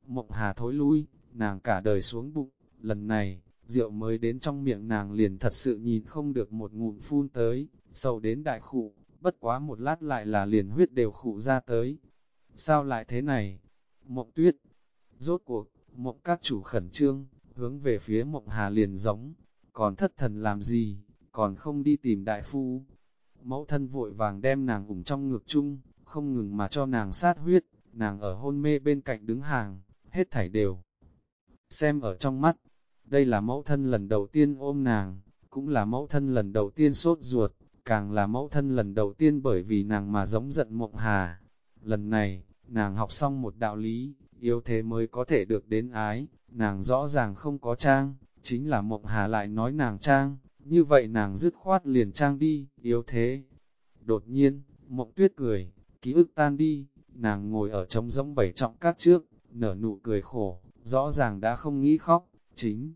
Mộng Hà thối lui, nàng cả đời xuống bụng, lần này, rượu mới đến trong miệng nàng liền thật sự nhìn không được một ngụm phun tới, sầu đến đại khụ, bất quá một lát lại là liền huyết đều khụ ra tới. Sao lại thế này? Mộng Tuyết, rốt cuộc, Mộng các chủ khẩn trương, hướng về phía Mộng Hà liền giống, còn thất thần làm gì, còn không đi tìm đại phu. Mẫu thân vội vàng đem nàng ủng trong ngực chung, không ngừng mà cho nàng sát huyết, nàng ở hôn mê bên cạnh đứng hàng, hết thảy đều xem ở trong mắt. Đây là mẫu thân lần đầu tiên ôm nàng, cũng là mẫu thân lần đầu tiên sốt ruột, càng là mẫu thân lần đầu tiên bởi vì nàng mà giống giận Mộng Hà. Lần này, nàng học xong một đạo lý, yếu thế mới có thể được đến ái, nàng rõ ràng không có trang, chính là Mộng Hà lại nói nàng trang, như vậy nàng dứt khoát liền trang đi, yếu thế. Đột nhiên, Mộng Tuyết cười, ký ức tan đi, nàng ngồi ở trống rỗng bảy trọng các trước, nở nụ cười khổ, rõ ràng đã không nghĩ khóc, chính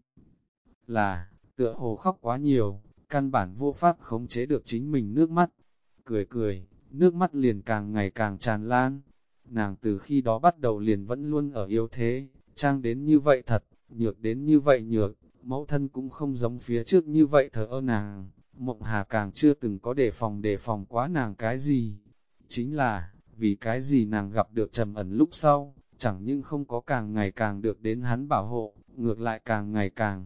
là, tựa hồ khóc quá nhiều, căn bản vô pháp khống chế được chính mình nước mắt. Cười cười, nước mắt liền càng ngày càng tràn lan. Nàng từ khi đó bắt đầu liền vẫn luôn ở yếu thế, trang đến như vậy thật, nhược đến như vậy nhược, mẫu thân cũng không giống phía trước như vậy thờ ơ nàng. Mộng Hà càng chưa từng có đề phòng quá nàng cái gì. Chính là, vì cái gì nàng gặp được trầm ẩn lúc sau, chẳng những không có càng ngày càng được đến hắn bảo hộ, ngược lại càng ngày càng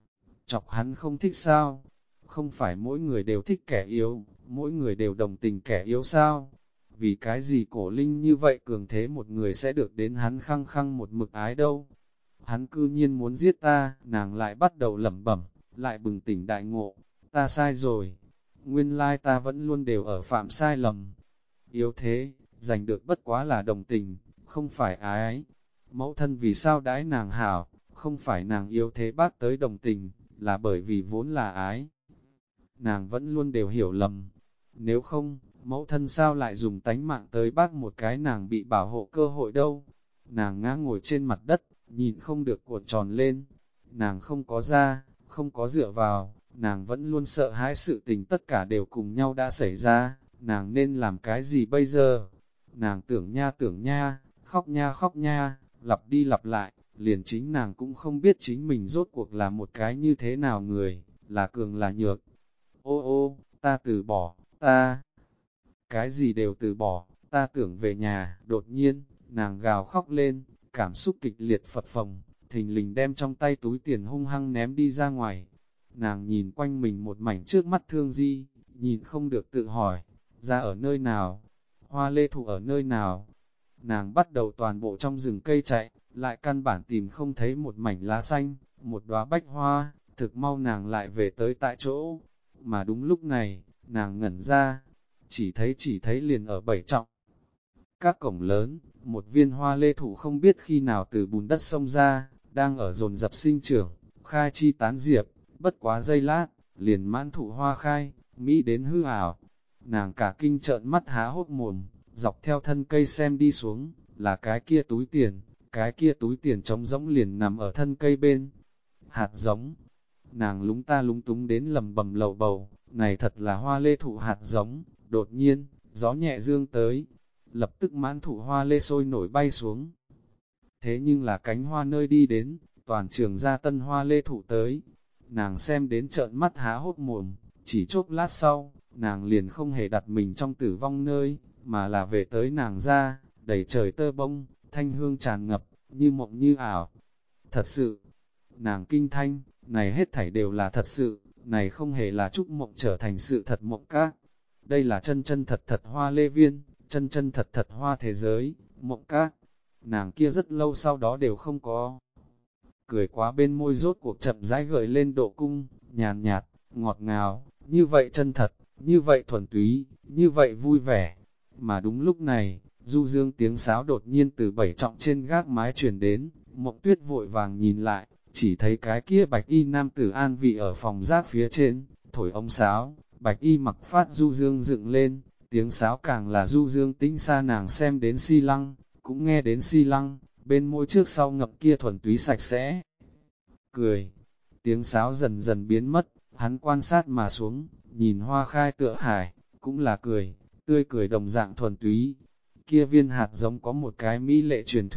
chọc hắn không thích sao? Không phải mỗi người đều thích kẻ yếu, mỗi người đều đồng tình kẻ yếu sao? Vì cái gì Cổ Linh như vậy cường thế một người sẽ được đến hắn khăng khăng một mực ái đâu? Hắn cư nhiên muốn giết ta, nàng lại bắt đầu lẩm bẩm, lại bừng tỉnh đại ngộ, ta sai rồi. Nguyên lai ta vẫn luôn đều ở phạm sai lầm. Yếu thế, giành được bất quá là đồng tình, không phải ái. Mẫu thân vì sao đãi nàng hảo, không phải nàng yếu thế bác tới đồng tình, là bởi vì vốn là ái. Nàng vẫn luôn đều hiểu lầm. Nếu không, mẫu thân sao lại dùng tánh mạng tới bác một cái nàng bị bảo hộ cơ hội đâu. Nàng ngã ngồi trên mặt đất, nhìn không được cuộn tròn lên. Nàng không có ra, không có dựa vào, nàng vẫn luôn sợ hãi sự tình tất cả đều cùng nhau đã xảy ra, nàng nên làm cái gì bây giờ? Nàng tưởng nha, khóc nha, lặp đi lặp lại, liền chính nàng cũng không biết chính mình rốt cuộc là một cái như thế nào người, là cường là nhược. Ô ô, ta từ bỏ, ta, cái gì đều từ bỏ, ta tưởng về nhà. Đột nhiên, nàng gào khóc lên, cảm xúc kịch liệt phập phồng, thình lình đem trong tay túi tiền hung hăng ném đi ra ngoài. Nàng nhìn quanh mình một mảnh trước mắt thương di, nhìn không được tự hỏi, ra ở nơi nào, hoa lê thụ ở nơi nào. Nàng bắt đầu toàn bộ trong rừng cây chạy, lại căn bản tìm không thấy một mảnh lá xanh, một đóa bách hoa, thực mau nàng lại về tới tại chỗ. Mà đúng lúc này, nàng ngẩn ra, chỉ thấy liền ở bảy trọng. Các cổng lớn, một viên hoa lê thụ không biết khi nào từ bùn đất xông ra, đang ở dồn dập sinh trưởng, khai chi tán diệp, bất quá giây lát, liền mãn thụ hoa khai, mỹ đến hư ảo. Nàng cả kinh trợn mắt há hốt mồm, dọc theo thân cây xem đi xuống, là cái kia túi tiền trống rỗng liền nằm ở thân cây bên. Hạt giống, nàng lúng ta lúng túng đến lầm bầm lầu bầu, này thật là hoa lê thụ hạt giống. Đột nhiên, gió nhẹ dương tới, lập tức mãn thụ hoa lê sôi nổi bay xuống. Thế nhưng là cánh hoa nơi đi đến, toàn trường ra tân hoa lê thụ tới. Nàng xem đến trợn mắt há hốt mồm, chỉ chốc lát sau, nàng liền không hề đặt mình trong tử vong nơi, mà là về tới nàng ra, đầy trời tơ bông, thanh hương tràn ngập, như mộng như ảo. Thật sự, nàng kinh thanh, này hết thảy đều là thật sự, này không hề là chúc mộng trở thành sự thật mộng các. Đây là chân chân thật thật hoa lê viên, chân chân thật thật hoa thế giới, mộng các. Nàng kia rất lâu sau đó đều không có. Cười quá bên môi rốt cuộc chậm rãi gợi lên độ cung, nhàn nhạt, ngọt ngào, như vậy chân thật, như vậy thuần túy, như vậy vui vẻ. Mà đúng lúc này, du dương tiếng sáo đột nhiên từ bảy trọng trên gác mái truyền đến, Mộng Tuyết vội vàng nhìn lại, chỉ thấy cái kia bạch y nam tử an vị ở phòng giác phía trên, thổi ống sáo, bạch y mặc phát du dương dựng lên, tiếng sáo càng là du dương tĩnh xa nàng xem đến si lăng, cũng nghe đến si lăng, bên môi trước sau ngập kia thuần túy sạch sẽ. Cười, tiếng sáo dần dần biến mất, hắn quan sát mà xuống, nhìn hoa khai tựa hải, cũng là cười, tươi cười đồng dạng thuần túy. Kia viên hạt giống có một cái mỹ lệ truyền thuyết,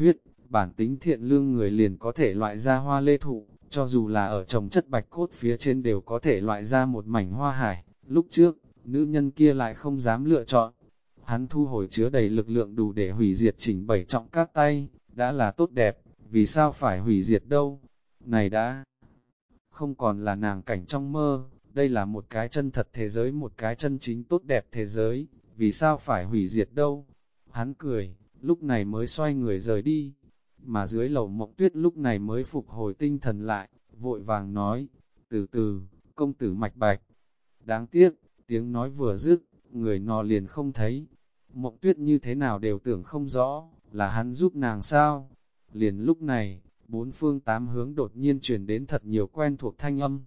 Bản tính thiện lương người liền có thể loại ra hoa lê thụ, cho dù là ở trồng chất bạch cốt phía trên đều có thể loại ra một mảnh hoa hải. Lúc trước, nữ nhân kia lại không dám lựa chọn. Hắn thu hồi chứa đầy lực lượng đủ để hủy diệt chỉnh 7 trọng các tay, đã là tốt đẹp, vì sao phải hủy diệt đâu? Này đã không còn là nàng cảnh trong mơ, đây là một cái chân thật thế giới, một cái chân chính tốt đẹp thế giới, vì sao phải hủy diệt đâu? Hắn cười, lúc này mới xoay người rời đi, mà dưới lầu Mộng Tuyết lúc này mới phục hồi tinh thần lại, vội vàng nói, từ từ, công tử Mạch Bạch. Đáng tiếc, tiếng nói vừa dứt, người nọ liền không thấy. Mộng Tuyết như thế nào đều tưởng không rõ, là hắn giúp nàng sao? Liền lúc này, bốn phương tám hướng đột nhiên truyền đến thật nhiều quen thuộc thanh âm.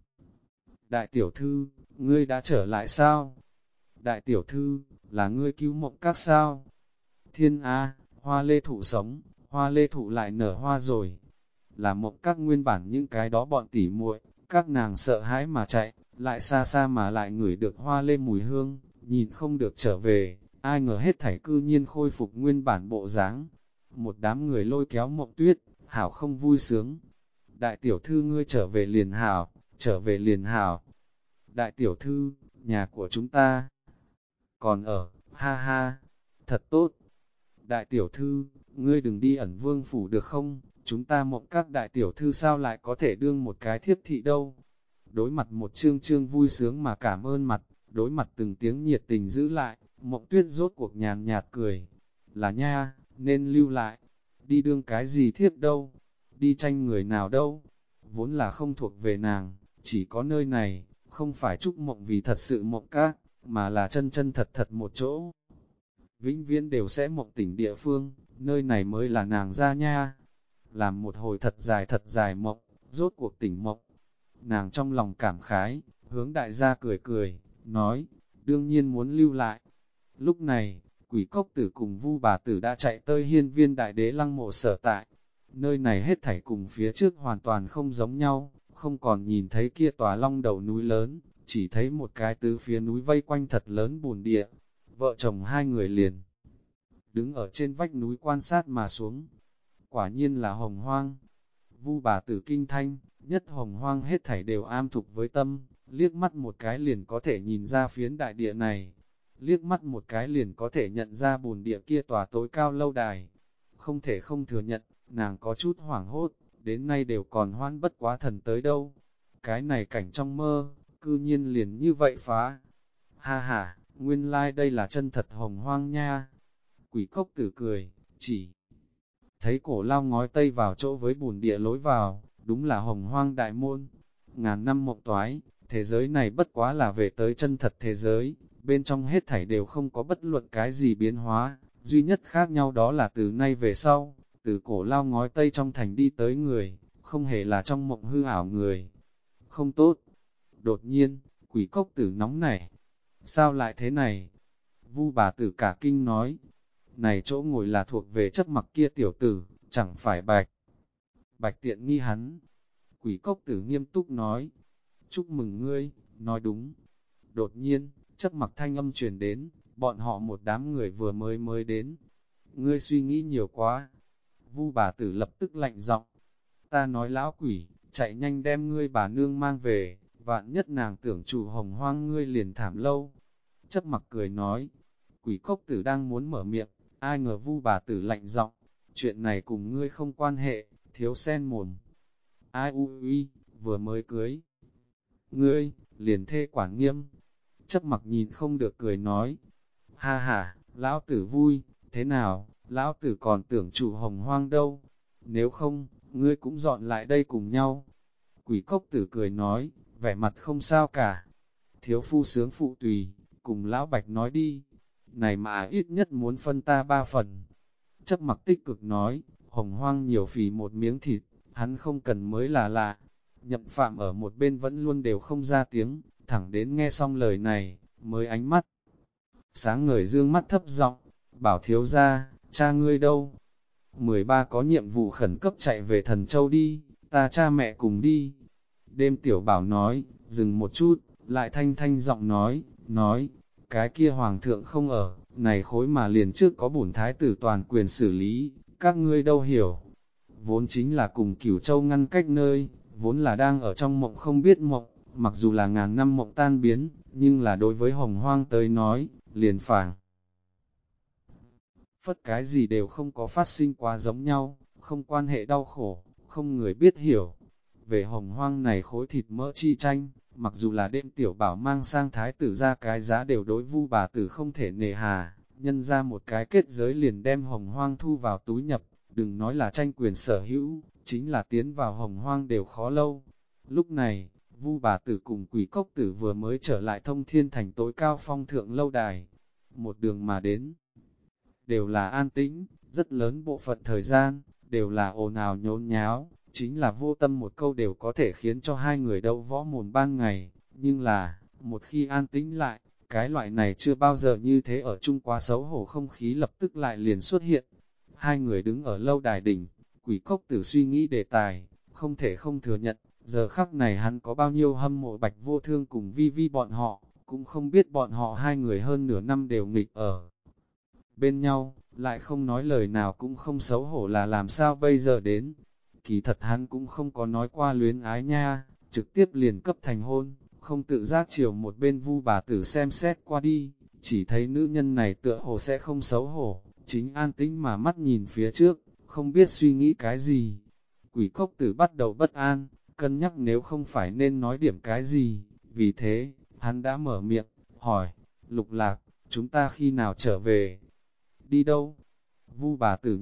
Đại tiểu thư, ngươi đã trở lại sao? Đại tiểu thư, là ngươi cứu Mộng Các sao? Thiên A, hoa lê thụ sống, hoa lê thụ lại nở hoa rồi. Là Mộng Các nguyên bản những cái đó bọn tỉ muội, các nàng sợ hãi mà chạy, lại xa xa mà lại ngửi được hoa lê mùi hương, nhìn không được trở về, ai ngờ hết thảy cư nhiên khôi phục nguyên bản bộ dáng. Một đám người lôi kéo Mộng Tuyết, hảo không vui sướng. Đại tiểu thư ngươi trở về liền hảo, trở về liền hảo. Đại tiểu thư, nhà của chúng ta còn ở, ha ha, thật tốt. Đại tiểu thư, ngươi đừng đi ẩn vương phủ được không? Chúng ta Mộng Các đại tiểu thư sao lại có thể đương một cái thiếp thị đâu? Đối mặt một trương trương vui sướng mà cảm ơn mặt, đối mặt từng tiếng nhiệt tình giữ lại, Mộng Tuyết rốt cuộc nhàn nhạt cười. Là nha, nên lưu lại. Đi đương cái gì thiếp đâu? Đi tranh người nào đâu? Vốn là không thuộc về nàng, chỉ có nơi này, không phải chúc mộng vì thật sự Mộng Các, mà là chân chân thật thật một chỗ. Vĩnh viễn đều sẽ mộng tỉnh địa phương, nơi này mới là nàng ra nha. Làm một hồi thật dài mộng, rốt cuộc tỉnh mộng. Nàng trong lòng cảm khái, hướng đại gia cười cười, nói, đương nhiên muốn lưu lại. Lúc này, Quỷ Cốc Tử cùng Vu Bà Tử đã chạy tới hiên viên đại đế lăng mộ sở tại. Nơi này hết thảy cùng phía trước hoàn toàn không giống nhau, không còn nhìn thấy kia tòa long đầu núi lớn, chỉ thấy một cái tứ phía núi vây quanh thật lớn bùn địa. Vợ chồng hai người liền đứng ở trên vách núi quan sát mà xuống. Quả nhiên là Hồng Hoang. Vu Bà Tử kinh thanh, nhất Hồng Hoang hết thảy đều am thục với tâm, liếc mắt một cái liền có thể nhìn ra phiến đại địa này. Liếc mắt một cái liền có thể nhận ra bùn địa kia tòa tối cao lâu đài. Không thể không thừa nhận, nàng có chút hoảng hốt, đến nay đều còn hoan bất quá thần tới đâu. Cái này cảnh trong mơ, cư nhiên liền như vậy phá. Ha ha, nguyên lai like đây là chân thật Hồng Hoang nha. Quỷ Cốc Tử cười, chỉ thấy cổ lao ngói tây vào chỗ với bùn địa lối vào, đúng là Hồng Hoang đại môn. Ngàn năm mộng toái, thế giới này bất quá là về tới chân thật thế giới, bên trong hết thảy đều không có bất luận cái gì biến hóa, duy nhất khác nhau đó là từ nay về sau, từ cổ lao ngói tây trong thành đi tới người, không hề là trong mộng hư ảo người. Không tốt. Đột nhiên, Quỷ Cốc Tử nóng nảy. Sao lại thế này? Vu Bà Tử cả kinh nói, này chỗ ngồi là thuộc về Chấp Mặc kia tiểu tử, chẳng phải Bạch tiện nghi hắn. Quỷ Cốc Tử nghiêm túc nói, chúc mừng ngươi, nói đúng. Đột nhiên, Chấp Mặc thanh âm truyền đến, bọn họ một đám người vừa mới đến. Ngươi suy nghĩ nhiều quá. Vu Bà Tử lập tức lạnh giọng, ta nói lão quỷ, chạy nhanh đem ngươi bà nương mang về, vạn nhất nàng tưởng chủ Hồng Hoang ngươi liền thảm lâu. Chấp Mặc cười nói, Quỷ Cốc Tử đang muốn mở miệng, ai ngờ Vu Bà Tử lạnh giọng, chuyện này cùng ngươi không quan hệ, thiếu sen mồm. Ai ui, vừa mới cưới. Ngươi, liền thê quản nghiêm. Chấp Mặc nhìn không được cười nói, ha ha, lão tử vui, thế nào, lão tử còn tưởng chủ Hồng Hoang đâu, nếu không, ngươi cũng dọn lại đây cùng nhau. Quỷ Cốc Tử cười nói, vẻ mặt không sao cả. Thiếu phu sướng phụ tùy, cùng lão Bạch nói đi, này mà ít nhất muốn phân ta 3 phần. Chấp Mặc tích cực nói, Hồng Hoang nhiều phì một miếng thịt, hắn không cần mới là lạ. Nhậm Phạm ở một bên vẫn luôn đều không ra tiếng, thẳng đến nghe xong lời này, mới ánh mắt sáng ngời dương mắt thấp giọng, bảo thiếu gia, cha ngươi đâu? 13 có nhiệm vụ khẩn cấp chạy về Thần Châu đi, ta cha mẹ cùng đi. Đêm Tiểu Bảo nói, dừng một chút, lại thanh giọng nói, cái kia hoàng thượng không ở, này khối mà liền trước có bổn thái tử toàn quyền xử lý, các ngươi đâu hiểu. vốn chính là cùng Cửu Châu ngăn cách nơi, vốn là đang ở trong mộng không biết mộng, mặc dù là ngàn năm mộng tan biến, nhưng là đối với Hồng Hoang tới nói, liền phảng phất cái gì đều không có phát sinh quá giống nhau, không quan hệ đau khổ, không người biết hiểu. Về Hồng Hoang này khối thịt mỡ chi tranh, mặc dù là đêm tiểu bảo mang sang thái tử ra cái giá đều đối Vu bà tử không thể nề hà, nhân ra một cái kết giới liền đem Hồng Hoang thu vào túi nhập, đừng nói là tranh quyền sở hữu, chính là tiến vào Hồng Hoang đều khó lâu. Lúc này, Vu bà tử cùng Quỷ Cốc tử vừa mới trở lại Thông Thiên Thành tối cao phong thượng lâu đài, một đường mà đến, đều là an tĩnh, rất lớn bộ phận thời gian, đều là ồn ào nhốn nháo, chính là vô tâm một câu đều có thể khiến cho hai người đấu võ mồm ban ngày, nhưng là, một khi an tĩnh lại, cái loại này chưa bao giờ như thế ở chung quá xấu hổ không khí lập tức lại liền xuất hiện. Hai người đứng ở lâu đài đỉnh, Quỷ Cốc tử suy nghĩ đề tài, không thể không thừa nhận, giờ khắc này hắn có bao nhiêu hâm mộ Bạch Vô Thương cùng Vi Vi bọn họ, cũng không biết bọn họ hai người hơn nửa năm đều nghịch ở bên nhau, lại không nói lời nào cũng không xấu hổ là làm sao bây giờ đến. Kỳ thật hắn cũng không có nói qua luyến ái nha, trực tiếp liền cấp thành hôn, không tự giác chiều một bên Vu bà tử xem xét qua đi, chỉ thấy nữ nhân này tựa hồ sẽ không xấu hổ, chính an tĩnh mà mắt nhìn phía trước, không biết suy nghĩ cái gì. Quỷ Cốc tử bắt đầu bất an, cân nhắc nếu không phải nên nói điểm cái gì, vì thế, hắn đã mở miệng, hỏi, Lục Lạc, chúng ta khi nào trở về? Đi đâu? Vu bà tử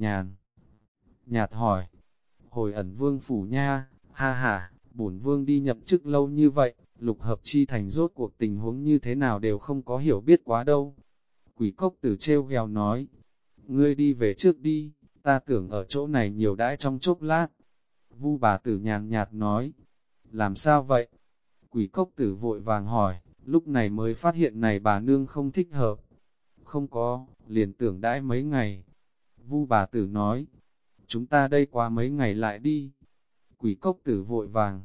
nhạt hỏi, hồi ẩn vương phủ nha, ha ha, bổn vương đi nhậm chức lâu như vậy, Lục Hợp Chi thành rốt cuộc tình huống như thế nào đều không có hiểu biết quá đâu. Quỷ Cốc tử trêu ghẹo nói, ngươi đi về trước đi, ta tưởng ở chỗ này nhiều đãi trong chốc lát. Vu bà tử nhạt nói, làm sao vậy? Quỷ Cốc tử vội vàng hỏi, lúc này mới phát hiện này bà nương không thích hợp. Không có, liền tưởng đãi mấy ngày. Vu bà tử nói, chúng ta đây qua mấy ngày lại đi. Quỷ Cốc tử vội vàng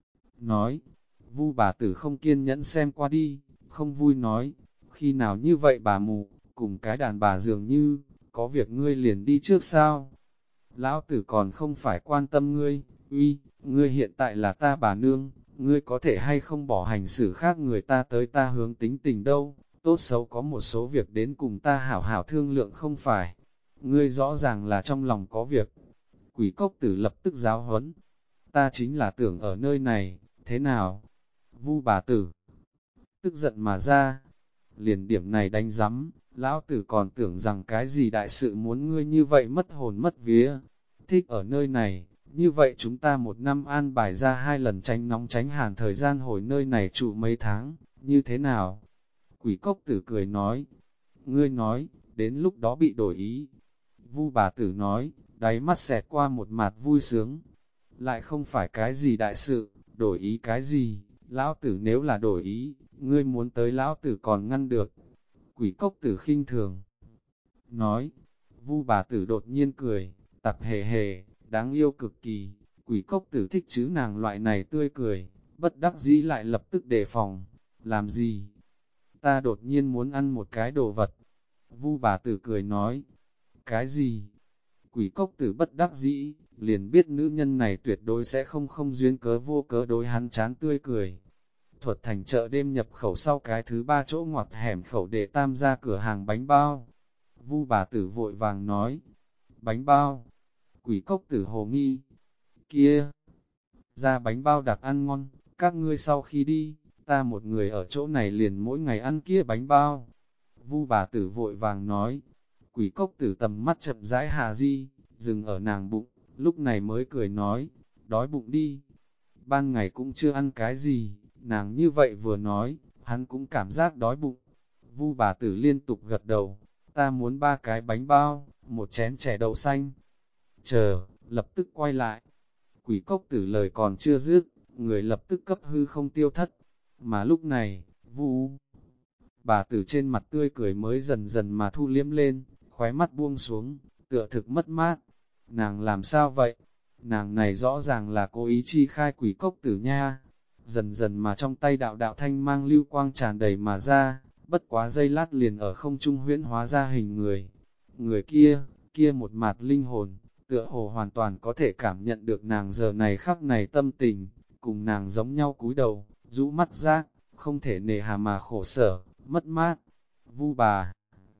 nói, Vu bà tử không kiên nhẫn xem qua đi, không vui nói, khi nào như vậy bà mụ, cùng cái đàn bà dường như, có việc ngươi liền đi trước sao? Lão tử còn không phải quan tâm ngươi, uy, ngươi hiện tại là ta bà nương, ngươi có thể hay không bỏ hành xử khác người ta tới ta hướng tính tình đâu, tốt xấu có một số việc đến cùng ta hảo hảo thương lượng không phải. Ngươi rõ ràng là trong lòng có việc. Quỷ Cốc tử lập tức giáo huấn, ta chính là tưởng ở nơi này, thế nào? Vu bà tử tức giận mà ra, liền điểm này đánh rắm, lão tử còn tưởng rằng cái gì đại sự muốn ngươi như vậy mất hồn mất vía. Thích ở nơi này, như vậy chúng ta một năm an bài ra 2 lần tránh nóng tránh hàn thời gian hồi nơi này trụ mấy tháng, như thế nào? Quỷ Cốc tử cười nói, ngươi nói, đến lúc đó bị đổi ý. Vu bà tử nói, đáy mắt xẹt qua một mặt vui sướng, lại không phải cái gì đại sự, đổi ý cái gì, lão tử nếu là đổi ý, ngươi muốn tới lão tử còn ngăn được. Quỷ Cốc tử khinh thường nói, Vu bà tử đột nhiên cười, tặc hề hề, đáng yêu cực kỳ. Quỷ Cốc tử thích chứ nàng loại này tươi cười, bất đắc dĩ lại lập tức đề phòng. Làm gì? Ta đột nhiên muốn ăn một cái đồ vật. Vu bà tử cười nói, cái gì? Quỷ Cốc tử bất đắc dĩ, liền biết nữ nhân này tuyệt đối sẽ không duyên cớ vô cớ đối hắn chán tươi cười. Thuật thành chợ đêm nhập khẩu sau cái thứ 3 chỗ ngoặt hẻm khẩu để tam ra cửa hàng bánh bao. Vu bà tử vội vàng nói, bánh bao? Quỷ Cốc tử hồ nghi, kia, ra bánh bao đặc ăn ngon, các ngươi sau khi đi, ta một người ở chỗ này liền mỗi ngày ăn kia bánh bao. Vu bà tử vội vàng nói, Quỷ Cốc tử tầm mắt chậm rãi hà di, dừng ở nàng bụng, lúc này mới cười nói, đói bụng đi. Ban ngày cũng chưa ăn cái gì, nàng như vậy vừa nói, hắn cũng cảm giác đói bụng. Vu bà tử liên tục gật đầu, ta muốn 3 cái bánh bao, một chén chè đậu xanh. Chờ, lập tức quay lại. Quỷ Cốc tử lời còn chưa dứt, người lập tức cấp hư không tiêu thất. Mà lúc này, Vu bà tử trên mặt tươi cười mới dần dần mà thu liếm lên, khóe mắt buông xuống, tựa thực mất mát. Nàng làm sao vậy? Nàng này rõ ràng là cố ý chi khai Quỷ Cốc tử nha. Dần dần mà trong tay đạo đạo thanh mang lưu quang tràn đầy mà ra, bất quá giây lát liền ở không trung huyễn hóa ra hình người. Người kia, kia một mặt linh hồn, tựa hồ hoàn toàn có thể cảm nhận được nàng giờ này khắc này tâm tình, cùng nàng giống nhau cúi đầu, rũ mắt ra, không thể nề hà mà khổ sở, mất mát. Vu bà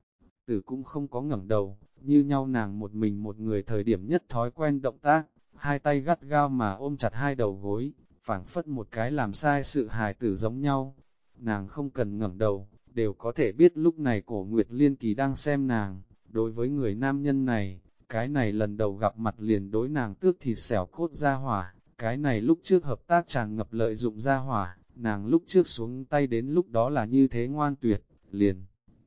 tử cũng không có ngẩng đầu, như nhau nàng một mình một người thời điểm nhất thói quen động tác, hai tay gắt gao mà ôm chặt hai đầu gối, phảng phất một cái làm sai sự hài tử giống nhau. Nàng không cần ngẩng đầu, đều có thể biết lúc này Cổ Nguyệt Liên Kỳ đang xem nàng. Đối với người nam nhân này, cái này lần đầu gặp mặt liền đối nàng tước thịt xẻo cốt ra hỏa, cái này lúc trước hợp tác tràn ngập lợi dụng ra hỏa, nàng lúc trước xuống tay đến lúc đó là như thế ngoan tuyệt, liền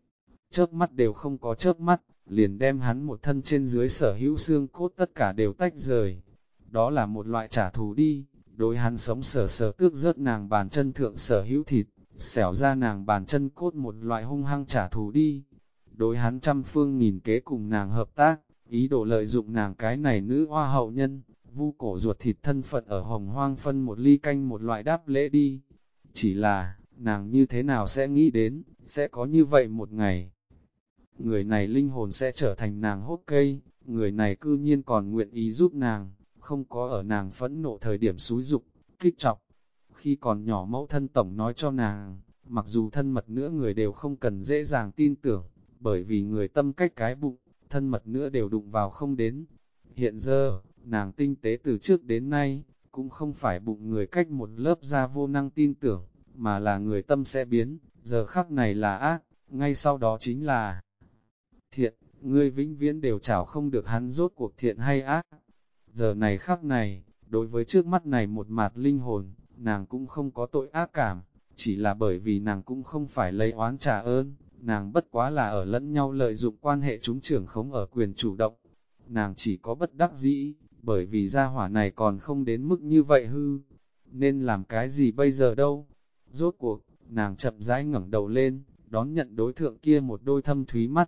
chớp mắt đều không có chớp mắt, liền đem hắn một thân trên dưới sở hữu xương cốt tất cả đều tách rời. Đó là một loại trả thù đi, đối hắn sống sờ sờ tước rớt nàng bàn chân thượng sở hữu thịt, xẻo ra nàng bàn chân cốt một loại hung hăng trả thù đi. Đối hắn trăm phương nghìn kế cùng nàng hợp tác, ý đồ lợi dụng nàng cái này nữ hoa hậu nhân, Vu Cổ ruột thịt thân phận ở hồng hoang phân một ly canh một loại đáp lễ đi. Chỉ là, nàng như thế nào sẽ nghĩ đến, sẽ có như vậy một ngày. Người này linh hồn sẽ trở thành nàng hốt cây, người này cư nhiên còn nguyện ý giúp nàng, không có ở nàng phẫn nộ thời điểm xúi dục, kích chọc. Khi còn nhỏ mẫu thân tổng nói cho nàng, mặc dù thân mật nữa người đều không cần dễ dàng tin tưởng, bởi vì người tâm cách cái bụng, thân mật nữa đều đụng vào không đến. Hiện giờ, nàng tinh tế từ trước đến nay, cũng không phải bụng người cách một lớp da vô năng tin tưởng, mà là người tâm sẽ biến, giờ khắc này là ác, ngay sau đó chính là thiện, ngươi vĩnh viễn đều chảo không được hắn rốt cuộc thiện hay ác. Giờ này khắc này, đối với trước mắt này một mạt linh hồn, nàng cũng không có tội ác cảm, chỉ là bởi vì nàng cũng không phải lấy oán trả ơn, nàng bất quá là ở lẫn nhau lợi dụng quan hệ chúng trưởng khống ở quyền chủ động. Nàng chỉ có bất đắc dĩ, bởi vì gia hỏa này còn không đến mức như vậy hư, nên làm cái gì bây giờ đâu. Rốt cuộc, nàng chậm rãi ngẩng đầu lên, đón nhận đối thượng kia một đôi thâm thúy mắt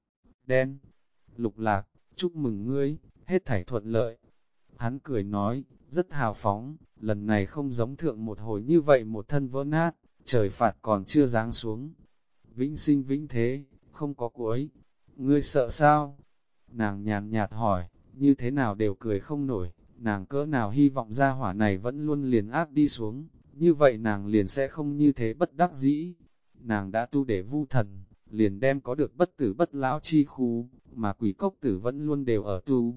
đen. Lục Lạc, chúc mừng ngươi, hết thảy thuận lợi. Hắn cười nói, rất hào phóng, lần này không giống thượng một hồi như vậy một thân vỡ nát, trời phạt còn chưa giáng xuống. Vĩnh sinh vĩnh thế, không có cuối. Ngươi sợ sao? Nàng nhàn nhạt hỏi, như thế nào đều cười không nổi, nàng cỡ nào hy vọng gia hỏa này vẫn luôn liền ác đi xuống, như vậy nàng liền sẽ không như thế bất đắc dĩ. Nàng đã tu để vu thần, liền đem có được bất tử bất lão chi khu, mà quỷ cốc tử vẫn luôn đều ở tu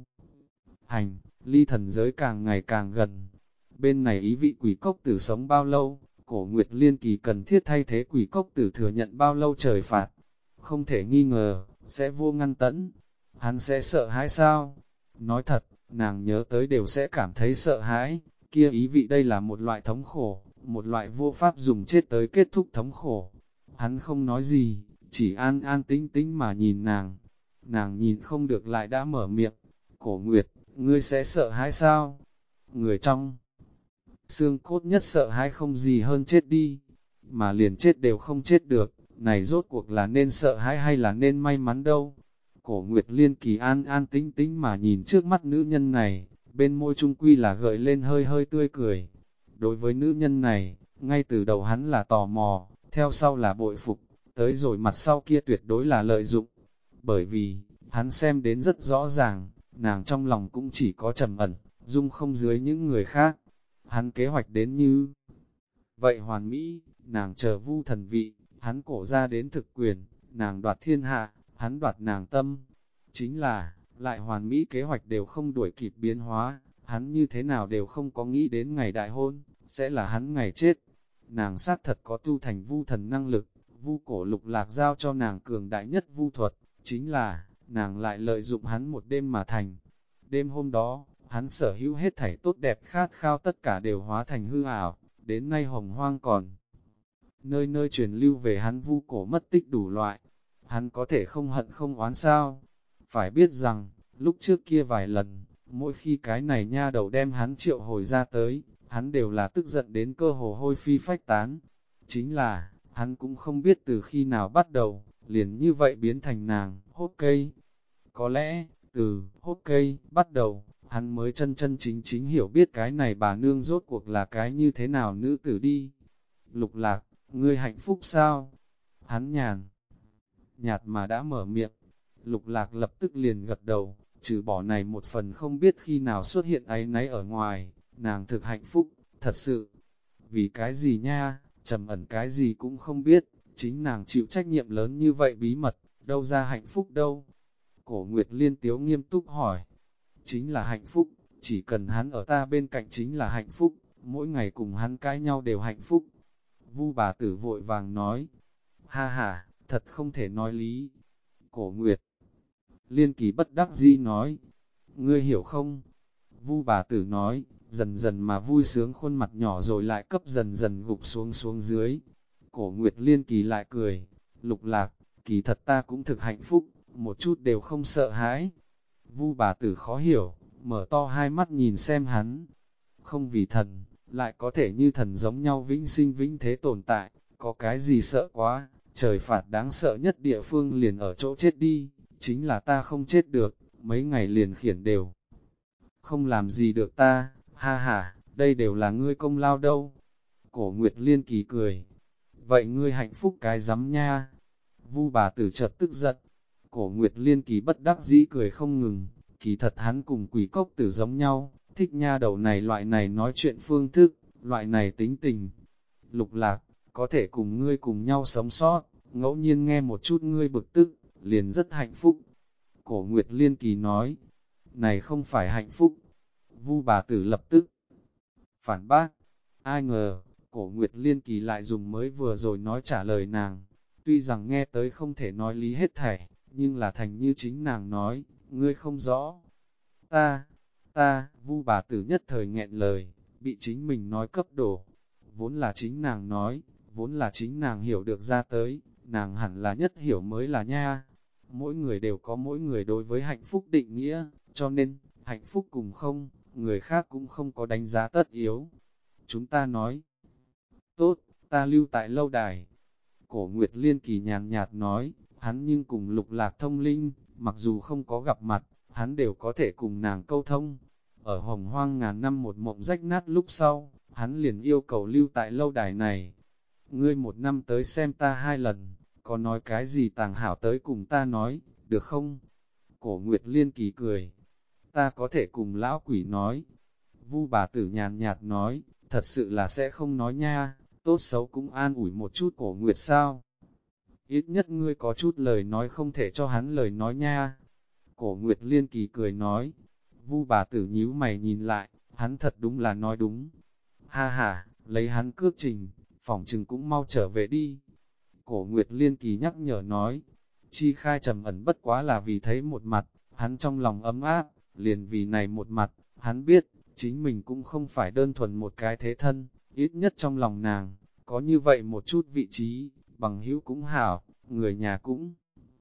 hành, ly thần giới càng ngày càng gần. Bên này ý vị quỷ cốc tử sống bao lâu, Cổ Nguyệt Liên Kỳ cần thiết thay thế quỷ cốc tử thừa nhận bao lâu trời phạt. Không thể nghi ngờ, sẽ vô ngăn tẫn. Hắn sẽ sợ hãi sao? Nói thật, nàng nhớ tới đều sẽ cảm thấy sợ hãi, kia ý vị đây là một loại thống khổ, một loại vô pháp dùng chết tới kết thúc thống khổ. Hắn không nói gì, chỉ an an tĩnh tĩnh mà nhìn nàng. Nàng nhìn không được lại đã mở miệng. Cổ Nguyệt, ngươi sẽ sợ hãi sao? Người trong xương cốt nhất sợ hãi không gì hơn chết đi, mà liền chết đều không chết được, này rốt cuộc là nên sợ hãi hay là nên may mắn đâu. Cổ Nguyệt Liên Kỳ an an tĩnh tĩnh mà nhìn trước mắt nữ nhân này, bên môi trung quy là gợi lên hơi hơi tươi cười. Đối với nữ nhân này, ngay từ đầu hắn là tò mò, theo sau là bội phục, tới rồi mặt sau kia tuyệt đối là lợi dụng. Bởi vì, hắn xem đến rất rõ ràng, nàng trong lòng cũng chỉ có trầm ẩn, dung không dưới những người khác. Hắn kế hoạch đến như vậy hoàn mỹ, nàng chờ vu thần vị, hắn cổ ra đến thực quyền, nàng đoạt thiên hạ, hắn đoạt nàng tâm. Chính là, lại hoàn mỹ kế hoạch đều không đuổi kịp biến hóa, hắn như thế nào đều không có nghĩ đến ngày đại hôn, sẽ là hắn ngày chết. Nàng xác thật có tu thành vu thần năng lực, vu cổ Lục Lạc giao cho nàng cường đại nhất vu thuật, chính là, nàng lại lợi dụng hắn một đêm mà thành. Đêm hôm đó, hắn sở hữu hết thảy tốt đẹp khát khao tất cả đều hóa thành hư ảo, đến nay hồng hoang còn. Nơi nơi truyền lưu về hắn vu cổ mất tích đủ loại, hắn có thể không hận không oán sao. Phải biết rằng, lúc trước kia vài lần, mỗi khi cái này nha đầu đem hắn triệu hồi ra tới, hắn đều là tức giận đến cơ hồ hôi phi phách tán. Chính là, hắn cũng không biết từ khi nào bắt đầu, liền như vậy biến thành nàng, hốt cây. Có lẽ, từ hốt cây bắt đầu, hắn mới chân chân chính chính hiểu biết cái này bà nương rốt cuộc là cái như thế nào nữ tử đi. Lục Lạc, ngươi hạnh phúc sao? Hắn nhàn nhạt mà đã mở miệng. Lục Lạc lập tức liền gật đầu, Trừ bỏ này một phần không biết khi nào xuất hiện áy náy ở ngoài, nàng thực hạnh phúc, thật sự. Vì cái gì nha, trầm ẩn cái gì cũng không biết, chính nàng chịu trách nhiệm lớn như vậy bí mật, đâu ra hạnh phúc đâu. Cổ Nguyệt Liên Tiếu nghiêm túc hỏi, chính là hạnh phúc, chỉ cần hắn ở ta bên cạnh chính là hạnh phúc, mỗi ngày cùng hắn cãi nhau đều hạnh phúc. Vu bà tử vội vàng nói, ha ha, thật không thể nói lý. Cổ Nguyệt Liên Kỳ bất đắc dĩ nói, ngươi hiểu không? Vu bà tử nói, dần dần mà vui sướng khuôn mặt nhỏ rồi lại cấp dần dần gục xuống xuống dưới. Cổ Nguyệt Liên Kỳ lại cười, Lục Lạc, kỳ thật ta cũng thực hạnh phúc, một chút đều không sợ hãi. Vu bà tử khó hiểu, mở to hai mắt nhìn xem hắn. Không vì thần, lại có thể như thần giống nhau vĩnh sinh vĩnh thế tồn tại, có cái gì sợ quá, trời phạt đáng sợ nhất địa phương liền ở chỗ chết đi, chính là ta không chết được, mấy ngày liền khiển đều. Không làm gì được ta, ha ha, đây đều là ngươi công lao đâu. Cổ Nguyệt Liên Kỳ cười, vậy ngươi hạnh phúc cái rắm nha. Vu bà tử chợt tức giận, Cổ Nguyệt Liên Kỳ bất đắc dĩ cười không ngừng, kỳ thật hắn cùng Quỷ Cốc Tử giống nhau, thích nha đầu này loại này nói chuyện phương thức, loại này tính tình. Lục Lạc, có thể cùng ngươi cùng nhau sống sót, ngẫu nhiên nghe một chút ngươi bực tức, liền rất hạnh phúc. Cổ Nguyệt Liên Kỳ nói, này không phải hạnh phúc. Vu bà tử lập tức phản bác, ai ngờ, Cổ Nguyệt Liên Kỳ lại dùng mới vừa rồi nói trả lời nàng, tuy rằng nghe tới không thể nói lý hết thảy, nhưng là thành như chính nàng nói, ngươi không rõ. Vu bà tử nhất thời nghẹn lời, bị chính mình nói cấp đổ. Vốn là chính nàng nói, vốn là chính nàng hiểu được ra tới, nàng hẳn là nhất hiểu mới là nha. Mỗi người đều có mỗi người đối với hạnh phúc định nghĩa, cho nên, hạnh phúc cùng không, người khác cũng không có đánh giá tất yếu. Chúng ta nói, tốt, ta lưu tại lâu đài. Cổ Nguyệt Liên Kỳ nhàn nhạt nói, hắn nhưng cùng Lục Lạc thông linh, mặc dù không có gặp mặt, hắn đều có thể cùng nàng câu thông. Ở hồng hoang ngàn năm một mộng rách nát lúc sau, hắn liền yêu cầu lưu tại lâu đài này. Ngươi một năm tới xem ta 2 lần, có nói cái gì tàng hảo tới cùng ta nói, được không? Cổ Nguyệt Liên Kỳ cười, ta có thể cùng lão quỷ nói. Vu bà tử nhàn nhạt nói, thật sự là sẽ không nói nha, tốt xấu cũng an ủi một chút Cổ Nguyệt sao. Ít nhất ngươi có chút lời nói không thể cho hắn lời nói nha. Cổ Nguyệt Liên Kỳ cười nói, Vu bà tử nhíu mày nhìn lại, hắn thật đúng là nói đúng. Ha ha, lấy hắn cước trình, phỏng chừng cũng mau trở về đi. Cổ Nguyệt Liên Kỳ nhắc nhở nói, Chi Khai trầm ẩn bất quá là vì thấy một mặt, hắn trong lòng ấm áp, liền vì này một mặt, hắn biết, chính mình cũng không phải đơn thuần một cái thế thân, ít nhất trong lòng nàng, có như vậy một chút vị trí, bằng hữu cũng hảo, người nhà cũng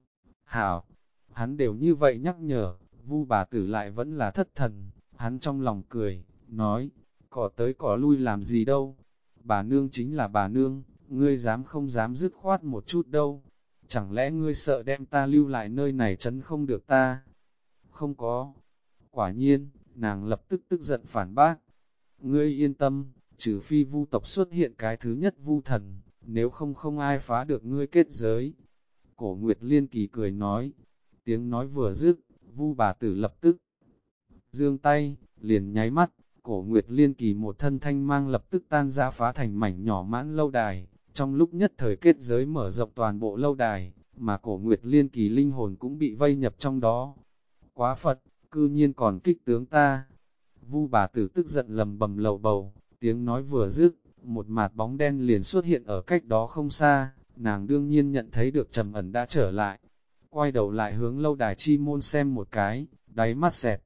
hảo. Hắn đều như vậy nhắc nhở, Vu bà tử lại vẫn là thất thần, hắn trong lòng cười, nói, cỏ tới cỏ lui làm gì đâu, bà nương chính là bà nương, ngươi dám không dám dứt khoát một chút đâu, chẳng lẽ ngươi sợ đem ta lưu lại nơi này chấn không được ta? Không có. Quả nhiên, nàng lập tức tức giận phản bác. Ngươi yên tâm, trừ phi Vu tộc xuất hiện cái thứ nhất Vu thần, nếu không không ai phá được ngươi kết giới. Cổ Nguyệt Liên Kỳ cười nói, tiếng nói vừa dứt, Vu bà tử lập tức giương tay, liền nháy mắt, Cổ Nguyệt Liên Kỳ một thân thanh mang lập tức tan ra phá thành mảnh nhỏ mãn lâu đài, trong lúc nhất thời kết giới mở rộng toàn bộ lâu đài, mà Cổ Nguyệt Liên Kỳ linh hồn cũng bị vây nhập trong đó. Quá Phật, cư nhiên còn kích tướng ta. Vu bà tử tức giận lầm bầm lầu bầu, tiếng nói vừa dứt, một mạt bóng đen liền xuất hiện ở cách đó không xa, nàng đương nhiên nhận thấy được Trầm Ẩn đã trở lại. Quay đầu lại hướng lâu đài chi môn xem một cái, đáy mắt xẹt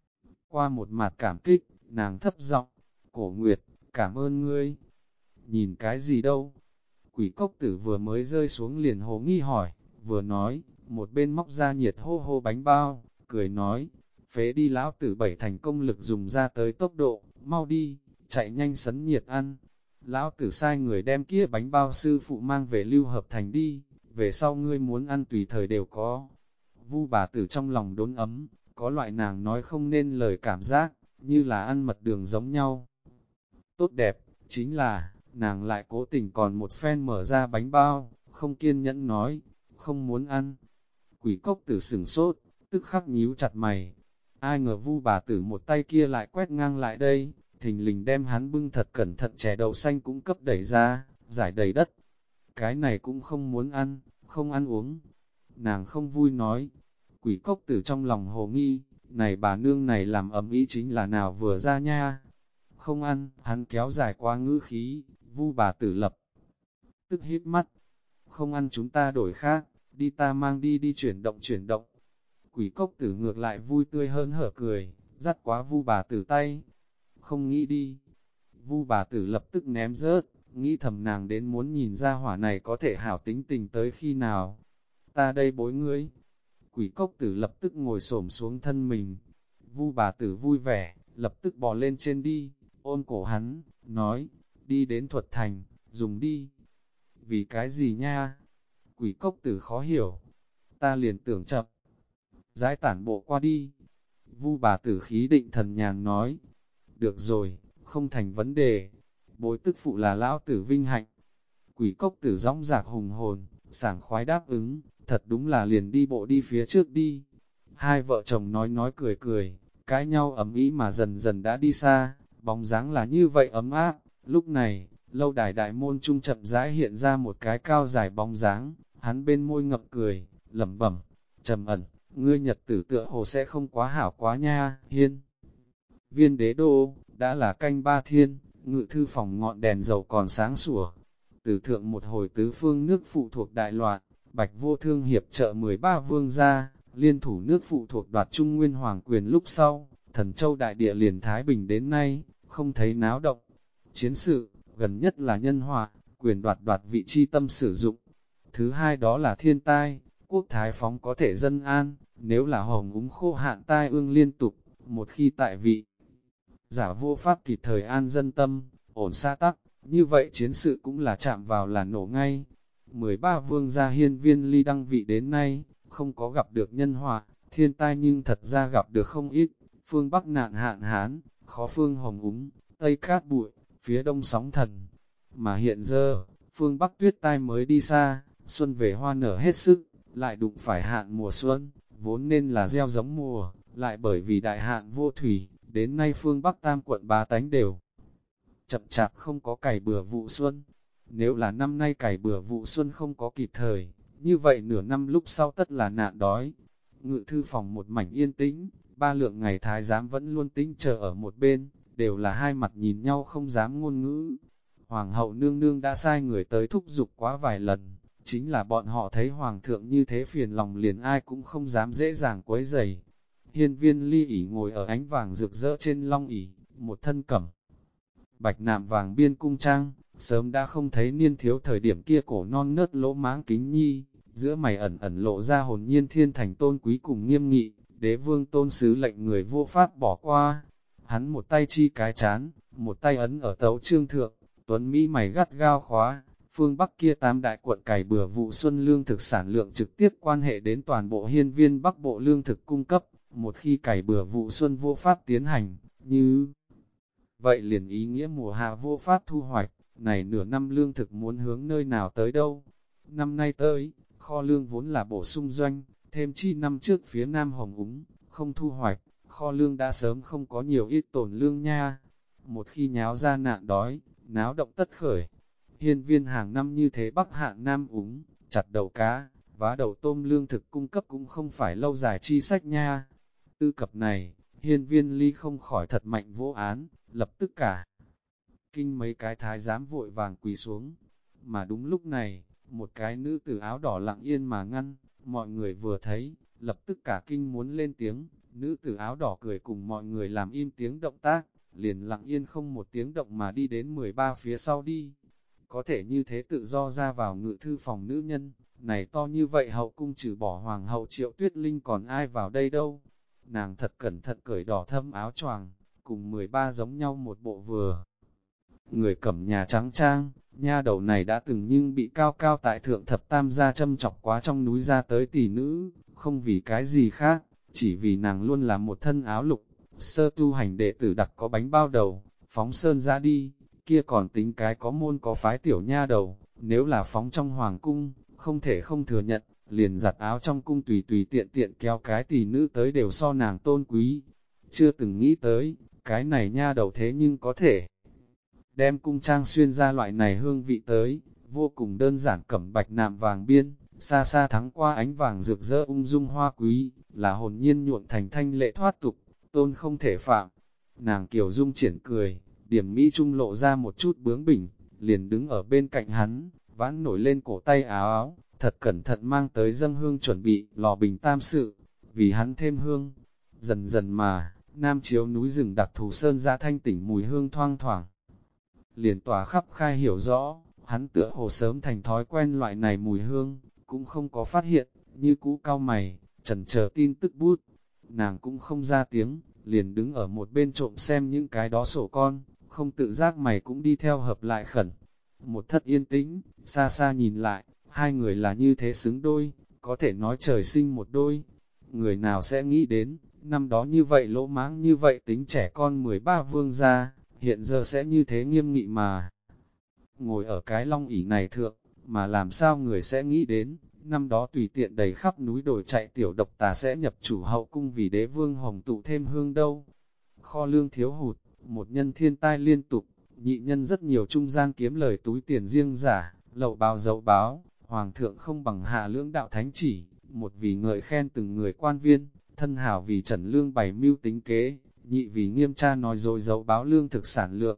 qua một mặt cảm kích, nàng thấp giọng, Cổ Nguyệt, cảm ơn ngươi. Nhìn cái gì đâu? Quỷ Cốc Tử vừa mới rơi xuống liền hồ nghi hỏi, vừa nói, một bên móc ra nhiệt hô hô bánh bao, cười nói, phế đi lão tử 7 thành công lực dùng ra tới tốc độ, mau đi, chạy nhanh sấn nhiệt ăn. Lão tử sai người đem kia bánh bao sư phụ mang về Lưu Hợp Thành đi, về sau ngươi muốn ăn tùy thời đều có. Vu bà tử trong lòng đốn ấm, có loại nàng nói không nên lời cảm giác, như là ăn mật đường giống nhau. Tốt đẹp, chính là, nàng lại cố tình còn một phen mở ra bánh bao, không kiên nhẫn nói, không muốn ăn. Quỷ Cốc Tử sửng sốt, tức khắc nhíu chặt mày, Ai ngờ Vu bà tử một tay kia lại quét ngang lại đây, thình lình đem hắn bưng thật cẩn thận chè đậu xanh cũng cấp đẩy ra, giải đầy đất. Cái này cũng không muốn ăn, không ăn uống. Nàng không vui nói, quỷ cốc tử trong lòng hồ nghi, này bà nương này làm ầm ĩ chính là nào vừa ra nha. Không ăn, hắn kéo dài qua ngữ khí, Vu bà tử lập tức hít mắt. Không ăn chúng ta đổi khác, đi ta mang đi đi chuyển động chuyển động. Quỷ cốc tử ngược lại vui tươi hơn hở cười, dắt quá Vu bà tử tay. Không nghĩ đi. Vu bà tử lập tức ném rớt, nghĩ thầm nàng đến muốn nhìn ra hỏa này có thể hảo tính tình tới khi nào. Ta đây bối ngươi. Quỷ cốc tử lập tức ngồi xổm xuống thân mình. Vu bà tử vui vẻ, lập tức bò lên trên đi, ôm cổ hắn, nói, đi đến Thuật Thành, dùng đi. Vì cái gì nha? Quỷ cốc tử khó hiểu. Ta liền tưởng chậm. Giải tản bộ qua đi. Vu bà tử khí định thần nhàn nói. Được rồi, không thành vấn đề. Bối tức phụ là lão tử vinh hạnh. Quỷ cốc tử rõng rạc hùng hồn, sảng khoái đáp ứng, thật đúng là liền đi bộ đi phía trước đi. Hai vợ chồng nói cười cười, cãi nhau ấm ý mà dần dần đã đi xa, bóng dáng là như vậy ấm áp. Lúc này, lâu đài đại môn trung chậm rãi hiện ra một cái cao dài bóng dáng, hắn bên môi ngậm cười, lẩm bẩm, trầm ẩn, ngươi nhật tử tựa hồ sẽ không quá hảo quá nha, hiên. Viên đế đô, đã là canh ba thiên, ngự thư phòng ngọn đèn dầu còn sáng sủa. Từ thượng một hồi tứ phương nước phụ thuộc đại loạn, Bạch Vô Thương hiệp trợ 13 vương gia, liên thủ nước phụ thuộc đoạt Trung Nguyên Hoàng quyền lúc sau, Thần Châu đại địa liền Thái Bình đến nay, không thấy náo động. Chiến sự, gần nhất là nhân họa, quyền đoạt vị chi tâm sử dụng. Thứ hai đó là thiên tai, quốc thái phóng có thể dân an, nếu là hồng úng khô hạn tai ương liên tục, một khi tại vị. Giả vô pháp kịp thời an dân tâm, ổn xa tắc, như vậy chiến sự cũng là chạm vào là nổ ngay. 13 vương gia hiên viên ly đăng vị đến nay, không có gặp được nhân họa, thiên tai nhưng thật ra gặp được không ít, phương Bắc nạn hạn hán, khó phương hồng úng, Tây cát bụi, phía Đông sóng thần. Mà hiện giờ, phương Bắc tuyết tai mới đi xa, xuân về hoa nở hết sức, lại đụng phải hạn mùa xuân, vốn nên là gieo giống mùa, lại bởi vì đại hạn vô thủy, đến nay phương Bắc Tam quận bá tánh đều chậm chạp không có cày bừa vụ xuân. Nếu là năm nay cày bừa vụ xuân không có kịp thời, như vậy nửa năm lúc sau tất là nạn đói. Ngự thư phòng một mảnh yên tĩnh, ba lượng ngày thái giám vẫn luôn tĩnh chờ ở một bên, đều là hai mặt nhìn nhau không dám ngôn ngữ. Hoàng hậu nương nương đã sai người tới thúc giục quá vài lần, chính là bọn họ thấy hoàng thượng như thế phiền lòng liền ai cũng không dám dễ dàng quấy rầy. Hiên viên ly ỉ ngồi ở ánh vàng rực rỡ trên long ỉ, một thân cẩm. Bạch nạm vàng biên cung trang, sớm đã không thấy niên thiếu thời điểm kia cổ non nớt lỗ máng kính nhi, giữa mày ẩn ẩn lộ ra hồn nhiên thiên thành tôn quý cùng nghiêm nghị, đế vương tôn sứ lệnh người vô pháp bỏ qua. Hắn một tay chi cái chán, một tay ấn ở tấu trương thượng, tuấn Mỹ mày gắt gao khóa, phương Bắc kia tam đại quận cày bừa vụ xuân lương thực sản lượng trực tiếp quan hệ đến toàn bộ hiên viên Bắc bộ lương thực cung cấp, một khi cày bừa vụ xuân vô pháp tiến hành, như vậy liền ý nghĩa mùa hạ vô pháp thu hoạch, này nửa năm lương thực muốn hướng nơi nào tới đâu. Năm nay tới, kho lương vốn là bổ sung doanh, thêm chi năm trước phía Nam Hồng Úng, không thu hoạch, kho lương đã sớm không có nhiều ít tổn lương nha. Một khi nháo ra nạn đói, náo động tất khởi. Hiên viên hàng năm như thế Bắc Hạ Nam Úng, chặt đầu cá, vá đầu tôm lương thực cung cấp cũng không phải lâu dài chi sách nha. Tư cập này, hiên viên ly không khỏi thật mạnh vô án, lập tức cả. Kinh mấy cái thái giám vội vàng quỳ xuống, mà đúng lúc này, một cái nữ tử áo đỏ lặng yên mà ngăn, mọi người vừa thấy, lập tức cả kinh muốn lên tiếng, nữ tử áo đỏ cười cùng mọi người làm im tiếng động tác, liền lặng yên không một tiếng động mà đi đến 13 phía sau đi. Có thể như thế tự do ra vào ngự thư phòng nữ nhân, này to như vậy hậu cung trừ bỏ hoàng hậu Triệu Tuyết Linh còn ai vào đây đâu. Nàng thật cẩn thận cởi đỏ thâm áo choàng, cùng 13 giống nhau một bộ vừa. Người cẩm nhà trắng trang, nha đầu này đã từng nhưng bị cao cao tại thượng thập tam gia châm chọc quá trong núi ra tới tỷ nữ, không vì cái gì khác, chỉ vì nàng luôn là một thân áo lục, sơ tu hành đệ tử đặc có bánh bao đầu, phóng sơn ra đi, kia còn tính cái có môn có phái tiểu nha đầu, nếu là phóng trong hoàng cung, không thể không thừa nhận, liền giặt áo trong cung tùy tùy tiện tiện kéo cái tỷ nữ tới đều so nàng tôn quý. chưa từng nghĩ tới, cái này nha đầu thế nhưng có thể đem cung trang xuyên ra loại này hương vị tới, vô cùng đơn giản cẩm bạch nạm vàng biên, xa xa thắng qua ánh vàng rực rỡ ung dung hoa quý, là hồn nhiên nhuộm thành thanh lệ thoát tục, tôn không thể phạm. Nàng kiều dung triển cười, điểm mỹ trung lộ ra một chút bướng bỉnh, liền đứng ở bên cạnh hắn, vãn nổi lên cổ tay áo áo, thật cẩn thận mang tới dâng hương chuẩn bị lò bình tam sự, vì hắn thêm hương. Dần dần mà, nam chiếu núi rừng đặc thù sơn ra thanh tỉnh mùi hương thoang thoảng. Liền tỏa khắp khai hiểu rõ, hắn tựa hồ sớm thành thói quen loại này mùi hương, cũng không có phát hiện, như cũ cao mày, chần chờ tin tức bút. Nàng cũng không ra tiếng, liền đứng ở một bên trộm xem những cái đó sổ con, không tự giác mày cũng đi theo hợp lại khẩn. Một thất yên tĩnh, xa xa nhìn lại, hai người là như thế xứng đôi, có thể nói trời sinh một đôi. Người nào sẽ nghĩ đến, năm đó như vậy lỗ mãng như vậy tính trẻ con 13 vương gia, hiện giờ sẽ như thế nghiêm nghị mà. Ngồi ở cái long ỷ này thượng, mà làm sao người sẽ nghĩ đến, năm đó tùy tiện đầy khắp núi đồi chạy tiểu độc tà sẽ nhập chủ hậu cung vì đế vương hồng tụ thêm hương đâu. Kho lương thiếu hụt, một nhân thiên tai liên tục, nhị nhân rất nhiều trung gian kiếm lời túi tiền riêng giả, lậu báo dấu báo, hoàng thượng không bằng hạ lưỡng đạo thánh chỉ, một vì ngợi khen từng người quan viên, thân hảo vì trần lương bày mưu tính kế, nhị vì nghiêm tra nói dối dấu báo lương thực sản lượng.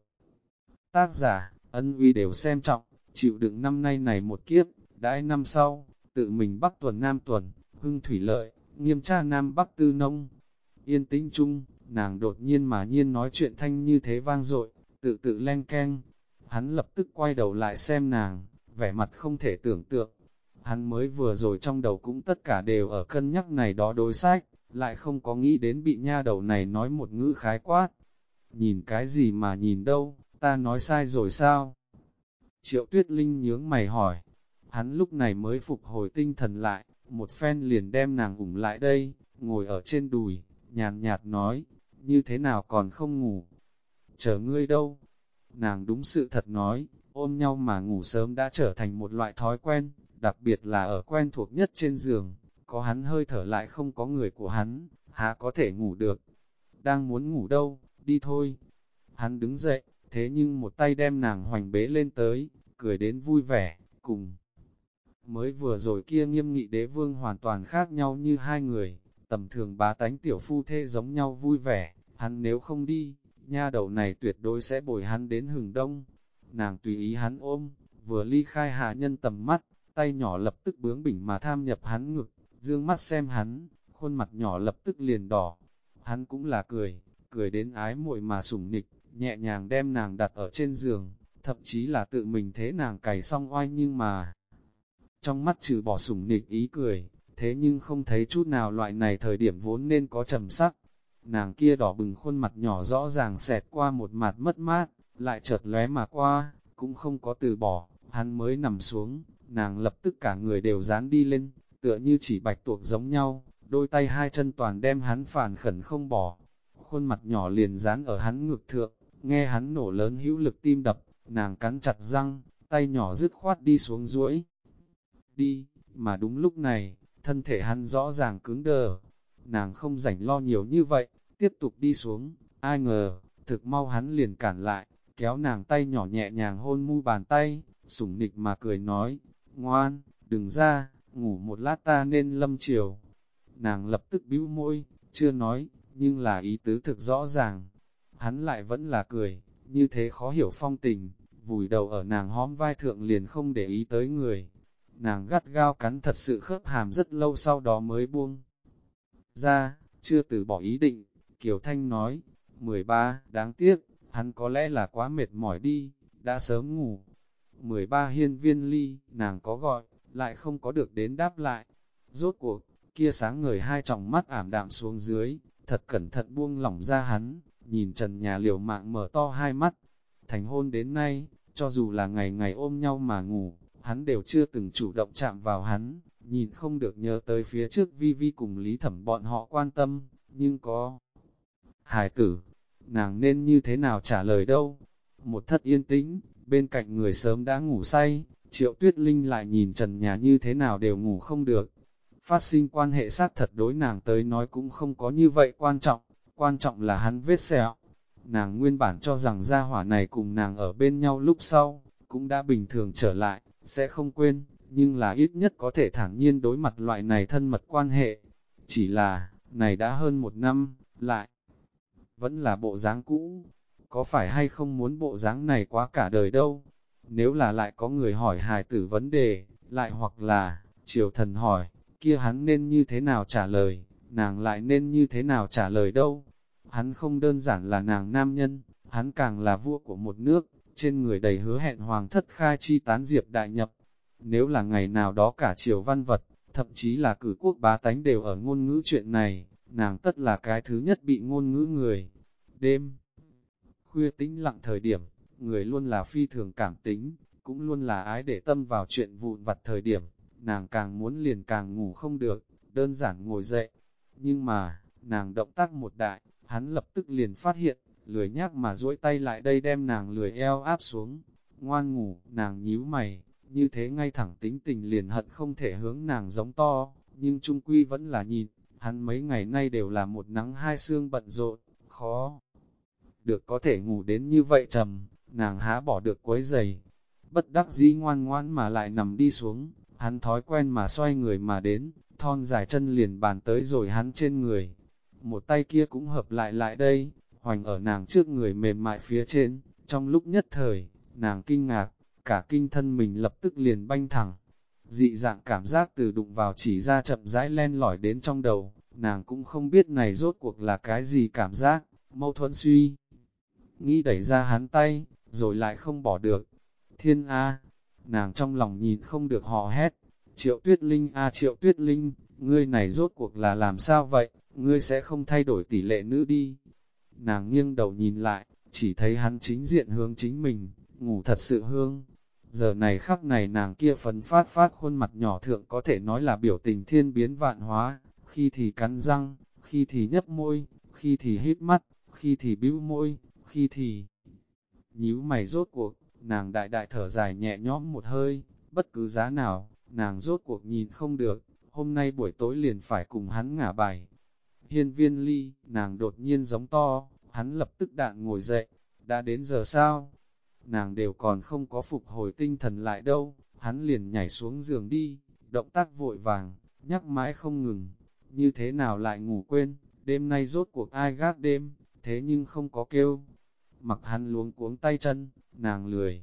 Tác giả, ân uy đều xem trọng, chịu đựng năm nay này một kiếp, đãi năm sau, tự mình Bắc tuần Nam tuần, hưng thủy lợi, nghiêm tra Nam Bắc tư nông. Yên tĩnh chung, nàng đột nhiên mà nhiên nói chuyện thanh như thế vang dội, tự tự len keng. Hắn lập tức quay đầu lại xem nàng, vẻ mặt không thể tưởng tượng. Hắn mới vừa rồi trong đầu cũng tất cả đều ở cân nhắc này đó đối sách, lại không có nghĩ đến bị nha đầu này nói một ngữ khái quát. Nhìn cái gì mà nhìn đâu, ta nói sai rồi sao? Triệu Tuyết Linh nhướng mày hỏi. Hắn lúc này mới phục hồi tinh thần lại, một phen liền đem nàng ủng lại đây, ngồi ở trên đùi, nhàn nhạt nói, như thế nào còn không ngủ? Chờ ngươi đâu? Nàng đúng sự thật nói, ôm nhau mà ngủ sớm đã trở thành một loại thói quen, đặc biệt là ở quen thuộc nhất trên giường, có hắn hơi thở lại không có người của hắn, há có thể ngủ được. Đang muốn ngủ đâu, đi thôi. Hắn đứng dậy, thế nhưng một tay đem nàng hoành bế lên tới, cười đến vui vẻ, cùng. Mới vừa rồi kia nghiêm nghị đế vương hoàn toàn khác nhau như hai người, tầm thường bá tánh tiểu phu thê giống nhau vui vẻ, hắn nếu không đi, nha đầu này tuyệt đối sẽ bồi hắn đến hừng đông. Nàng tùy ý hắn ôm, vừa ly khai hạ nhân tầm mắt, tay nhỏ lập tức bướng bỉnh mà tham nhập hắn ngực, dương mắt xem hắn, khuôn mặt nhỏ lập tức liền đỏ. Hắn cũng là cười, cười đến ái muội mà sủng nịch, nhẹ nhàng đem nàng đặt ở trên giường, thậm chí là tự mình thế nàng cày xong oai nhưng mà trong mắt trừ bỏ sủng nịch ý cười, thế nhưng không thấy chút nào loại này thời điểm vốn nên có trầm sắc. Nàng kia đỏ bừng khuôn mặt nhỏ rõ ràng xẹt qua một mặt mất mát, lại chợt lóe mà qua, cũng không có từ bỏ, hắn mới nằm xuống, nàng lập tức cả người đều dán đi lên, tựa như chỉ bạch tuộc giống nhau, đôi tay hai chân toàn đem hắn phản khẩn không bỏ. Khuôn mặt nhỏ liền dán ở hắn ngực thượng, nghe hắn nổ lớn hữu lực tim đập, nàng cắn chặt răng, tay nhỏ dứt khoát đi xuống duỗi. Đi, mà đúng lúc này, thân thể hắn rõ ràng cứng đờ. Nàng không rảnh lo nhiều như vậy, tiếp tục đi xuống, ai ngờ, thực mau hắn liền cản lại, kéo nàng tay nhỏ nhẹ nhàng hôn mu bàn tay, sủng nịch mà cười nói, ngoan, đừng ra, ngủ một lát ta nên lâm chiều. Nàng lập tức bĩu môi, chưa nói, nhưng là ý tứ thực rõ ràng. Hắn lại vẫn là cười, như thế khó hiểu phong tình, vùi đầu ở nàng hóm vai thượng liền không để ý tới người. Nàng gắt gao cắn thật sự khớp hàm rất lâu sau đó mới buông ra, chưa từ bỏ ý định. Kiều Thanh nói, 13, đáng tiếc, hắn có lẽ là quá mệt mỏi đi, đã sớm ngủ. 13 hiên viên ly, nàng có gọi, lại không có được đến đáp lại. Rốt cuộc, kia sáng ngời hai tròng mắt ảm đạm xuống dưới, thật cẩn thận buông lỏng ra hắn, nhìn trần nhà liều mạng mở to hai mắt. Thành hôn đến nay, cho dù là ngày ngày ôm nhau mà ngủ, hắn đều chưa từng chủ động chạm vào hắn, nhìn không được nhớ tới phía trước Vi Vi cùng Lý Thẩm bọn họ quan tâm, nhưng có hài tử, nàng nên như thế nào trả lời đâu. Một thất yên tĩnh, bên cạnh người sớm đã ngủ say, Triệu Tuyết Linh lại nhìn trần nhà như thế nào đều ngủ không được. Phát sinh quan hệ xác thật đối nàng tới nói cũng không có như vậy quan trọng, quan trọng là hắn vết sẹo. Nàng nguyên bản cho rằng gia hỏa này cùng nàng ở bên nhau lúc sau, cũng đã bình thường trở lại, sẽ không quên, nhưng là ít nhất có thể thản nhiên đối mặt loại này thân mật quan hệ. Chỉ là, này đã hơn 1 năm, lại vẫn là bộ dáng cũ, có phải hay không muốn bộ dáng này quá cả đời đâu. Nếu là lại có người hỏi hài tử vấn đề, lại hoặc là, Triều Thần hỏi, kia hắn nên như thế nào trả lời, nàng lại nên như thế nào trả lời đâu. Hắn không đơn giản là nàng nam nhân, hắn càng là vua của một nước, trên người đầy hứa hẹn hoàng thất khai chi tán diệp đại nhập. Nếu là ngày nào đó cả triều văn vật, thậm chí là cử quốc bá tánh đều ở ngôn ngữ chuyện này, nàng tất là cái thứ nhất bị ngôn ngữ người. Đêm khuya tĩnh lặng thời điểm, người luôn là phi thường cảm tính, cũng luôn là ái để tâm vào chuyện vụn vặt thời điểm, nàng càng muốn liền càng ngủ không được, đơn giản ngồi dậy. Nhưng mà, nàng động tác một đại, hắn lập tức liền phát hiện, lười nhác mà duỗi tay lại đây đem nàng lười eo áp xuống. Ngoan ngủ, nàng nhíu mày, như thế ngay thẳng tính tình liền hận không thể hướng nàng giống to, nhưng trung quy vẫn là nhìn, hắn mấy ngày nay đều là một nắng hai sương bận rộn, khó được có thể ngủ đến như vậy trầm, nàng há bỏ được quấy giày. Bất đắc dĩ ngoan ngoãn mà lại nằm đi xuống, hắn thói quen mà xoay người mà đến, thon dài chân liền bàn tới rồi hắn trên người. Một tay kia cũng hợp lại lại đây, hoành ở nàng trước người mềm mại phía trên, trong lúc nhất thời, nàng kinh ngạc, cả kinh thân mình lập tức liền banh thẳng. Dị dạng cảm giác từ đụng vào chỉ ra chậm rãi len lỏi đến trong đầu, nàng cũng không biết này rốt cuộc là cái gì cảm giác, mâu thuẫn suy. Nghĩ đẩy ra hắn tay, rồi lại không bỏ được. Thiên A, nàng trong lòng nhìn không được hò hét. Triệu Tuyết Linh A Triệu Tuyết Linh, ngươi này rốt cuộc là làm sao vậy, ngươi sẽ không thay đổi tỷ lệ nữ đi. Nàng nghiêng đầu nhìn lại, chỉ thấy hắn chính diện hướng chính mình, ngủ thật sự hương. Giờ này khắc này nàng kia phấn phát khuôn mặt nhỏ thượng có thể nói là biểu tình thiên biến vạn hóa, khi thì cắn răng, khi thì nhấp môi, khi thì hít mắt, khi thì bĩu môi, khi thì nhíu mày. Rốt cuộc, nàng đại đại thở dài nhẹ nhõm một hơi, bất cứ giá nào, nàng rốt cuộc nhìn không được, hôm nay buổi tối liền phải cùng hắn ngả bài. Hiên Viên Ly, nàng đột nhiên giống to, hắn lập tức đạn ngồi dậy, đã đến giờ sao? Nàng đều còn không có phục hồi tinh thần lại đâu, hắn liền nhảy xuống giường đi, động tác vội vàng, nhắc mãi không ngừng, như thế nào lại ngủ quên, đêm nay rốt cuộc ai gác đêm, thế nhưng không có kêu. Mặc hắn luống cuống tay chân, nàng lười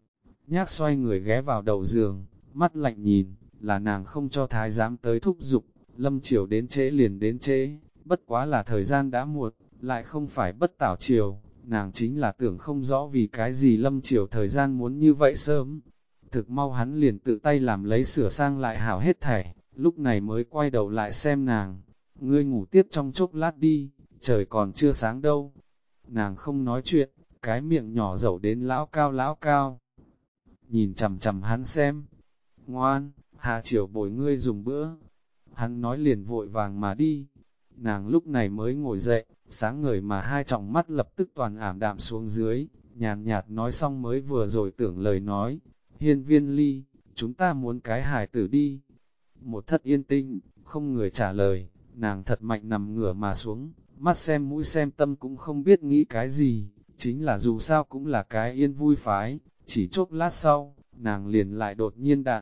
nhác xoay người ghé vào đầu giường, mắt lạnh nhìn, là nàng không cho thái giám tới thúc giục, lâm chiều đến trễ liền đến trễ, bất quá là thời gian đã muộn, lại không phải bất tảo chiều, nàng chính là tưởng không rõ vì cái gì lâm chiều thời gian muốn như vậy sớm. Thực mau hắn liền tự tay làm lấy sửa sang lại hảo hết thảy, lúc này mới quay đầu lại xem nàng, ngươi ngủ tiếp trong chốc lát đi, trời còn chưa sáng đâu. Nàng không nói chuyện, cái miệng nhỏ dẩu đến lão cao. Nhìn chằm chằm hắn xem, ngoan, hạ chiều bồi ngươi dùng bữa. Hắn nói liền vội vàng mà đi. Nàng lúc này mới ngồi dậy, sáng ngời mà hai tròng mắt lập tức toàn ảm đạm xuống dưới, nhàn nhạt nói xong mới vừa rồi tưởng lời nói. Hiên Viên Ly, chúng ta muốn cái hài tử đi. Một thất yên tĩnh, không người trả lời, nàng thật mạnh nằm ngửa mà xuống, mắt xem mũi xem tâm cũng không biết nghĩ cái gì, chính là dù sao cũng là cái yên vui phái, chỉ chốc lát sau, nàng liền lại đột nhiên đạn.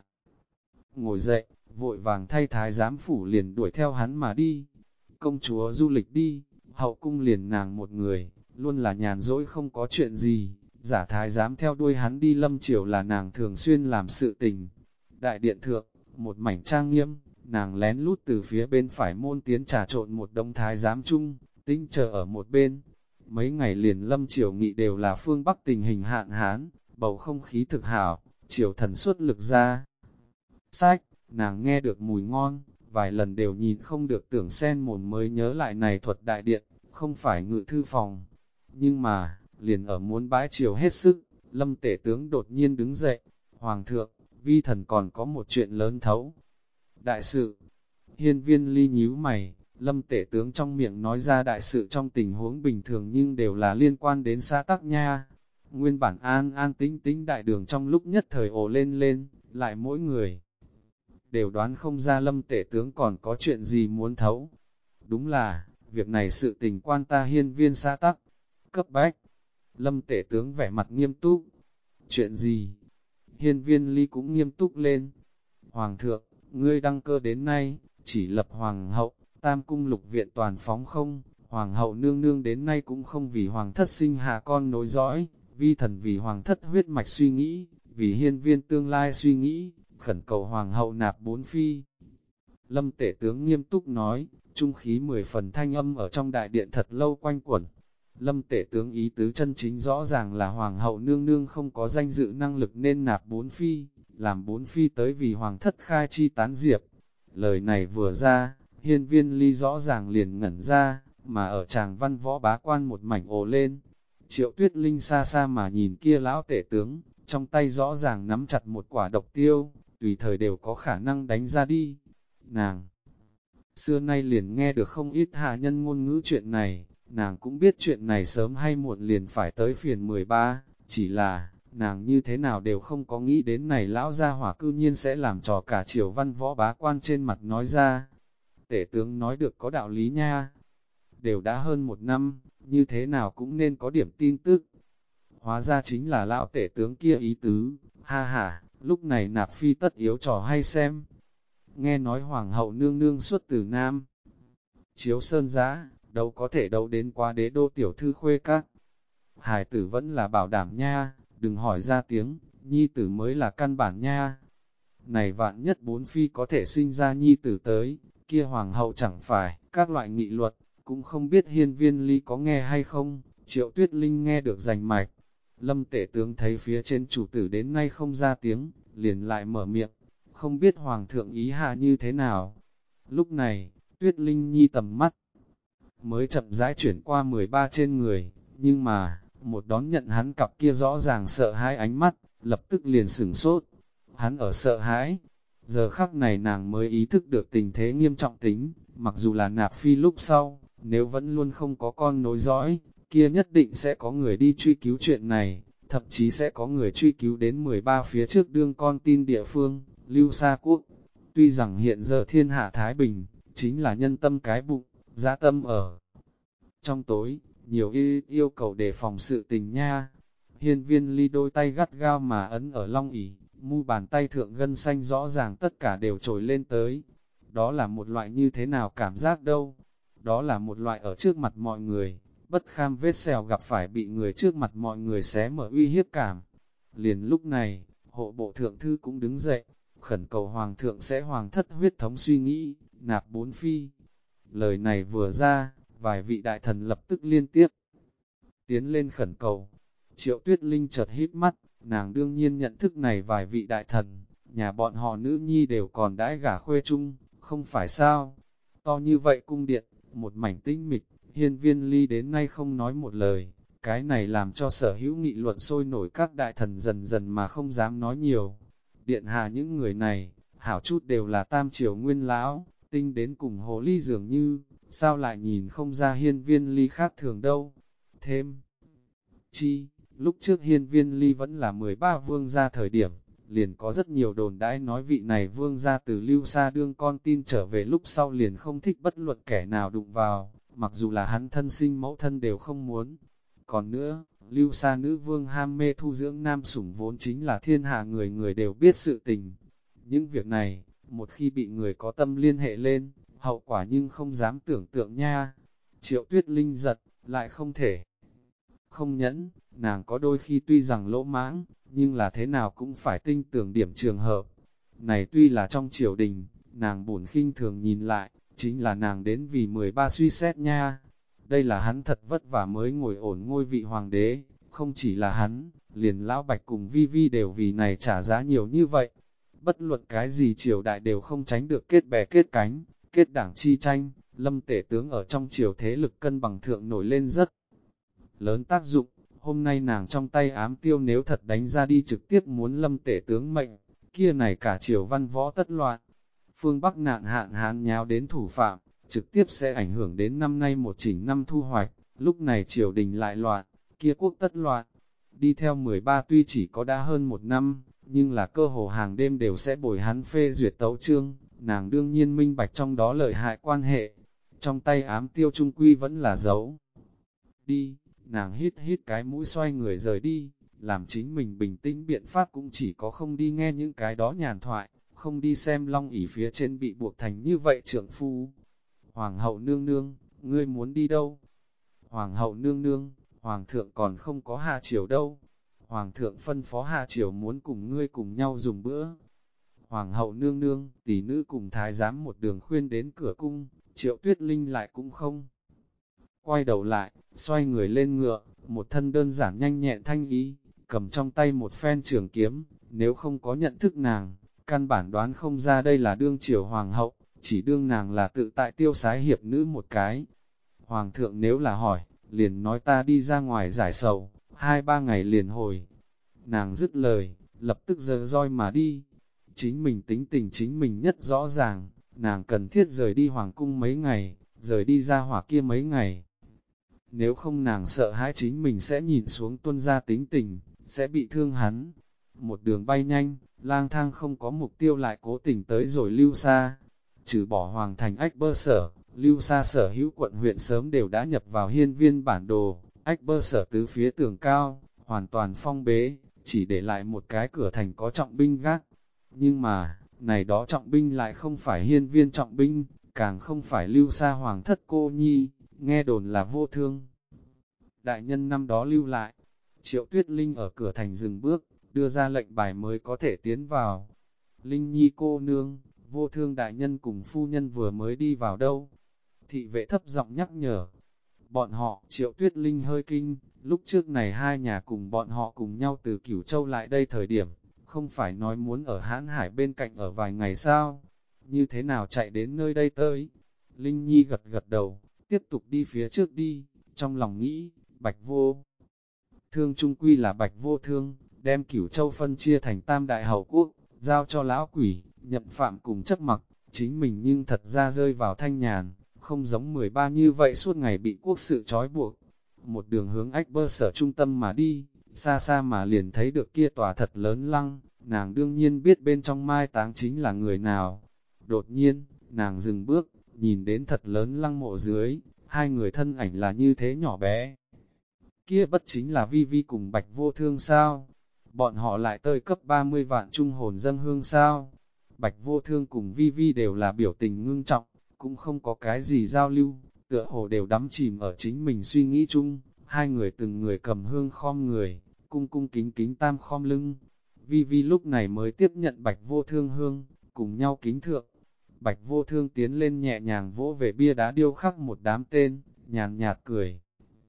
Ngồi dậy, vội vàng thay thái giám phủ liền đuổi theo hắn mà đi. Công chúa du lịch đi, hậu cung liền nàng một người, luôn là nhàn rỗi không có chuyện gì, giả thái giám theo đuôi hắn đi lâm chiều là nàng thường xuyên làm sự tình. Đại điện thượng, một mảnh trang nghiêm, nàng lén lút từ phía bên phải môn tiến trà trộn một đông thái giám chung, tinh chờ ở một bên. Mấy ngày liền lâm chiều nghị đều là phương Bắc tình hình hạn hán, bầu không khí thực hảo, triều thần xuất lực ra. Sách, nàng nghe được mùi ngon, vài lần đều nhìn không được tưởng sen mồm mới nhớ lại này thuật đại điện, không phải ngự thư phòng. Nhưng mà, liền ở muốn bãi triều hết sức, lâm tể tướng đột nhiên đứng dậy, Hoàng thượng, vi thần còn có một chuyện lớn thấu. Đại sự, Hiên Viên Ly nhíu mày, lâm tể tướng trong miệng nói ra đại sự trong tình huống bình thường nhưng đều là liên quan đến xã tắc nha. Nguyên bản an an tĩnh tĩnh đại đường trong lúc nhất thời ồ lên, lại mỗi người đều đoán không ra lâm tể tướng còn có chuyện gì muốn thấu. Đúng là, việc này sự tình quan ta hiên viên xã tắc, cấp bách. Lâm tể tướng vẻ mặt nghiêm túc. Chuyện gì? Hiên viên ly cũng nghiêm túc lên. Hoàng thượng, ngươi đăng cơ đến nay, chỉ lập hoàng hậu, tam cung lục viện toàn phóng không, hoàng hậu nương nương đến nay cũng không vì hoàng thất sinh hạ con nối dõi, vi thần vì hoàng thất huyết mạch suy nghĩ, vì hiên viên tương lai suy nghĩ, khẩn cầu hoàng hậu nạp 4 phi. Lâm tể tướng nghiêm túc nói, trung khí 10 phần thanh âm ở trong đại điện thật lâu quanh quẩn. Lâm tể tướng ý tứ chân chính rõ ràng là hoàng hậu nương nương không có danh dự năng lực nên nạp 4 phi, làm 4 phi tới vì hoàng thất khai chi tán diệp. Lời này vừa ra, hiên viên ly rõ ràng liền ngẩn ra, mà ở tràng văn võ bá quan một mảnh ồ lên. Triệu Tuyết Linh xa xa mà nhìn kia lão tể tướng, trong tay rõ ràng nắm chặt một quả độc tiêu, tùy thời đều có khả năng đánh ra đi. Nàng xưa nay liền nghe được không ít hạ nhân ngôn ngữ chuyện này, nàng cũng biết chuyện này sớm hay muộn liền phải tới phiền 13, chỉ là, nàng như thế nào đều không có nghĩ đến này lão gia hỏa cư nhiên sẽ làm trò cả triều văn võ bá quan trên mặt nói ra. Tể tướng nói được có đạo lý nha, đều đã hơn 1 năm, như thế nào cũng nên có điểm tin tức. Hóa ra chính là lão tể tướng kia ý tứ, ha ha, lúc này nạp phi tất yếu trò hay xem. Nghe nói hoàng hậu nương nương xuất từ Nam Chiếu Sơn Giá, đâu có thể đâu đến qua đế đô tiểu thư khuê các. Hải tử vẫn là bảo đảm nha, đừng hỏi ra tiếng, nhi tử mới là căn bản nha. Này vạn nhất 4 phi có thể sinh ra nhi tử tới, kia hoàng hậu chẳng phải, các loại nghị luật, cũng không biết hiên viên ly có nghe hay không, Triệu Tuyết Linh nghe được rành mạch. Lâm tể tướng thấy phía trên chủ tử đến nay không ra tiếng, liền lại mở miệng, không biết hoàng thượng ý hạ như thế nào. Lúc này, Tuyết Linh nhi tầm mắt mới chậm rãi chuyển qua 13 trên người, nhưng mà, một đón nhận hắn cặp kia rõ ràng sợ hãi ánh mắt, lập tức liền sửng sốt. Hắn ở sợ hãi. Giờ khắc này nàng mới ý thức được tình thế nghiêm trọng tính, mặc dù là nạp phi lúc sau, nếu vẫn luôn không có con nối dõi, kia nhất định sẽ có người đi truy cứu chuyện này, thậm chí sẽ có người truy cứu đến 13 phía trước đương con tin địa phương, Lưu Sa Quốc. Tuy rằng hiện giờ thiên hạ Thái Bình, chính là nhân tâm cái bụng, dã tâm ở trong tối, nhiều yêu cầu đề phòng sự tình nha. Hiên viên ly đôi tay gắt gao mà ấn ở long ỷ, mu bàn tay thượng gân xanh rõ ràng tất cả đều trồi lên tới. Đó là một loại như thế nào cảm giác đâu? Đó là một loại ở trước mặt mọi người, bất kham vết sẹo gặp phải bị người trước mặt mọi người xé mở uy hiếp cảm. Liền lúc này, hộ bộ thượng thư cũng đứng dậy, khẩn cầu hoàng thượng sẽ hoàng thất huyết thống suy nghĩ, nạp 4 phi. Lời này vừa ra, vài vị đại thần lập tức liên tiếp tiến lên khẩn cầu. Triệu Tuyết Linh chợt hít mắt, nàng đương nhiên nhận thức này vài vị đại thần, nhà bọn họ nữ nhi đều còn đãi gả khuê chung, không phải sao? To như vậy cung điện, một mảnh tĩnh mịch, hiên viên ly đến nay không nói một lời, cái này làm cho sở hữu nghị luận sôi nổi các đại thần dần dần mà không dám nói nhiều. Điện hạ những người này, hảo chút đều là tam triều nguyên lão, tinh đến cùng hồ ly dường như, sao lại nhìn không ra hiên viên ly khác thường đâu. Thêm chi, lúc trước hiên viên ly vẫn là 13 vương gia thời điểm, liền có rất nhiều đồn đãi nói vị này vương gia từ Lưu Sa đương con tin trở về lúc sau liền không thích bất luận kẻ nào đụng vào, mặc dù là hắn thân sinh mẫu thân đều không muốn. Còn nữa, Lưu Sa nữ vương ham mê thu dưỡng nam sủng vốn chính là thiên hạ người người đều biết sự tình. Những việc này, một khi bị người có tâm liên hệ lên, hậu quả nhưng không dám tưởng tượng nha. Triệu Tuyết Linh giật, lại không thể không nhẫn, nàng có đôi khi tuy rằng lỗ mãng, nhưng là thế nào cũng phải tinh tưởng điểm trường hợp. Này tuy là trong triều đình, nàng bổn khinh thường nhìn lại, chính là nàng đến vì 13 suy xét nha. Đây là hắn thật vất vả mới ngồi ổn ngôi vị hoàng đế, không chỉ là hắn, liền lão bạch cùng vi vi đều vì này trả giá nhiều như vậy. Bất luận cái gì triều đại đều không tránh được kết bè kết cánh, kết đảng chi tranh, Lâm tể tướng ở trong triều thế lực cân bằng thượng nổi lên rất lớn tác dụng. Hôm nay nàng trong tay ám tiêu nếu thật đánh ra đi trực tiếp muốn Lâm tể tướng mệnh, kia này cả triều văn võ tất loạn. Phương Bắc nạn hạn hán nháo đến thủ phạm, trực tiếp sẽ ảnh hưởng đến năm nay một chỉnh năm thu hoạch, lúc này triều đình lại loạn, kia quốc tất loạn. Đi theo 13 tuy chỉ có đã hơn 1 năm, nhưng là cơ hồ hàng đêm đều sẽ bồi hắn phê duyệt tấu chương, nàng đương nhiên minh bạch trong đó lợi hại quan hệ. trong tay ám tiêu trung quy vẫn là giấu. Đi, nàng hít hít cái mũi xoay người rời đi, làm chính mình bình tĩnh biện pháp cũng chỉ có không đi nghe những cái đó nhàn thoại, không đi xem long ỷ phía trên bị buộc thành như vậy trượng phu. Hoàng hậu nương nương, ngươi muốn đi đâu? Hoàng hậu nương nương, hoàng thượng còn không có hạ triều đâu. Hoàng thượng phân phó hạ triều muốn cùng ngươi cùng nhau dùng bữa. Hoàng hậu nương nương, tỷ nữ cùng thái giám một đường khuyên đến cửa cung, Triệu Tuyết Linh lại cũng không. Quay đầu lại, xoay người lên ngựa, một thân đơn giản nhanh nhẹn thanh ý, cầm trong tay một phen trường kiếm, nếu không có nhận thức nàng, căn bản đoán không ra đây là đương triều hoàng hậu, chỉ đương nàng là tự tại tiêu sái hiệp nữ một cái. Hoàng thượng nếu là hỏi, liền nói ta đi ra ngoài giải sầu, 2-3 ngày liền hồi. Nàng dứt lời, lập tức giơ roi mà đi. Chính mình tính tình chính mình nhất rõ ràng, nàng cần thiết rời đi hoàng cung mấy ngày, rời đi ra hỏa kia mấy ngày. Nếu không nàng sợ hãi chính mình sẽ nhìn xuống tuân gia tính tình, sẽ bị thương hắn. Một đường bay nhanh, lang thang không có mục tiêu lại cố tình tới rồi Lưu Sa. Trừ bỏ hoàng thành Ách Bơ Sở, Lưu Sa sở hữu quận huyện sớm đều đã nhập vào hiên viên bản đồ. Ách Bơ Sở tứ phía tường cao, hoàn toàn phong bế, chỉ để lại một cái cửa thành có trọng binh gác. Nhưng mà, này đó trọng binh lại không phải hiên viên trọng binh, càng không phải Lưu Sa hoàng thất cô nhi, nghe đồn là Vô Thương. Đại nhân năm đó lưu lại, Triệu Tuyết Linh ở cửa thành dừng bước, đưa ra lệnh bài mới có thể tiến vào. Linh Nhi cô nương, Vô Thương đại nhân cùng phu nhân vừa mới đi vào đâu? Thị vệ thấp giọng nhắc nhở. Bọn họ, Triệu Tuyết Linh hơi kinh, lúc trước này hai nhà cùng bọn họ cùng nhau từ Cửu Châu lại đây thời điểm, không phải nói muốn ở Hãn Hải bên cạnh ở vài ngày sao? Như thế nào chạy đến nơi đây tới? Linh Nhi gật gật đầu, tiếp tục đi phía trước đi, trong lòng nghĩ, Bạch Vô Thương trung quy là Bạch Vô Thương, đem Cửu Châu phân chia thành tam đại hầu quốc, giao cho lão quỷ, nhậm phạm cùng chấp mặc, chính mình nhưng thật ra rơi vào thanh nhàn, không giống 13 như vậy suốt ngày bị quốc sự trói buộc. Một đường hướng Ách Bơ Sở trung tâm mà đi, xa xa mà liền thấy được kia tòa thật lớn lăng, nàng đương nhiên biết bên trong mai táng chính là người nào. Đột nhiên, nàng dừng bước, nhìn đến thật lớn lăng mộ dưới, hai người thân ảnh là như thế nhỏ bé. Kia bất chính là Vi Vi cùng Bạch Vô Thương sao? Bọn họ lại tơi cấp 30 vạn trung hồn dâng hương sao? Bạch Vô Thương cùng Vi Vi đều là biểu tình ngưng trọng, cũng không có cái gì giao lưu, tựa hồ đều đắm chìm ở chính mình suy nghĩ chung. Hai người từng người cầm hương khom người, cung cung kính kính tam khom lưng. Vi Vi lúc này mới tiếp nhận Bạch Vô Thương hương, cùng nhau kính thượng. Bạch Vô Thương tiến lên nhẹ nhàng vỗ về bia đá điêu khắc một đám tên, nhàn nhạt cười.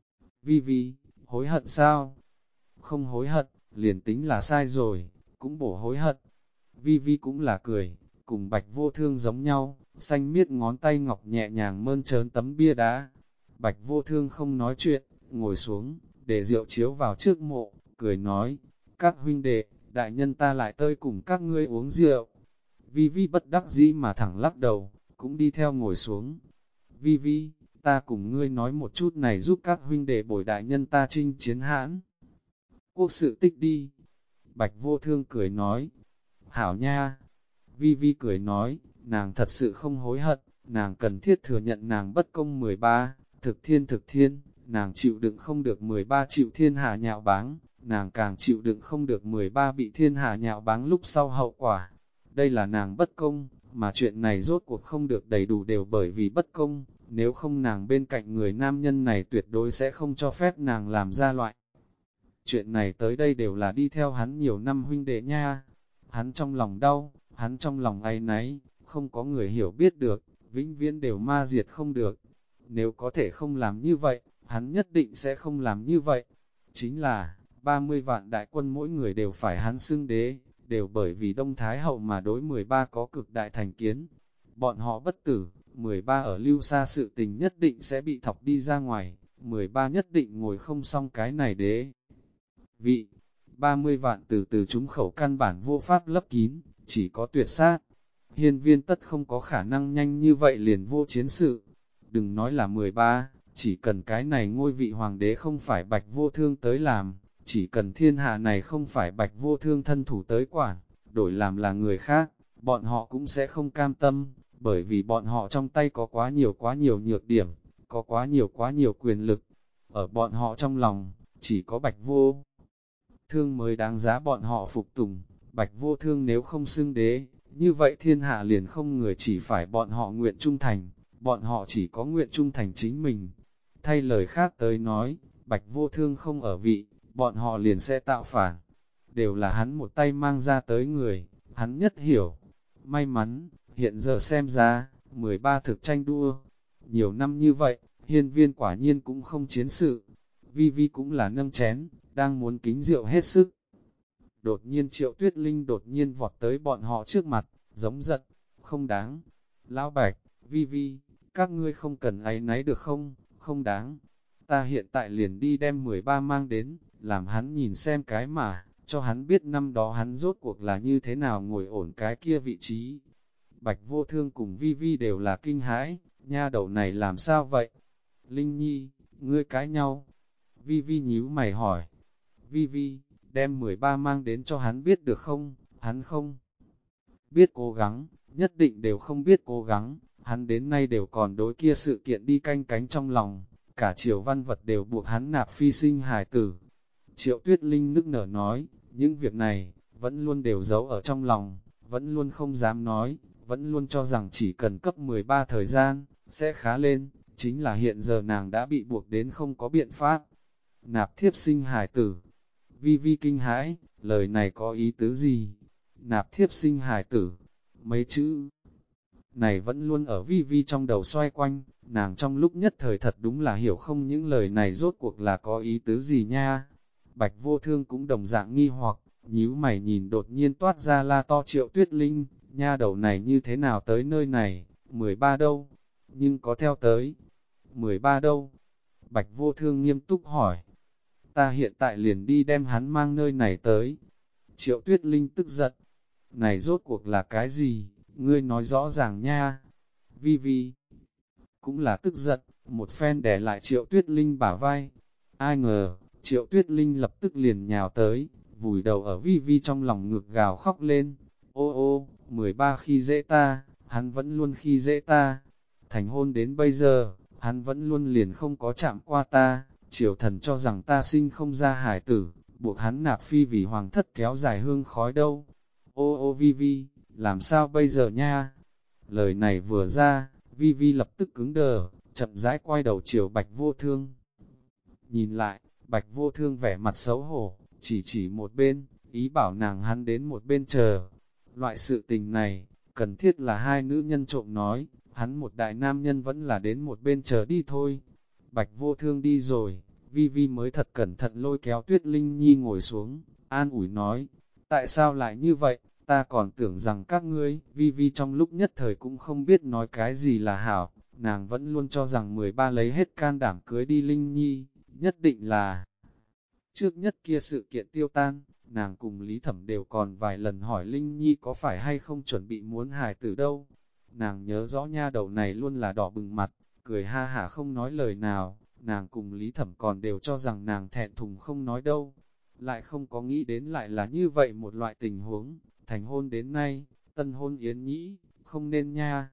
Vi Vi, hối hận sao? Không hối hận, liền tính là sai rồi, cũng bổ hối hận. Vi Vi cũng là cười, cùng Bạch Vô Thương giống nhau, xanh miết ngón tay ngọc nhẹ nhàng mơn trớn tấm bia đá. Bạch Vô Thương không nói chuyện, ngồi xuống, để rượu chiếu vào trước mộ, cười nói, các huynh đệ, đại nhân ta lại tơi cùng các ngươi uống rượu. Vi Vi bất đắc dĩ mà thẳng lắc đầu, cũng đi theo ngồi xuống. Vi Vi, ta cùng ngươi nói một chút này giúp các huynh đệ bồi đại nhân ta chinh chiến Hãn quốc sự tích đi. Bạch Vô Thương cười nói, hảo nha. Vi Vi cười nói, nàng thật sự không hối hận, nàng cần thiết thừa nhận nàng bất công 13, thực thiên, nàng chịu đựng không được 13 chịu thiên hạ nhạo báng, nàng càng chịu đựng không được 13 bị thiên hạ nhạo báng lúc sau hậu quả. Đây là nàng bất công, mà chuyện này rốt cuộc không được đầy đủ đều bởi vì bất công, nếu không nàng bên cạnh người nam nhân này tuyệt đối sẽ không cho phép nàng làm ra loại. Chuyện này tới đây đều là đi theo hắn nhiều năm huynh đệ nha. Hắn trong lòng đau, hắn trong lòng áy náy, không có người hiểu biết được, vĩnh viễn đều ma diệt không được. Nếu có thể không làm như vậy, hắn nhất định sẽ không làm như vậy. Chính là, 30 vạn đại quân mỗi người đều phải hắn xưng đế, đều bởi vì Đông Thái Hậu mà đối 13 có cực đại thành kiến. Bọn họ bất tử, 13 ở Lưu Sa sự tình nhất định sẽ bị thọc đi ra ngoài, 13 nhất định ngồi không xong cái này đế. Vị, 30 vạn từ chúng khẩu căn bản vô pháp lấp kín, chỉ có tuyệt sát. Hiên viên tất không có khả năng nhanh như vậy liền vô chiến sự. Đừng nói là 13, chỉ cần cái này ngôi vị hoàng đế không phải Bạch Vô Thương tới làm, chỉ cần thiên hạ này không phải Bạch Vô Thương thân thủ tới quản, đổi làm là người khác, bọn họ cũng sẽ không cam tâm, bởi vì bọn họ trong tay có quá nhiều nhược điểm, có quá nhiều quyền lực. Ở bọn họ trong lòng, chỉ có Bạch Vô Thương mới đáng giá bọn họ phục tùng. Bạch Vô Thương nếu không xưng đế, như vậy thiên hạ liền không người chỉ phải bọn họ nguyện trung thành, bọn họ chỉ có nguyện trung thành chính mình. Thay lời khác tới nói, Bạch Vô Thương không ở vị, bọn họ liền sẽ tạo phản. Đều là hắn một tay mang ra tới người, hắn nhất hiểu. May mắn, hiện giờ xem ra, 13 thực tranh đua. Nhiều năm như vậy, hiên viên quả nhiên cũng không chiến sự. Vi Vi cũng là nâng chén, đang muốn kính rượu hết sức. Đột nhiên Triệu Tuyết Linh đột nhiên vọt tới bọn họ trước mặt, giống giận, không đáng. Lão Bạch, Vi Vi, các ngươi không cần áy náy được không, không đáng. Ta hiện tại liền đi đem 13 mang đến, làm hắn nhìn xem cái mà, cho hắn biết năm đó hắn rốt cuộc là như thế nào ngồi ổn cái kia vị trí. Bạch Vô Thương cùng Vi Vi đều là kinh hãi, nha đầu này làm sao vậy? Linh Nhi, ngươi cãi nhau. Vi Vi nhíu mày hỏi. Vi Vi, đem 13 mang đến cho hắn biết được không? Hắn không biết cố gắng, nhất định đều không biết cố gắng. Hắn đến nay đều còn đối kia sự kiện đi canh cánh trong lòng. Cả Triều Văn Vật đều buộc hắn nạp phi sinh hài tử. Triệu Tuyết Linh nức nở nói, những việc này, vẫn luôn đều giấu ở trong lòng, vẫn luôn không dám nói, vẫn luôn cho rằng chỉ cần cấp 13 thời gian, sẽ khá lên, chính là hiện giờ nàng đã bị buộc đến không có biện pháp. Nạp thiếp sinh hài tử. Vi Vi kinh hãi, lời này có ý tứ gì? Nạp thiếp sinh hài tử. Mấy chữ này vẫn luôn ở Vi Vi trong đầu xoay quanh, nàng trong lúc nhất thời thật đúng là hiểu không những lời này rốt cuộc là có ý tứ gì nha. Bạch Vô Thương cũng đồng dạng nghi hoặc, nhíu mày nhìn đột nhiên toát ra la to Triệu Tuyết Linh, nha đầu này như thế nào tới nơi này, 13 đâu, nhưng có theo tới, 13 đâu. Bạch Vô Thương nghiêm túc hỏi, ta hiện tại liền đi đem hắn mang nơi này tới. Triệu Tuyết Linh tức giận, này rốt cuộc là cái gì, ngươi nói rõ ràng nha. Vi Vi cũng là tức giận, một phen đè lại Triệu Tuyết Linh bả vai. Ai ngờ, Triệu Tuyết Linh lập tức liền nhào tới, vùi đầu ở Vi Vi trong lòng ngực gào khóc lên. Ô ô, 13 khi dễ ta, hắn vẫn luôn khi dễ ta. Thành hôn đến bây giờ, hắn vẫn luôn liền không có chạm qua ta. Triều thần cho rằng ta sinh không ra hải tử, buộc hắn nạp phi vì hoàng thất kéo dài hương khói đâu. Ô ô Vi Vi, làm sao bây giờ nha? Lời này vừa ra, Vi Vi lập tức cứng đờ, chậm rãi quay đầu chiều Bạch Vô Thương. Nhìn lại, Bạch Vô Thương vẻ mặt xấu hổ, chỉ một bên, ý bảo nàng hắn đến một bên chờ. Loại sự tình này, cần thiết là hai nữ nhân trộm nói, hắn một đại nam nhân vẫn là đến một bên chờ đi thôi. Bạch Vô Thương đi rồi, Vi Vi mới thật cẩn thận lôi kéo Tuyết Linh Nhi ngồi xuống, an ủi nói, tại sao lại như vậy, ta còn tưởng rằng các ngươi, Vi Vi trong lúc nhất thời cũng không biết nói cái gì là hảo, nàng vẫn luôn cho rằng 13 lấy hết can đảm cưới đi Linh Nhi, nhất định là trước nhất kia sự kiện tiêu tan, nàng cùng Lý Thẩm đều còn vài lần hỏi Linh Nhi có phải hay không chuẩn bị muốn hài tử đâu. Nàng nhớ rõ nha đầu này luôn là đỏ bừng mặt, cười ha hả không nói lời nào, nàng cùng Lý Thẩm còn đều cho rằng nàng thẹn thùng không nói đâu. Lại không có nghĩ đến lại là như vậy một loại tình huống, thành hôn đến nay, tân hôn yến nhĩ, không nên nha.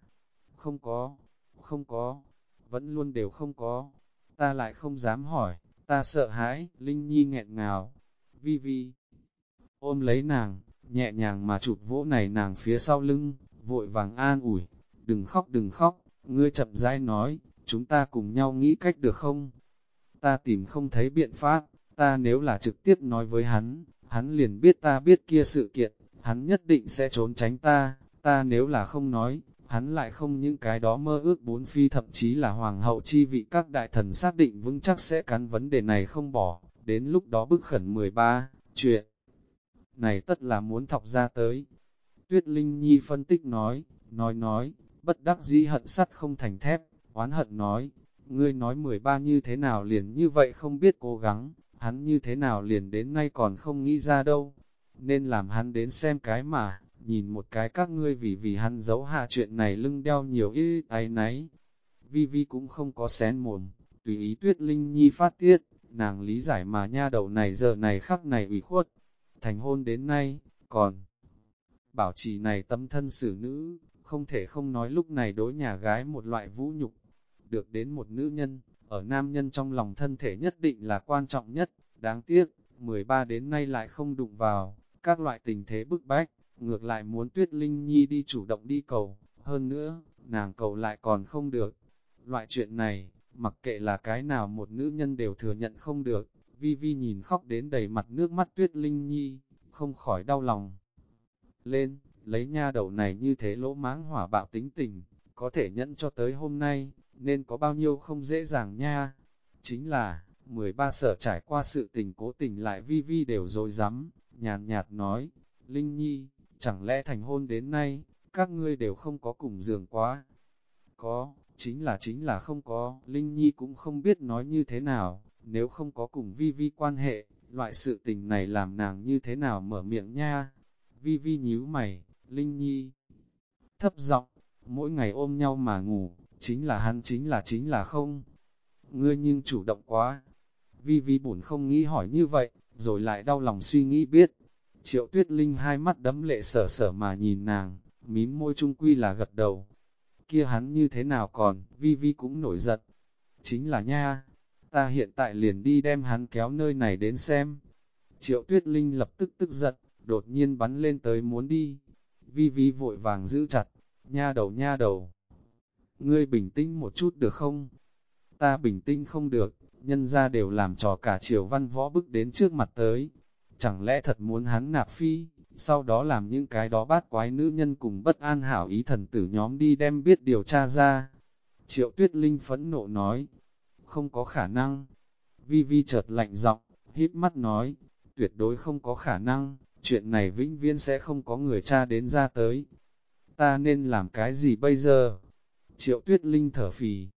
Không có, vẫn luôn đều không có, ta lại không dám hỏi. Ta sợ hãi, Linh Nhi nghẹn ngào. Vi Vi ôm lấy nàng, nhẹ nhàng mà chụp vỗ này nàng phía sau lưng, vội vàng an ủi. Đừng khóc, ngươi chậm rãi nói, chúng ta cùng nhau nghĩ cách được không? Ta tìm không thấy biện pháp, ta nếu là trực tiếp nói với hắn liền biết ta biết kia sự kiện, hắn nhất định sẽ trốn tránh ta nếu là không nói, hắn lại không những cái đó mơ ước bốn phi thậm chí là hoàng hậu chi vị các đại thần xác định vững chắc sẽ cắn vấn đề này không bỏ, đến lúc đó bức khẩn 13, chuyện này tất là muốn thọc ra tới. Tuyết Linh Nhi phân tích nói, bất đắc dĩ hận sắt không thành thép, oán hận nói, ngươi nói 13 như thế nào liền như vậy không biết cố gắng, hắn như thế nào liền đến nay còn không nghĩ ra đâu, nên làm hắn đến xem cái mà. Nhìn một cái các ngươi vì hắn giấu hạ chuyện này lưng đeo nhiều ít áy náy. Vi Vi cũng không có xén mồm, tùy ý Tuyết Linh Nhi phát tiết, nàng lý giải mà nha đầu này giờ này khắc này ủy khuất. Thành hôn đến nay, còn bảo trì này tâm thân xử nữ, không thể không nói lúc này đối nhà gái một loại vũ nhục. Được đến một nữ nhân, ở nam nhân trong lòng thân thể nhất định là quan trọng nhất, đáng tiếc, 13 đến nay lại không đụng vào, các loại tình thế bức bách, ngược lại muốn Tuyết Linh Nhi đi chủ động đi cầu, hơn nữa, nàng cầu lại còn không được. Loại chuyện này, mặc kệ là cái nào một nữ nhân đều thừa nhận không được. Vi Vi nhìn khóc đến đầy mặt nước mắt Tuyết Linh Nhi, không khỏi đau lòng. Lên, lấy nha đầu này như thế lỗ mãng hỏa bạo tính tình, có thể nhẫn cho tới hôm nay, nên có bao nhiêu không dễ dàng nha. Chính là, 13 sở trải qua sự tình cố tình lại Vi Vi đều dối rắm nhàn nhạt nói, Linh Nhi, chẳng lẽ thành hôn đến nay, các ngươi đều không có cùng giường quá. Có, chính là không có, Linh Nhi cũng không biết nói như thế nào, nếu không có cùng Vi Vi quan hệ, loại sự tình này làm nàng như thế nào mở miệng nha. Vi Vi nhíu mày, Linh Nhi thấp giọng, mỗi ngày ôm nhau mà ngủ, chính là hắn chính là không. Ngươi nhưng chủ động quá. Vi Vi buồn không nghĩ hỏi như vậy, rồi lại đau lòng suy nghĩ biết. Triệu Tuyết Linh hai mắt đẫm lệ sở sở mà nhìn nàng, mím môi chung quy là gật đầu. Kia hắn như thế nào còn, Vi Vi cũng nổi giận. Chính là nha, ta hiện tại liền đi đem hắn kéo nơi này đến xem. Triệu Tuyết Linh lập tức tức giận, đột nhiên bắn lên tới muốn đi. Vi Vi vội vàng giữ chặt, nha đầu. Ngươi bình tĩnh một chút được không? Ta bình tĩnh không được, nhân ra đều làm trò cả Triều Văn Võ bức đến trước mặt tới. Chẳng lẽ thật muốn hắn nạp phi, sau đó làm những cái đó bát quái nữ nhân cùng bất an hảo ý thần tử nhóm đi đem biết điều tra ra. Triệu Tuyết Linh phẫn nộ nói, không có khả năng. Vi Vi chợt lạnh giọng, híp mắt nói, tuyệt đối không có khả năng, chuyện này vĩnh viễn sẽ không có người tra đến ra tới. Ta nên làm cái gì bây giờ? Triệu Tuyết Linh thở phì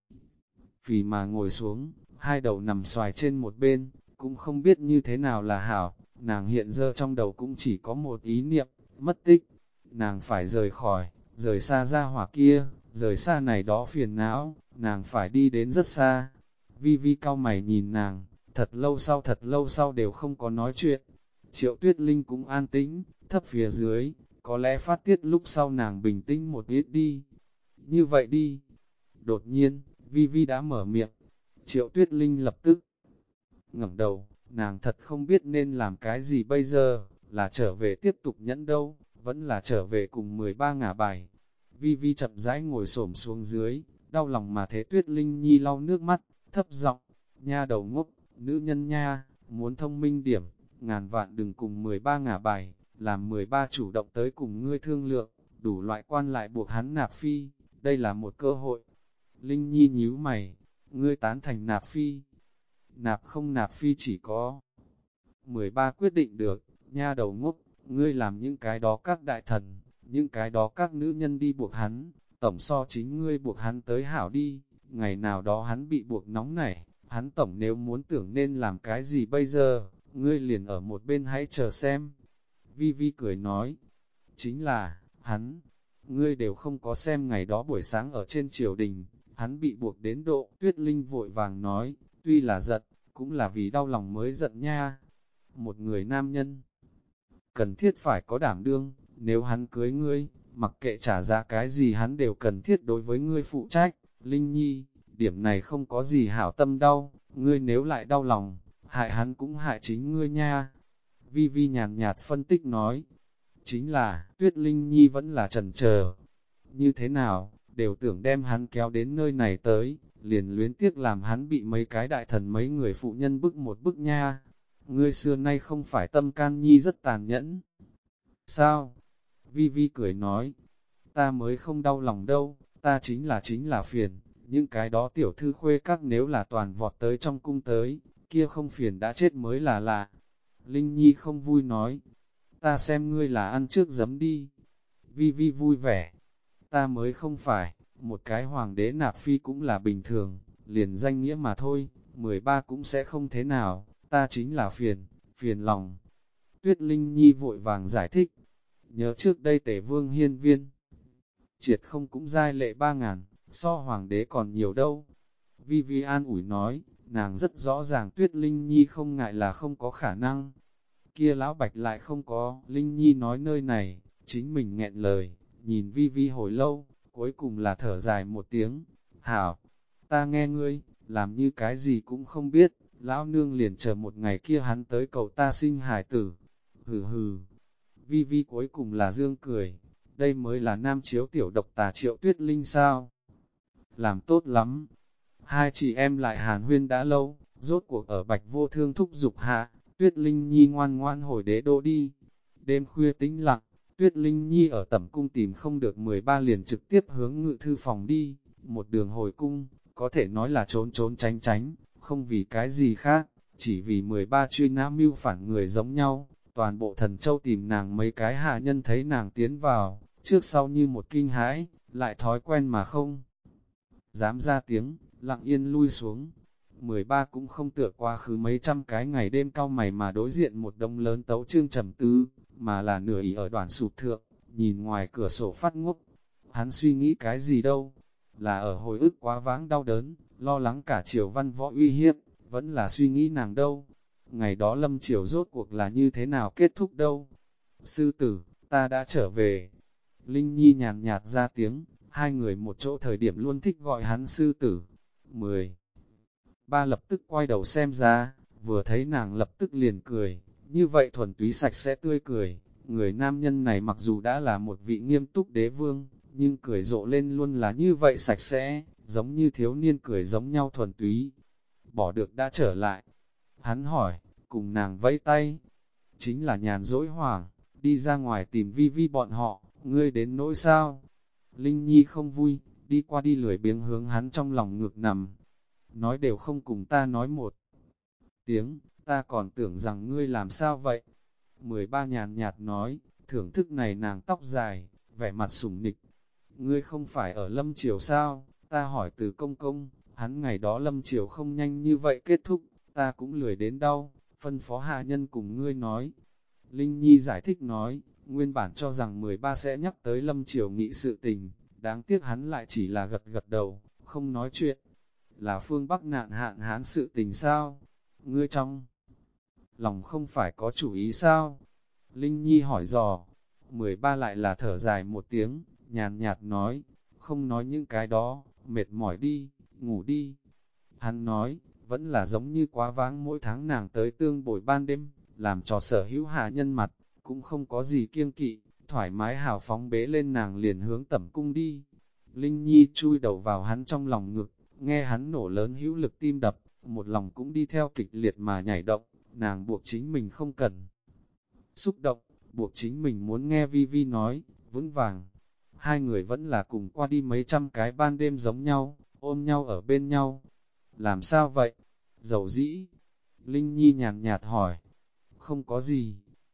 mà ngồi xuống, hai đầu nằm xoài trên một bên, cũng không biết như thế nào là hảo, nàng hiện giờ trong đầu cũng chỉ có một ý niệm, mất tích. Nàng phải rời xa ra hỏa kia, rời xa này đó phiền não, nàng phải đi đến rất xa. Vi Vi cau mày nhìn nàng, thật lâu sau đều không có nói chuyện. Triệu Tuyết Linh cũng an tĩnh, thấp phía dưới, có lẽ phát tiết lúc sau nàng bình tĩnh một ít đi. Như vậy đi. Đột nhiên, Vi Vi đã mở miệng. Triệu Tuyết Linh lập tức ngẩng đầu, nàng thật không biết nên làm cái gì bây giờ, là trở về tiếp tục nhẫn đâu, vẫn là trở về cùng 13 ngả bài. Vi Vi chậm rãi ngồi xổm xuống dưới, đau lòng mà thế Tuyết Linh Nhi lau nước mắt, thấp giọng, nha đầu ngốc, nữ nhân nha, muốn thông minh điểm, ngàn vạn đừng cùng 13 ngả bài, làm 13 chủ động tới cùng ngươi thương lượng, đủ loại quan lại buộc hắn nạp phi, đây là một cơ hội. Linh Nhi nhíu mày, ngươi tán thành nạp phi. Nạp không nạp phi chỉ có 13 quyết định được, nha đầu ngốc, ngươi làm những cái đó các đại thần, những cái đó các nữ nhân đi buộc hắn, tổng so chính ngươi buộc hắn tới hảo đi, ngày nào đó hắn bị buộc nóng nảy, hắn tổng nếu muốn tưởng nên làm cái gì bây giờ, ngươi liền ở một bên hãy chờ xem. Vi Vi cười nói, chính là, ngươi đều không có xem ngày đó buổi sáng ở trên triều đình, hắn bị buộc đến độ, Tuyết Linh vội vàng nói, tuy là giận, cũng là vì đau lòng mới giận nha. Một người nam nhân, cần thiết phải có đảm đương, nếu hắn cưới ngươi, mặc kệ trả giá cái gì hắn đều cần thiết đối với ngươi phụ trách. Linh Nhi, điểm này không có gì hảo tâm đau, ngươi nếu lại đau lòng, hại hắn cũng hại chính ngươi nha. Vi Vi nhàn nhạt phân tích nói, chính là, Tuyết Linh Nhi vẫn là chần chờ. Như thế nào, đều tưởng đem hắn kéo đến nơi này tới, liền luyến tiếc làm hắn bị mấy cái đại thần mấy người phụ nhân bức một bức nha. Ngươi xưa nay không phải tâm can nhi rất tàn nhẫn. Sao? Vi Vi cười nói, ta mới không đau lòng đâu, ta chính là phiền, những cái đó tiểu thư khuê các nếu là toàn vọt tới trong cung tới, kia không phiền đã chết mới là lạ. Linh Nhi không vui nói, ta xem ngươi là ăn trước giấm đi. Vi Vi vui vẻ, ta mới không phải, một cái hoàng đế nạp phi cũng là bình thường, liền danh nghĩa mà thôi, 13 cũng sẽ không thế nào, ta chính là phiền lòng. Tuyết Linh Nhi vội vàng giải thích, nhớ trước đây Tề Vương hiên viên, triệt không cũng giai lệ 3.000, so hoàng đế còn nhiều đâu. Vi Vi an ủi nói, nàng rất rõ ràng Tuyết Linh Nhi không ngại là không có khả năng. Kia lão bạch lại không có, Linh Nhi nói nơi này, chính mình nghẹn lời, nhìn Vi Vi hồi lâu, cuối cùng là thở dài một tiếng, hảo, ta nghe ngươi, làm như cái gì cũng không biết, lão nương liền chờ một ngày kia hắn tới cầu ta sinh hải tử, hừ hừ, Vi Vi cuối cùng là dương cười, đây mới là nam chiếu tiểu độc tà Triệu Tuyết Linh sao, làm tốt lắm, hai chị em lại hàn huyên đã lâu, rốt cuộc ở Bạch Vô Thương thúc giục hạ, Tuyết Linh Nhi ngoan ngoan hồi đế đô đi, đêm khuya tĩnh lặng, Tuyết Linh Nhi ở tẩm cung tìm không được 13 liền trực tiếp hướng ngự thư phòng đi, một đường hồi cung, có thể nói là trốn trốn tránh tránh, không vì cái gì khác, chỉ vì 13 truy nã mưu phản người giống nhau, toàn bộ Thần Châu tìm nàng mấy cái hạ nhân thấy nàng tiến vào, trước sau như một kinh hãi, lại thói quen mà không dám ra tiếng, lặng yên lui xuống. 13 cũng không tựa quá khứ mấy trăm cái ngày đêm cau mày mà đối diện một đông lớn tấu chương trầm tư, mà là nửa ỉ ở đoạn sụp thượng, nhìn ngoài cửa sổ phát ngốc. Hắn suy nghĩ cái gì đâu, là ở hồi ức quá vãng đau đớn, lo lắng cả Triều Văn Võ uy hiếp, vẫn là suy nghĩ nàng đâu. Ngày đó Lâm Triều rốt cuộc là như thế nào kết thúc đâu. Sư tử, ta đã trở về. Linh Nhi nhàn nhạt ra tiếng, hai người một chỗ thời điểm luôn thích gọi hắn sư tử. 13 lập tức quay đầu xem ra, vừa thấy nàng lập tức liền cười, như vậy thuần túy sạch sẽ tươi cười. Người nam nhân này mặc dù đã là một vị nghiêm túc đế vương, nhưng cười rộ lên luôn là như vậy sạch sẽ, giống như thiếu niên cười giống nhau thuần túy. Bỏ được đã trở lại. Hắn hỏi, cùng nàng vẫy tay, chính là nhàn dỗi hoảng, đi ra ngoài tìm Vi Vi bọn họ, ngươi đến nỗi sao? Linh Nhi không vui, đi qua đi lười biếng hướng hắn trong lòng ngược nằm. Nói đều không cùng ta nói một tiếng, ta còn tưởng rằng ngươi làm sao vậy? 13 nhàn nhạt nói, thưởng thức này nàng tóc dài, vẻ mặt sủng nịch. Ngươi không phải ở Lâm Triều sao? Ta hỏi từ công công, hắn ngày đó Lâm Triều không nhanh như vậy kết thúc, ta cũng lười đến đau, phân phó hạ nhân cùng ngươi nói. Linh Nhi giải thích nói, nguyên bản cho rằng 13 sẽ nhắc tới Lâm Triều nghị sự tình, đáng tiếc hắn lại chỉ là gật gật đầu, không nói chuyện. Là phương Bắc nạn hạn hán sự tình sao? Ngươi trong lòng không phải có chủ ý sao? Linh Nhi hỏi dò, 13 lại là thở dài một tiếng, nhàn nhạt nói, không nói những cái đó, mệt mỏi đi, ngủ đi. Hắn nói, vẫn là giống như quá vãng mỗi tháng nàng tới tương bồi ban đêm, làm cho sở hữu hạ nhân mặt, cũng không có gì kiêng kỵ, thoải mái hào phóng bế lên nàng liền hướng tẩm cung đi. Linh Nhi chui đầu vào hắn trong lòng ngực, nghe hắn nổ lớn hữu lực tim đập, một lòng cũng đi theo kịch liệt mà nhảy động, nàng buộc chính mình không cần xúc động, buộc chính mình muốn nghe Vi Vi nói, vững vàng. Hai người vẫn là cùng qua đi mấy trăm cái ban đêm giống nhau, ôm nhau ở bên nhau. Làm sao vậy? Dầu dĩ. Linh Nhi nhàn nhạt hỏi. Không có gì.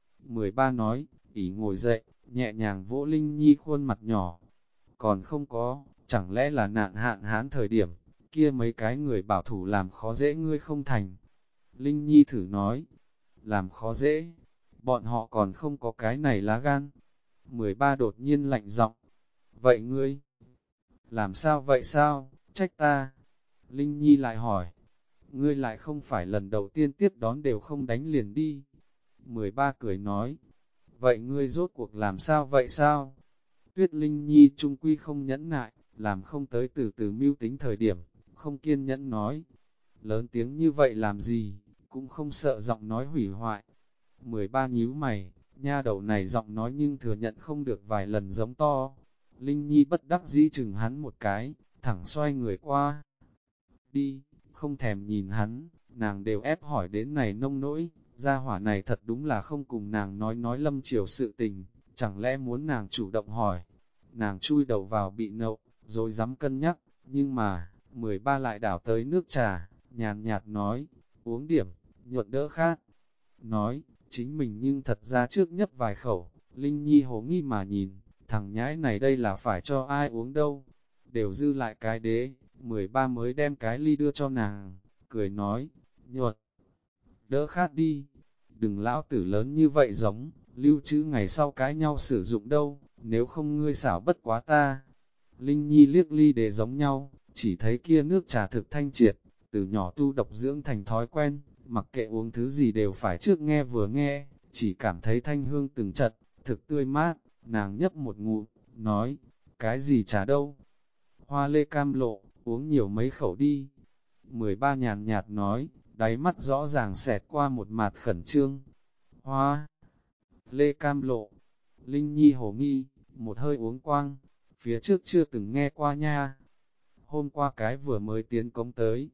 13 nói, ỉ ngồi dậy, nhẹ nhàng vỗ Linh Nhi khuôn mặt nhỏ. Còn không có, chẳng lẽ là nạn hạn hán thời điểm, kia mấy cái người bảo thủ làm khó dễ ngươi không thành. Linh Nhi thử nói, làm khó dễ, bọn họ còn không có cái này lá gan. 13 đột nhiên lạnh giọng, vậy ngươi, làm sao vậy sao, trách ta. Linh Nhi lại hỏi, ngươi lại không phải lần đầu tiên tiếp đón đều không đánh liền đi. 13 cười nói, vậy ngươi rốt cuộc làm sao vậy sao? Tuyết Linh Nhi trung quy không nhẫn nại, làm không tới từ từ mưu tính thời điểm, không kiên nhẫn nói. Lớn tiếng như vậy làm gì, cũng không sợ giọng nói hủy hoại. 13 nhíu mày, nha đầu này giọng nói nhưng thừa nhận không được vài lần giống to. Linh Nhi bất đắc dĩ chừng hắn một cái, thẳng xoay người qua. Đi, không thèm nhìn hắn, nàng đều ép hỏi đến này nông nỗi, gia hỏa này thật đúng là không cùng nàng nói Lâm Triều sự tình, chẳng lẽ muốn nàng chủ động hỏi. Nàng chui đầu vào bị nậu, rồi dám cân nhắc, nhưng mà, 13 lại đảo tới nước trà, nhàn nhạt nói, uống điểm, nhuận đỡ khát. Nói, chính mình nhưng thật ra trước nhấp vài khẩu, Linh Nhi hồ nghi mà nhìn, thằng nhãi này đây là phải cho ai uống đâu. Đều dư lại cái đế, 13 mới đem cái ly đưa cho nàng, cười nói, nhuận, đỡ khát đi, đừng lão tử lớn như vậy giống, lưu trữ ngày sau cái nhau sử dụng đâu, nếu không ngươi xảo bất quá ta. Linh Nhi liếc ly để giống nhau, chỉ thấy kia nước trà thực thanh triệt, từ nhỏ tu độc dưỡng thành thói quen, mặc kệ uống thứ gì đều phải trước nghe vừa nghe, chỉ cảm thấy thanh hương từng chật, thực tươi mát, nàng nhấp một ngụm, nói, cái gì trà đâu? Hoa lê cam lộ, uống nhiều mấy khẩu đi. 13 nhàn nhạt nói, đáy mắt rõ ràng xẹt qua một mạt khẩn trương. Hoa lê cam lộ, Linh Nhi hồ nghi, một hơi uống quang, phía trước chưa từng nghe qua nha. Hôm qua cái vừa mới tiến cống tới.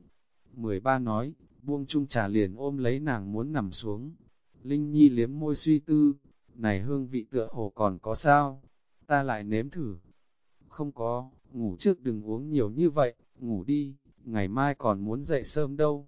13 nói, buông chung trà liền ôm lấy nàng muốn nằm xuống. Linh Nhi liếm môi suy tư, này hương vị tựa hồ còn có sao? Ta lại nếm thử. Không có, ngủ trước đừng uống nhiều như vậy, ngủ đi, ngày mai còn muốn dậy sớm đâu.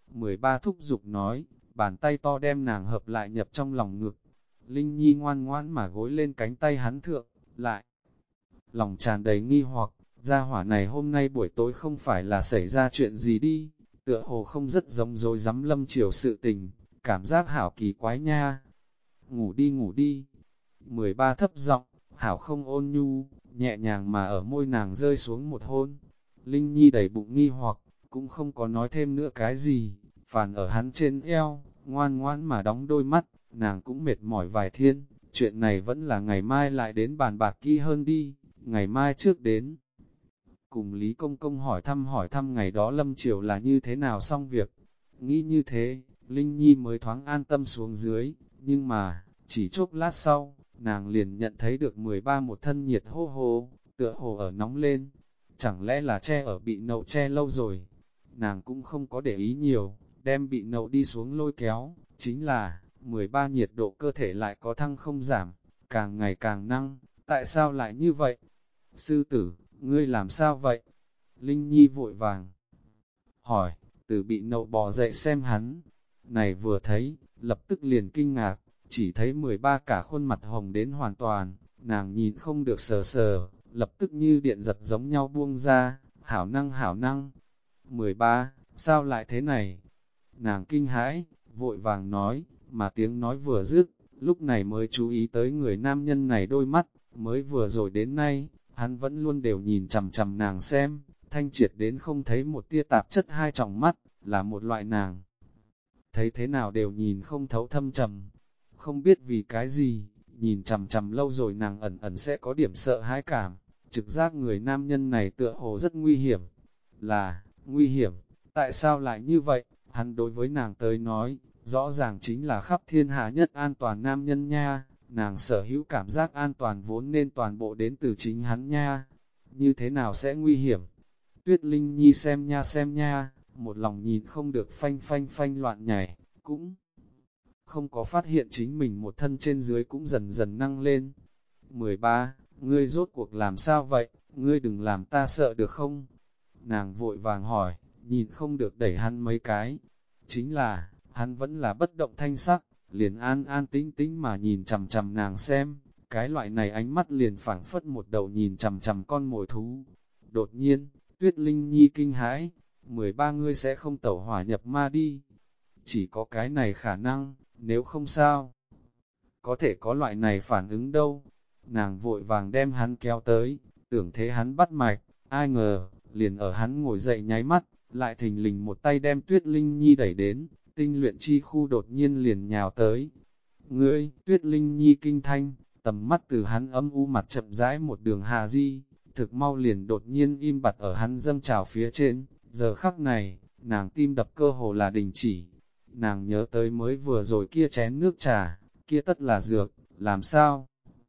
13 thúc giục nói, bàn tay to đem nàng hợp lại nhập trong lòng ngực. Linh Nhi ngoan ngoãn mà gối lên cánh tay hắn thượng, lại. Lòng tràn đầy nghi hoặc, gia hỏa này hôm nay buổi tối không phải là xảy ra chuyện gì đi, tựa hồ không rất giống dối rắm Lâm Chiều sự tình, cảm giác hảo kỳ quái nha. Ngủ đi ngủ đi. 13 thấp giọng, hảo không ôn nhu, nhẹ nhàng mà ở môi nàng rơi xuống một hôn. Linh Nhi đầy bụng nghi hoặc, cũng không có nói thêm nữa cái gì, phàn ở hắn trên eo, ngoan ngoãn mà đóng đôi mắt, nàng cũng mệt mỏi vài thiên, chuyện này vẫn là ngày mai lại đến bàn bạc kỹ hơn đi, ngày mai trước đến. Cùng Lý Công Công hỏi thăm ngày đó Lâm Triều là như thế nào xong việc. Nghĩ như thế, Linh Nhi mới thoáng an tâm xuống dưới, nhưng mà, chỉ chốc lát sau, nàng liền nhận thấy được 13 một thân nhiệt hô hô, tựa hồ ở nóng lên. Chẳng lẽ là che ở bị nậu che lâu rồi? Nàng cũng không có để ý nhiều, đem bị nậu đi xuống lôi kéo, chính là, 13 nhiệt độ cơ thể lại có thăng không giảm, càng ngày càng năng, tại sao lại như vậy? Sư tử, ngươi làm sao vậy? Linh Nhi vội vàng hỏi, từ bị nậu bò dậy xem hắn. Này vừa thấy, lập tức liền kinh ngạc, chỉ thấy 13 cả khuôn mặt hồng đến hoàn toàn, nàng nhìn không được sờ sờ, lập tức như điện giật giống nhau buông ra, hảo năng hảo năng. 13, sao lại thế này? Nàng kinh hãi, vội vàng nói, mà tiếng nói vừa dứt, lúc này mới chú ý tới người nam nhân này đôi mắt, mới vừa rồi đến nay, hắn vẫn luôn đều nhìn chằm chằm nàng xem, thanh triệt đến không thấy một tia tạp chất hai tròng mắt, là một loại nàng. Thấy thế nào đều nhìn không thấu thâm trầm, không biết vì cái gì, nhìn chằm chằm lâu rồi nàng ẩn ẩn sẽ có điểm sợ hãi cảm, trực giác người nam nhân này tựa hồ rất nguy hiểm. Là, nguy hiểm, tại sao lại như vậy? Hắn đối với nàng tới nói, rõ ràng chính là khắp thiên hạ nhất an toàn nam nhân nha, nàng sở hữu cảm giác an toàn vốn nên toàn bộ đến từ chính hắn nha, như thế nào sẽ nguy hiểm? Tuyết Linh Nhi xem nha, một lòng nhìn không được phanh phanh phanh loạn nhảy, cũng không có phát hiện chính mình một thân trên dưới cũng dần dần năng lên. 13, ngươi rốt cuộc làm sao vậy, ngươi đừng làm ta sợ được không? Nàng vội vàng hỏi, nhìn không được đẩy hắn mấy cái. Chính là, hắn vẫn là bất động thanh sắc, liền an an tĩnh tĩnh mà nhìn chằm chằm nàng xem, cái loại này ánh mắt liền phảng phất một đầu nhìn chằm chằm con mồi thú. Đột nhiên, Tuyết Linh Nhi kinh hãi, 13 ngươi sẽ không tẩu hỏa nhập ma đi. Chỉ có cái này khả năng, nếu không sao. Có thể có loại này phản ứng đâu. Nàng vội vàng đem hắn kéo tới, tưởng thế hắn bắt mạch, ai ngờ, liền ở hắn ngồi dậy nháy mắt, lại thình lình một tay đem Tuyết Linh Nhi đẩy đến, tinh luyện chi khu đột nhiên liền nhào tới. Ngươi, Tuyết Linh Nhi kinh thanh, tầm mắt từ hắn âm u mặt chậm rãi một đường hà di, thực mau liền đột nhiên im bặt ở hắn dâng trào phía trên, giờ khắc này, nàng tim đập cơ hồ là đình chỉ. Nàng nhớ tới mới vừa rồi kia chén nước trà, kia tất là dược, làm sao?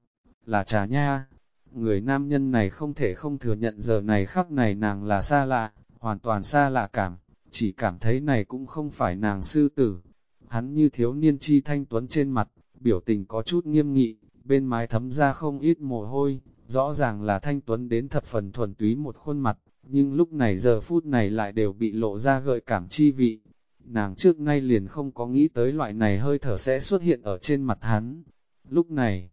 Là trà nha. Người nam nhân này không thể không thừa nhận giờ này khắc này nàng là xa lạ, hoàn toàn xa lạ cảm, chỉ cảm thấy này cũng không phải nàng sư tử. Hắn như thiếu niên chi thanh tuấn trên mặt, biểu tình có chút nghiêm nghị, bên mái thấm ra không ít mồ hôi, rõ ràng là thanh tuấn đến thập phần thuần túy một khuôn mặt, nhưng lúc này giờ phút này lại đều bị lộ ra gợi cảm chi vị. Nàng trước nay liền không có nghĩ tới loại này hơi thở sẽ xuất hiện ở trên mặt hắn. Lúc này,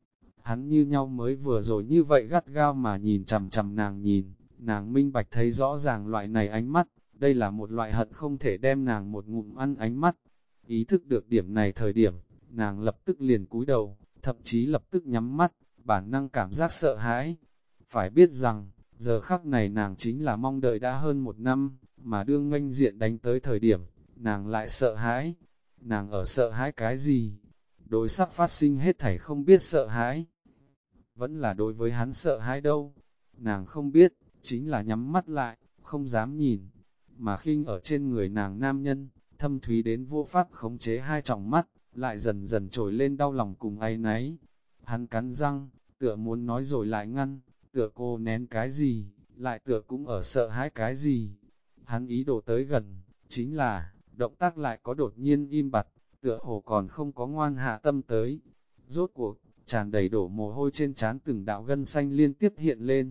hắn như nhau mới vừa rồi như vậy gắt gao mà nhìn chằm chằm nàng nhìn, nàng minh bạch thấy rõ ràng loại này ánh mắt, đây là một loại hận không thể đem nàng một ngụm ăn ánh mắt. Ý thức được điểm này thời điểm, nàng lập tức liền cúi đầu, thậm chí lập tức nhắm mắt, bản năng cảm giác sợ hãi. Phải biết rằng, giờ khắc này nàng chính là mong đợi đã hơn một năm, mà đương nghênh diện đánh tới thời điểm, nàng lại sợ hãi. Nàng ở sợ hãi cái gì? Đối sắp phát sinh hết thảy không biết sợ hãi. vẫn là đối với hắn sợ hãi đâu. Nàng không biết, chính là nhắm mắt lại, không dám nhìn, mà khinh ở trên người nàng nam nhân, thâm thúy đến vô pháp khống chế hai tròng mắt, lại dần dần trồi lên đau lòng cùng áy náy. Hắn cắn răng, tựa muốn nói rồi lại ngăn, tựa cô nén cái gì, lại tựa cũng ở sợ hãi cái gì. Hắn ý đồ tới gần, chính là, động tác lại có đột nhiên im bặt, tựa hồ còn không có ngoan hạ tâm tới. Rốt cuộc, tràn đầy đổ mồ hôi trên trán từng đạo gân xanh liên tiếp hiện lên.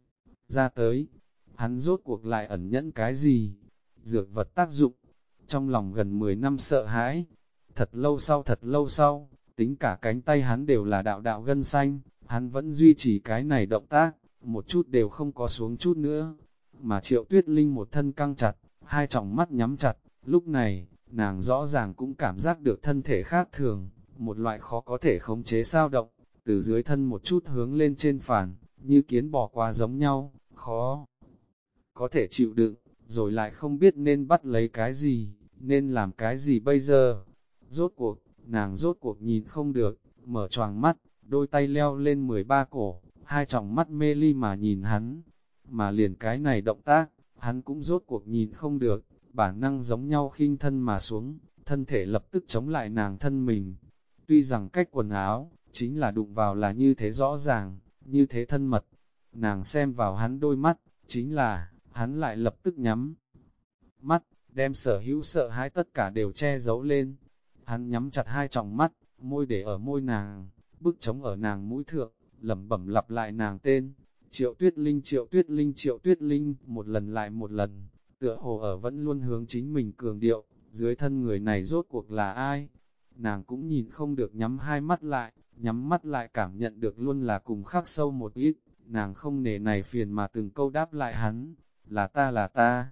Ra tới, hắn rốt cuộc lại ẩn nhẫn cái gì? Dược vật tác dụng, trong lòng gần 10 năm sợ hãi. Thật lâu sau, tính cả cánh tay hắn đều là đạo đạo gân xanh, hắn vẫn duy trì cái này động tác, một chút đều không có xuống chút nữa. Mà Triệu Tuyết Linh một thân căng chặt, hai tròng mắt nhắm chặt, lúc này, nàng rõ ràng cũng cảm giác được thân thể khác thường, một loại khó có thể khống chế sao động, từ dưới thân một chút hướng lên trên phản, như kiến bò qua giống nhau, khó có thể chịu đựng, rồi lại không biết nên bắt lấy cái gì, nên làm cái gì bây giờ. Nàng rốt cuộc nhìn không được, mở choàng mắt, đôi tay leo lên 13 cổ, hai tròng mắt mê ly mà nhìn hắn, mà liền cái này động tác, hắn cũng rốt cuộc nhìn không được, bản năng giống nhau khinh thân mà xuống, thân thể lập tức chống lại nàng thân mình. Tuy rằng cách quần áo, chính là đụng vào là như thế rõ ràng, như thế thân mật, nàng xem vào hắn đôi mắt, chính là, hắn lại lập tức nhắm mắt, đem sở hữu sợ hãi tất cả đều che giấu lên. Hắn nhắm chặt hai tròng mắt, môi để ở môi nàng, bức chống ở nàng mũi thượng, lẩm bẩm lặp lại nàng tên. Triệu Tuyết Linh, Triệu Tuyết Linh, Triệu Tuyết Linh, một lần lại một lần, tựa hồ ở vẫn luôn hướng chính mình cường điệu, dưới thân người này rốt cuộc là ai? Nàng cũng nhìn không được nhắm hai mắt lại, nhắm mắt lại cảm nhận được luôn là cùng khắc sâu một ít, nàng không nề này phiền mà từng câu đáp lại hắn, là ta là ta,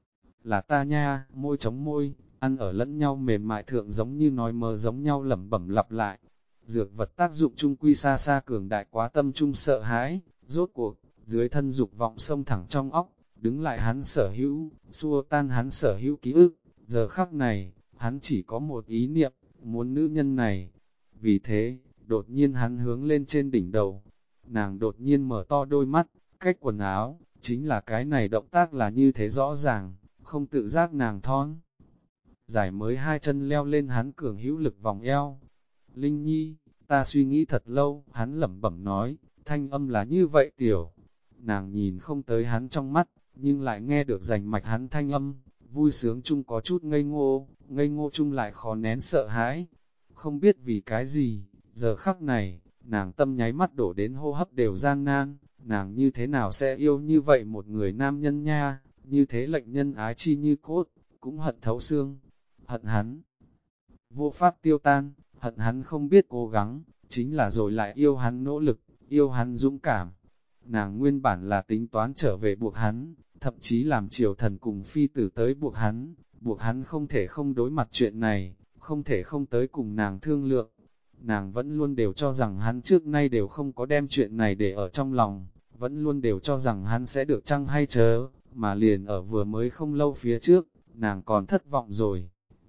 là ta nha, môi chống môi, ăn ở lẫn nhau mềm mại thượng giống như nói mơ giống nhau lẩm bẩm lặp lại. Dược vật tác dụng chung quy xa xa cường đại quá tâm trung sợ hãi, rốt cuộc, dưới thân dục vọng sông thẳng trong óc, đứng lại hắn sở hữu, xua tan hắn sở hữu ký ức. Giờ khắc này, hắn chỉ có một ý niệm, muốn nữ nhân này. Vì thế, đột nhiên hắn hướng lên trên đỉnh đầu. Nàng đột nhiên mở to đôi mắt, cách quần áo, chính là cái này động tác là như thế rõ ràng, không tự giác nàng thon. Giải mới hai chân leo lên hắn cường hữu lực vòng eo. Linh Nhi, ta suy nghĩ thật lâu, hắn lẩm bẩm nói, thanh âm là như vậy tiểu. Nàng nhìn không tới hắn trong mắt, nhưng lại nghe được rành mạch hắn thanh âm, vui sướng chung có chút ngây ngô chung lại khó nén sợ hãi. Không biết vì cái gì, giờ khắc này, nàng tâm nháy mắt đổ đến hô hấp đều gian nan, nàng như thế nào sẽ yêu như vậy một người nam nhân nha, như thế lệnh nhân ái chi như cốt, cũng hận thấu xương, hận hắn. Vô pháp tiêu tan, hận hắn không biết cố gắng, chính là rồi lại yêu hắn nỗ lực, yêu hắn dũng cảm. Nàng nguyên bản là tính toán trở về buộc hắn, thậm chí làm triều thần cùng phi tử tới buộc hắn không thể không đối mặt chuyện này, không thể không tới cùng nàng thương lượng. Nàng vẫn luôn đều cho rằng hắn trước nay đều không có đem chuyện này để ở trong lòng, vẫn luôn đều cho rằng hắn sẽ được chăng hay chớ, mà liền ở vừa mới không lâu phía trước, nàng còn thất vọng rồi.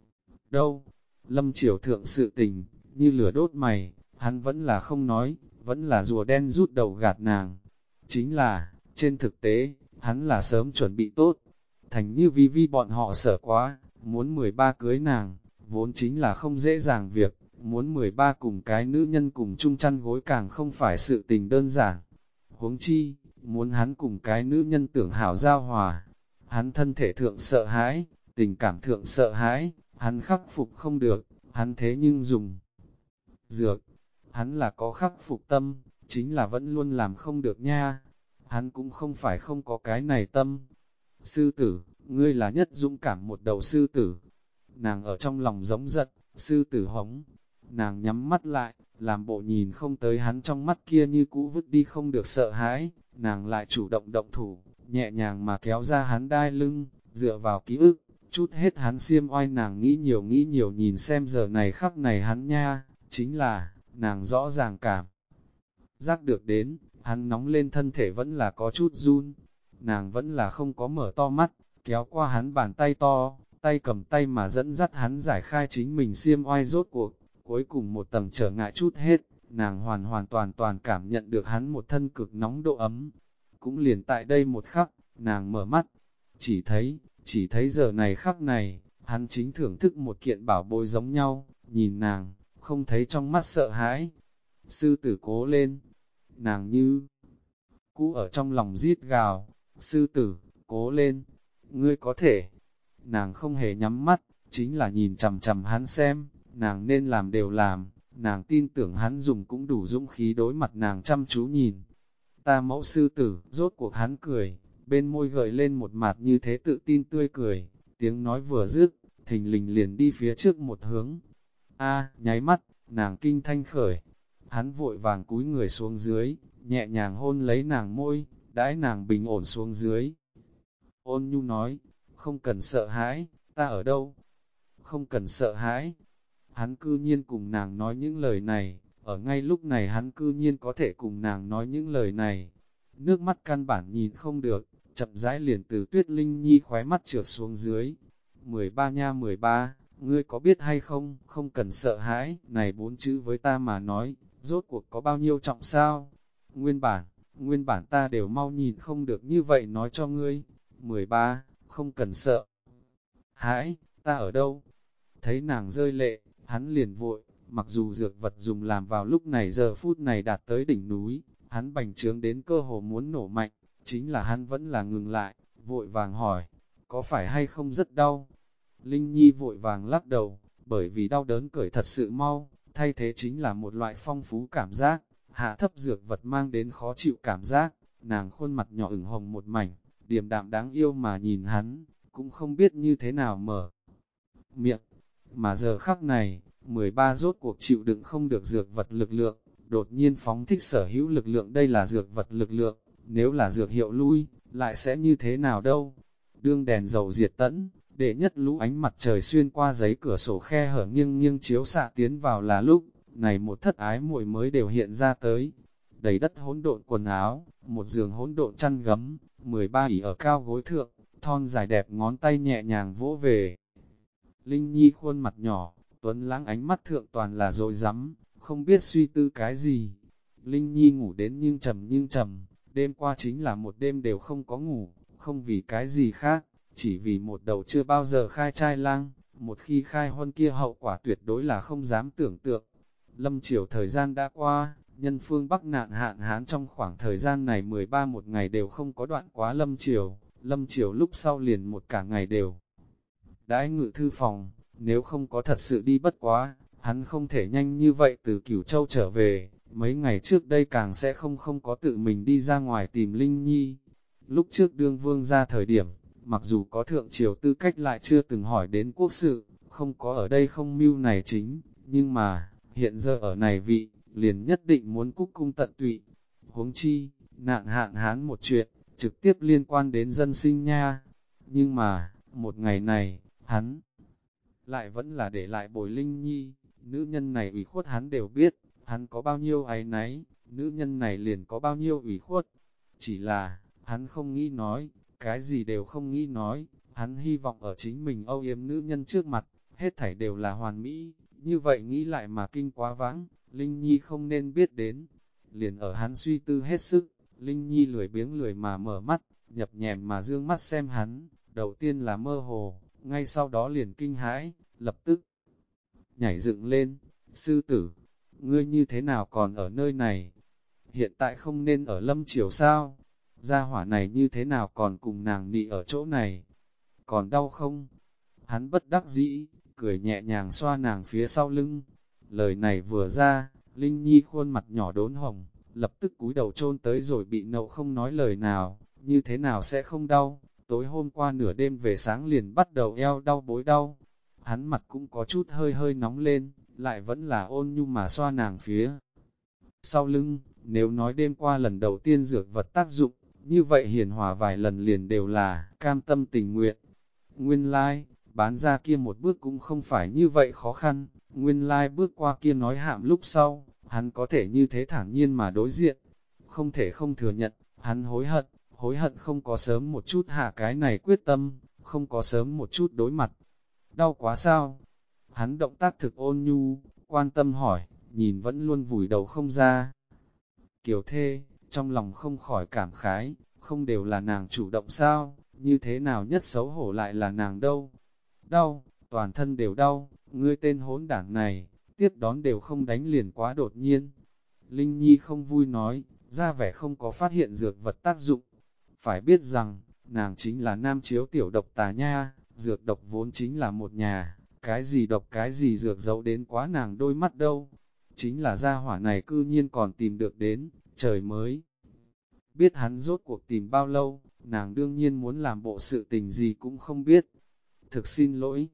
Đâu, Lâm Triều thượng sự tình, như lửa đốt mày, hắn vẫn là không nói, vẫn là rùa đen rút đầu gạt nàng. Chính là, trên thực tế, hắn là sớm chuẩn bị tốt. Thành như vi vi bọn họ sợ quá, muốn 13 cưới nàng, vốn chính là không dễ dàng việc, muốn 13 cùng cái nữ nhân cùng chung chăn gối càng không phải sự tình đơn giản. Huống chi, muốn hắn cùng cái nữ nhân tưởng hảo giao hòa, hắn thân thể thượng sợ hãi, tình cảm thượng sợ hãi, hắn khắc phục không được, hắn thế nhưng dùng dược, hắn là có khắc phục tâm, chính là vẫn luôn làm không được nha, hắn cũng không phải không có cái này tâm. Sư tử, ngươi là nhất dũng cảm một đầu sư tử. Nàng ở trong lòng giống giận, sư tử hống. Nàng nhắm mắt lại, làm bộ nhìn không tới hắn trong mắt kia như cũ vứt đi không được sợ hãi. Nàng lại chủ động động thủ, nhẹ nhàng mà kéo ra hắn đai lưng, dựa vào ký ức, chút hết hắn xiêm oai. Nàng nghĩ nhiều nhìn xem giờ này khắc này hắn nha, chính là, nàng rõ ràng cảm giác được đến, hắn nóng lên thân thể vẫn là có chút run. Nàng vẫn là không có mở to mắt, kéo qua hắn bàn tay to, tay cầm tay mà dẫn dắt hắn giải khai chính mình xiêm oai. Rốt cuộc, cuối cùng một tầng trở ngại chút hết, nàng hoàn hoàn toàn toàn cảm nhận được hắn một thân cực nóng độ ấm. Cũng liền tại đây một khắc, nàng mở mắt, chỉ thấy giờ này khắc này, hắn chính thưởng thức một kiện bảo bối giống nhau, nhìn nàng, không thấy trong mắt sợ hãi. Sư tử cố lên, nàng như cũ ở trong lòng rít gào, sư tử, cố lên, ngươi có thể. Nàng không hề nhắm mắt, chính là nhìn chằm chằm hắn xem, nàng nên làm đều làm, nàng tin tưởng hắn dùng cũng đủ dũng khí đối mặt nàng chăm chú nhìn. Ta mẫu sư tử, rốt cuộc hắn cười, bên môi gợi lên một mặt như thế tự tin tươi cười, tiếng nói vừa dứt, thình lình liền đi phía trước một hướng. Nháy mắt, nàng kinh thanh khởi, hắn vội vàng cúi người xuống dưới, nhẹ nhàng hôn lấy nàng môi, đãi nàng bình ổn xuống dưới. Ôn nhu nói, không cần sợ hãi, ta ở đâu? Không cần sợ hãi. Hắn cư nhiên cùng nàng nói những lời này, ở ngay lúc này hắn cư nhiên có thể cùng nàng nói những lời này. Nước mắt căn bản nhìn không được, chậm rãi liền từ Tuyết Linh Nhi khóe mắt trượt xuống dưới. 13 nha 13, ngươi có biết hay không, không cần sợ hãi, này 4 chữ với ta mà nói, rốt cuộc có bao nhiêu trọng sao? Nguyên bản ta đều mau nhìn không được như vậy nói cho ngươi. 13, không cần sợ hãi, ta ở đâu? Thấy nàng rơi lệ, hắn liền vội, mặc dù dược vật dùng làm vào lúc này giờ phút này đạt tới đỉnh núi, hắn bành trướng đến cơ hồ muốn nổ mạnh, chính là hắn vẫn là ngừng lại, vội vàng hỏi, có phải hay không rất đau? Linh Nhi vội vàng lắc đầu, bởi vì đau đớn cởi thật sự mau, thay thế chính là một loại phong phú cảm giác, hạ thấp dược vật mang đến khó chịu cảm giác, nàng khuôn mặt nhỏ ửng hồng một mảnh, điềm đạm đáng yêu mà nhìn hắn, cũng không biết như thế nào mở miệng. Mà giờ khắc này, 13 rốt cuộc chịu đựng không được dược vật lực lượng, đột nhiên phóng thích sở hữu lực lượng, đây là dược vật lực lượng, nếu là dược hiệu lui, lại sẽ như thế nào đâu? Đương đèn dầu diệt tẫn, để nhất lũ ánh mặt trời xuyên qua giấy cửa sổ khe hở nghiêng nghiêng chiếu xạ tiến vào là lúc, này một thất ái muội mới đều hiện ra tới. Đầy đất hỗn độn quần áo, một giường hỗn độn chăn gấm, 13 ỉ ở cao gối thượng, thon dài đẹp ngón tay nhẹ nhàng vỗ về. Linh Nhi khuôn mặt nhỏ, tuấn lãng ánh mắt thượng toàn là dối rắm, không biết suy tư cái gì. Linh Nhi ngủ đến nhưng trầm, đêm qua chính là một đêm đều không có ngủ, không vì cái gì khác, chỉ vì một đầu chưa bao giờ khai trai lang, một khi khai huân kia hậu quả tuyệt đối là không dám tưởng tượng. Lâm chiều thời gian đã qua, nhân phương Bắc nạn hạn hán trong khoảng thời gian này 13 một ngày đều không có đoạn quá lâm chiều lúc sau liền một cả ngày đều. Đãi ngự thư phòng, nếu không có thật sự đi bất quá, hắn không thể nhanh như vậy từ Cửu Châu trở về, mấy ngày trước đây càng sẽ không có tự mình đi ra ngoài tìm Linh Nhi. Lúc trước đương vương ra thời điểm, mặc dù có thượng triều tư cách lại chưa từng hỏi đến quốc sự, không có ở đây không mưu này chính, nhưng mà, hiện giờ ở này vị, liền nhất định muốn cúc cung tận tụy. Huống chi, nạn hạn hán một chuyện, trực tiếp liên quan đến dân sinh nha. Nhưng mà, một ngày này, hắn lại vẫn là để lại bồi Linh Nhi, nữ nhân này ủy khuất hắn đều biết, hắn có bao nhiêu áy náy, nữ nhân này liền có bao nhiêu ủy khuất. Chỉ là, hắn không nghĩ nói, cái gì đều không nghĩ nói, hắn hy vọng ở chính mình âu yếm nữ nhân trước mặt, hết thảy đều là hoàn mỹ, như vậy nghĩ lại mà kinh quá vãng, Linh Nhi không nên biết đến. Liền ở hắn suy tư hết sức, Linh Nhi lười biếng lười mà mở mắt, nhập nhèm mà dương mắt xem hắn, đầu tiên là mơ hồ, ngay sau đó liền kinh hãi, lập tức nhảy dựng lên, sư tử, ngươi như thế nào còn ở nơi này? Hiện tại không nên ở Lâm Triều sao? Gia hỏa này như thế nào còn cùng nàng nị ở chỗ này? Còn đau không? Hắn bất đắc dĩ, cười nhẹ nhàng xoa nàng phía sau lưng. Lời này vừa ra, Linh Nhi khuôn mặt nhỏ đốn hồng, lập tức cúi đầu chôn tới rồi bị nậu không nói lời nào, như thế nào sẽ không đau? Tối hôm qua nửa đêm về sáng liền bắt đầu eo đau bối đau. Hắn mặt cũng có chút hơi hơi nóng lên, lại vẫn là ôn nhu mà xoa nàng phía sau lưng. Nếu nói đêm qua lần đầu tiên dược vật tác dụng, như vậy hiền hòa vài lần liền đều là cam tâm tình nguyện. Nguyên lai, bán ra kia một bước cũng không phải như vậy khó khăn, nguyên lai bước qua kia nói hạm lúc sau, hắn có thể như thế thản nhiên mà đối diện. Không thể không thừa nhận, hắn hối hận không có sớm một chút hạ cái này quyết tâm, không có sớm một chút đối mặt. Đau quá sao? Hắn động tác thực ôn nhu, quan tâm hỏi, nhìn vẫn luôn vùi đầu không ra. Kiều thê, trong lòng không khỏi cảm khái, không đều là nàng chủ động sao, như thế nào nhất xấu hổ lại là nàng đâu. Đau, toàn thân đều đau, ngươi tên hỗn đảng này, tiếp đón đều không đánh liền quá đột nhiên. Linh Nhi không vui nói, ra vẻ không có phát hiện dược vật tác dụng. Phải biết rằng, nàng chính là nam chiếu tiểu độc tà nha, dược độc vốn chính là một nhà, cái gì độc cái gì dược giấu đến quá nàng đôi mắt đâu. Chính là gia hỏa này cư nhiên còn tìm được đến, trời mới. Biết hắn rốt cuộc tìm bao lâu, nàng đương nhiên muốn làm bộ sự tình gì cũng không biết. Thực xin lỗi.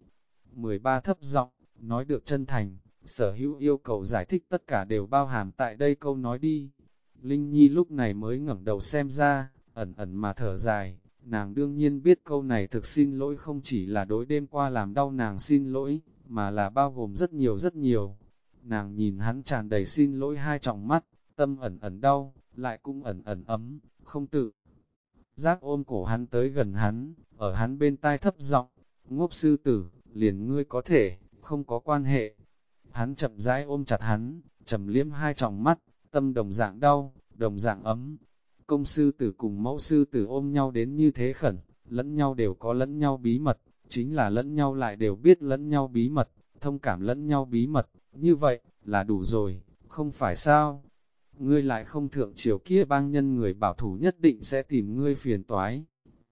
13 thấp giọng, nói được chân thành, sở hữu yêu cầu giải thích tất cả đều bao hàm tại đây câu nói đi. Linh Nhi lúc này mới ngẩng đầu xem ra, ẩn ẩn mà thở dài, nàng đương nhiên biết câu này thực xin lỗi không chỉ là đối đêm qua làm đau nàng xin lỗi, mà là bao gồm rất nhiều rất nhiều. Nàng nhìn hắn tràn đầy xin lỗi hai tròng mắt, tâm ẩn ẩn đau, lại cũng ẩn ẩn ấm, không tự giác ôm cổ hắn tới gần hắn, ở hắn bên tai thấp giọng, ngốc sư tử, liền ngươi có thể, không có quan hệ. Hắn chậm rãi ôm chặt hắn, trầm liếm hai tròng mắt, tâm đồng dạng đau, đồng dạng ấm. Công sư tử cùng mẫu sư tử ôm nhau đến như thế khẩn, lẫn nhau đều có lẫn nhau bí mật, chính là lẫn nhau lại đều biết lẫn nhau bí mật, thông cảm lẫn nhau bí mật, như vậy, là đủ rồi, không phải sao? Ngươi lại không thượng triều kia bang nhân người bảo thủ nhất định sẽ tìm ngươi phiền toái.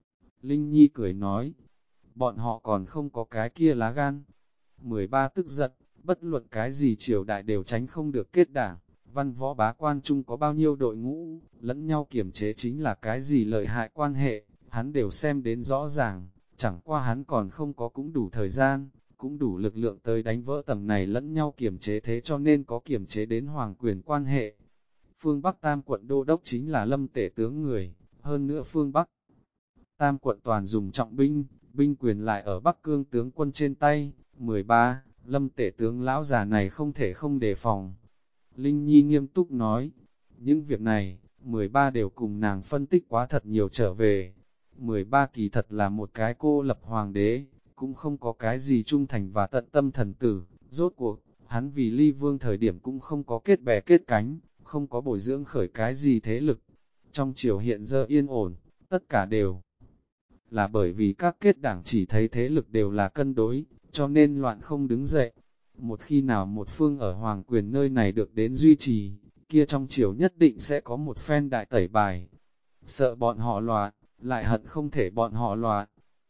Linh Nhi cười nói, bọn họ còn không có cái kia lá gan. 13 tức giận, bất luận cái gì triều đại đều tránh không được kết đảng, văn võ bá quan chung có bao nhiêu đội ngũ, lẫn nhau kiểm chế chính là cái gì lợi hại quan hệ, hắn đều xem đến rõ ràng, chẳng qua hắn còn không có cũng đủ thời gian, cũng đủ lực lượng tới đánh vỡ tầng này lẫn nhau kiểm chế thế cho nên có kiểm chế đến hoàng quyền quan hệ. Phương Bắc Tam quận đô đốc chính là Lâm Tể tướng người, hơn nữa phương Bắc Tam quận toàn dùng trọng binh, binh quyền lại ở Bắc Cương tướng quân trên tay. 13. Lâm Tể tướng lão già này không thể không đề phòng. Linh Nhi nghiêm túc nói, những việc này, 13 đều cùng nàng phân tích quá thật nhiều trở về. 13 kỳ thật là một cái cô lập hoàng đế, cũng không có cái gì trung thành và tận tâm thần tử, rốt cuộc, hắn vì ly vương thời điểm cũng không có kết bè kết cánh, không có bồi dưỡng khởi cái gì thế lực. Trong triều hiện giờ yên ổn, tất cả đều là bởi vì các kết đảng chỉ thấy thế lực đều là cân đối, cho nên loạn không đứng dậy. Một khi nào một phương ở hoàng quyền nơi này được đến duy trì, kia trong triều nhất định sẽ có một phen đại tẩy bài. Sợ bọn họ loạn, lại hận không thể bọn họ loạn.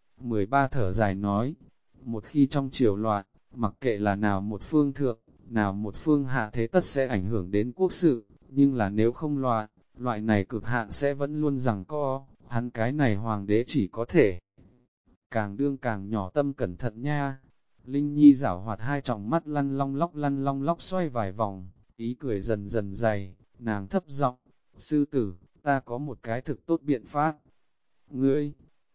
13 thở dài nói, một khi trong triều loạn, mặc kệ là nào một phương thượng, nào một phương hạ thế tất sẽ ảnh hưởng đến quốc sự, nhưng là nếu không loạn, loại này cực hạn sẽ vẫn luôn rằng co, hắn cái này hoàng đế chỉ có thể càng đương càng nhỏ tâm cẩn thận nha. Linh Nhi giảo hoạt hai tròng mắt lăn long lóc xoay vài vòng, ý cười dần dần dày, nàng thấp giọng, sư tử, ta có một cái thực tốt biện pháp. Ngươi,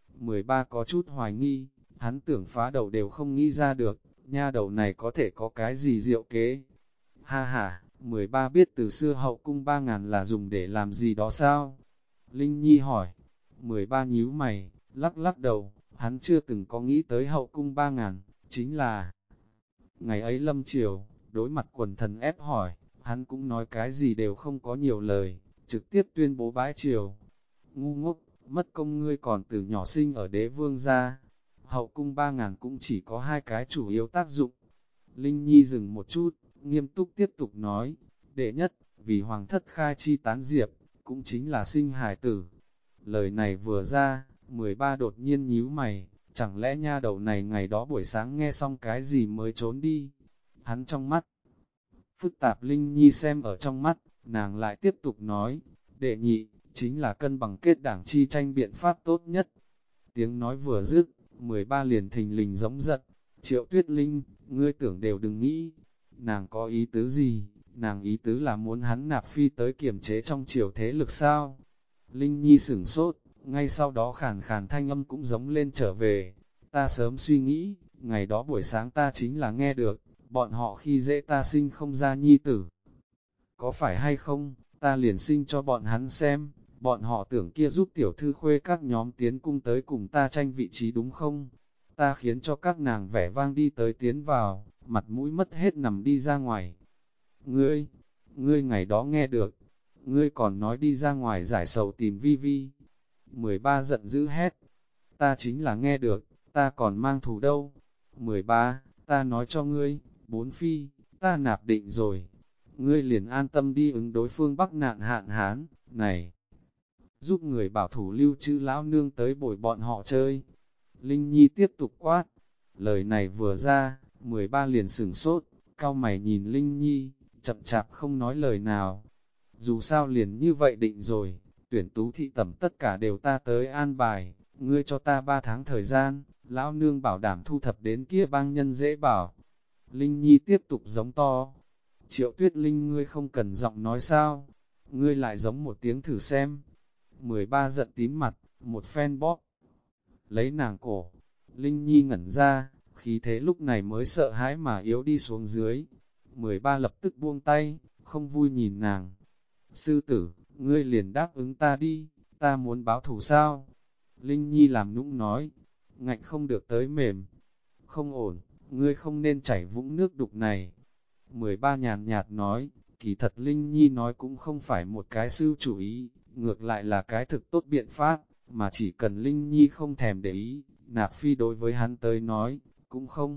13 có chút hoài nghi, hắn tưởng phá đầu đều không nghĩ ra được, nha đầu này có thể có cái gì diệu kế. Ha ha, 13 biết từ xưa hậu cung 3.000 là dùng để làm gì đó sao? Linh Nhi hỏi, 13 nhíu mày, lắc lắc đầu, hắn chưa từng có nghĩ tới hậu cung 3.000, chính là ngày ấy lâm triều, đối mặt quần thần ép hỏi, hắn cũng nói cái gì đều không có nhiều lời, trực tiếp tuyên bố bãi triều. Ngu ngốc, mất công ngươi còn từ nhỏ sinh ở đế vương gia, hậu cung 3.000 cũng chỉ có hai cái chủ yếu tác dụng. Linh Nhi dừng một chút, nghiêm túc tiếp tục nói, đệ nhất, vì hoàng thất khai chi tán diệp, cũng chính là sinh hài tử. Lời này vừa ra, 13 đột nhiên nhíu mày, chẳng lẽ nha đầu này ngày đó buổi sáng nghe xong cái gì mới trốn đi. Hắn trong mắt, phức tạp Linh Nhi xem ở trong mắt, nàng lại tiếp tục nói, đệ nhị, chính là cân bằng kết đảng chi tranh biện pháp tốt nhất. Tiếng nói vừa dứt, 13 liền thình lình giống giận, Triệu Tuyết Linh, ngươi tưởng đều đừng nghĩ, nàng có ý tứ gì, nàng ý tứ là muốn hắn nạp phi tới kiềm chế trong triều thế lực sao. Linh Nhi sửng sốt, ngay sau đó khàn khàn thanh âm cũng giống lên trở về, ta sớm suy nghĩ, ngày đó buổi sáng ta chính là nghe được, bọn họ khi dễ ta sinh không ra nhi tử. Có phải hay không, ta liền sinh cho bọn hắn xem, bọn họ tưởng kia giúp tiểu thư khuê các nhóm tiến cung tới cùng ta tranh vị trí đúng không? Ta khiến cho các nàng vẻ vang đi tới tiến vào, mặt mũi mất hết nằm đi ra ngoài. Ngươi, ngươi ngày đó nghe được, ngươi còn nói đi ra ngoài giải sầu tìm vi vi. 13 giận dữ hét, ta chính là nghe được, ta còn mang thù đâu. 13, ta nói cho ngươi, 4 phi, ta nạp định rồi. Ngươi liền an tâm đi ứng đối phương Bắc nạn hạn hán, này. Giúp người bảo thủ lưu trữ lão nương tới bồi bọn họ chơi. Linh Nhi tiếp tục quát. Lời này vừa ra, 13 liền sửng sốt, cau mày nhìn Linh Nhi, chậm chạp không nói lời nào. Dù sao liền như vậy định rồi, tuyển tú thị tẩm tất cả đều ta tới an bài, ngươi cho ta 3 tháng thời gian, lão nương bảo đảm thu thập đến kia bang nhân dễ bảo. Linh Nhi tiếp tục giống to. Triệu Tuyết Linh, ngươi không cần giọng nói sao, ngươi lại giống một tiếng thử xem. 13 giận tím mặt, một phen bóp lấy nàng cổ. Linh Nhi ngẩn ra, khí thế lúc này mới sợ hãi mà yếu đi xuống dưới. 13 lập tức buông tay, không vui nhìn nàng. Sư tử, ngươi liền đáp ứng ta đi, ta muốn báo thù sao? Linh Nhi làm nũng nói, ngạnh không được tới mềm. Không ổn, ngươi không nên chảy vũng nước đục này. 13 nhàn nhạt nói, kỳ thật Linh Nhi nói cũng không phải một cái sư chủ ý, ngược lại là cái thực tốt biện pháp, mà chỉ cần Linh Nhi không thèm để ý, Nạp Phi đối với hắn tới nói, cũng không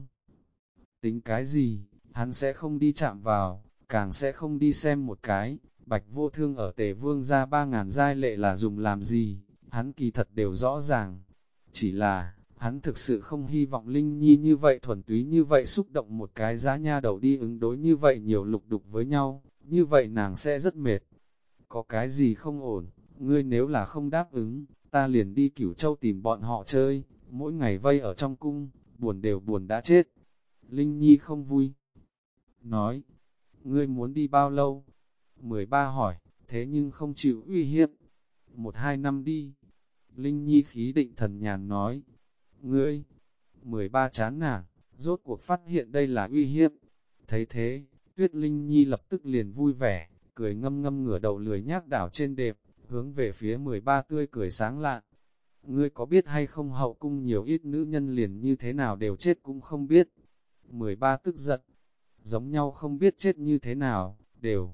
tính cái gì, hắn sẽ không đi chạm vào, càng sẽ không đi xem một cái. Bạch Vô Thương ở Tề Vương ra 3.000 giai lệ là dùng làm gì, hắn kỳ thật đều rõ ràng. Chỉ là, hắn thực sự không hy vọng Linh Nhi như vậy thuần túy như vậy xúc động một cái giá nha đầu đi ứng đối như vậy nhiều lục đục với nhau, như vậy nàng sẽ rất mệt. Có cái gì không ổn, ngươi nếu là không đáp ứng, ta liền đi Cửu Châu tìm bọn họ chơi, mỗi ngày vây ở trong cung, buồn đều buồn đã chết. Linh Nhi không vui. Nói, ngươi muốn đi bao lâu? 13 hỏi, thế nhưng không chịu uy hiếp. 1-2 năm đi. Linh Nhi khí định thần nhàn nói. Ngươi, 13 chán nản, rốt cuộc phát hiện đây là uy hiếp. Thấy thế, Tuyết Linh Nhi lập tức liền vui vẻ, cười ngâm ngâm ngửa đầu lười nhác đảo trên đệm, hướng về phía 13 tươi cười sáng lạn. Ngươi có biết hay không hậu cung nhiều ít nữ nhân liền như thế nào đều chết cũng không biết. 13 tức giận, giống nhau không biết chết như thế nào, đều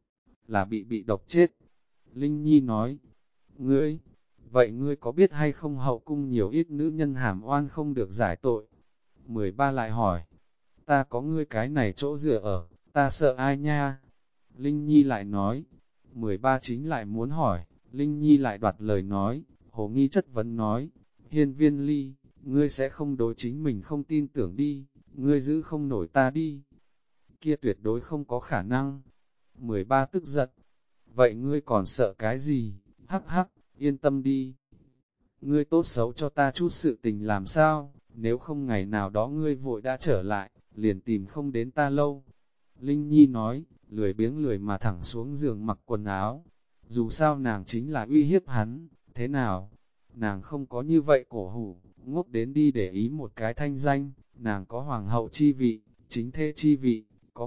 là bị độc chết. Linh Nhi nói, ngươi, vậy ngươi có biết hay không hậu cung nhiều ít nữ nhân hàm oan không được giải tội? 13 lại hỏi, ta có ngươi cái này chỗ dựa ở, ta sợ ai nha? Linh Nhi lại nói, 13 chính lại muốn hỏi, Linh Nhi lại đoạt lời nói, Hồ Nghi chất vấn nói, Hiên Viên Ly, ngươi sẽ không đối chính mình không tin tưởng đi, ngươi giữ không nổi ta đi. Kia tuyệt đối không có khả năng. 13 tức giận, vậy ngươi còn sợ cái gì? Hắc hắc, yên tâm đi. Ngươi tốt xấu cho ta chút sự tình làm sao, nếu không ngày nào đó ngươi vội đã trở lại, liền tìm không đến ta lâu. Linh Nhi nói, lười biếng lười mà thẳng xuống giường mặc quần áo. Dù sao nàng chính là uy hiếp hắn, thế nào? Nàng không có như vậy cổ hủ, ngốc đến đi để ý một cái thanh danh, nàng có hoàng hậu chi vị, chính thê chi vị, có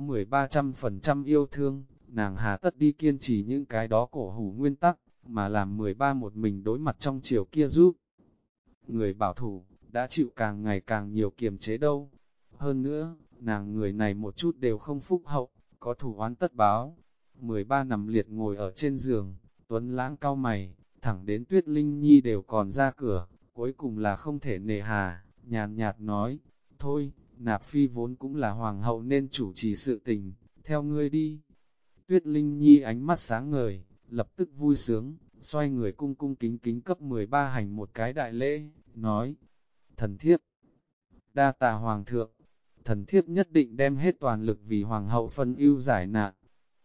1300% yêu thương, nàng hà tất đi kiên trì những cái đó cổ hủ nguyên tắc, mà làm 13 một mình đối mặt trong chiều kia giúp. Người bảo thủ, đã chịu càng ngày càng nhiều kiềm chế đâu. Hơn nữa, nàng người này một chút đều không phúc hậu, có thủ oán tất báo. 13 nằm liệt ngồi ở trên giường, Tuấn Lãng cau mày, thẳng đến Tuyết Linh Nhi đều còn ra cửa, cuối cùng là không thể nề hà, nhàn nhạt nói, thôi, Nạp Phi vốn cũng là hoàng hậu nên chủ trì sự tình, theo ngươi đi. Tuyết Linh Nhi ánh mắt sáng ngời, lập tức vui sướng, xoay người cung cung kính kính cấp 13 hành một cái đại lễ, nói, thần thiếp, đa tà hoàng thượng, thần thiếp nhất định đem hết toàn lực vì hoàng hậu phân ưu giải nạn.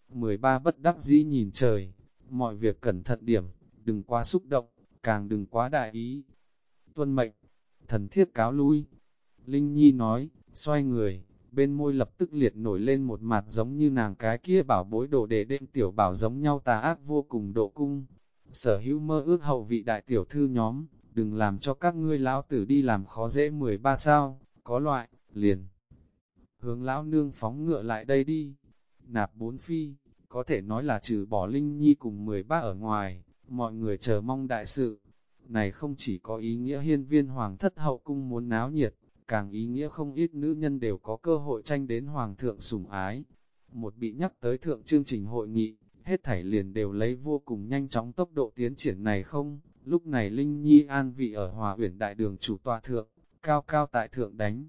13 bất đắc dĩ nhìn trời, mọi việc cẩn thận điểm, đừng quá xúc động, càng đừng quá đại ý. Tuân mệnh, thần thiếp cáo lui. Linh Nhi nói, xoay người, bên môi lập tức liệt nổi lên một mặt giống như nàng cái kia bảo bối đồ để đêm tiểu bảo giống nhau tà ác vô cùng độ cung. Sở hữu mơ ước hậu vị đại tiểu thư nhóm, đừng làm cho các ngươi lão tử đi làm khó dễ 13 sao, có loại, liền. Hướng lão nương phóng ngựa lại đây đi. Nạp 4 phi, có thể nói là trừ bỏ Linh Nhi cùng 13 ở ngoài, mọi người chờ mong đại sự. Này không chỉ có ý nghĩa hiên viên hoàng thất hậu cung muốn náo nhiệt, càng ý nghĩa không ít nữ nhân đều có cơ hội tranh đến hoàng thượng sủng ái. Một bị nhắc tới thượng chương trình hội nghị, hết thảy liền đều lấy vô cùng nhanh chóng tốc độ tiến triển này không. Lúc này Linh Nhi an vị ở Hòa Uyển đại đường chủ tọa thượng, cao cao tại thượng đánh.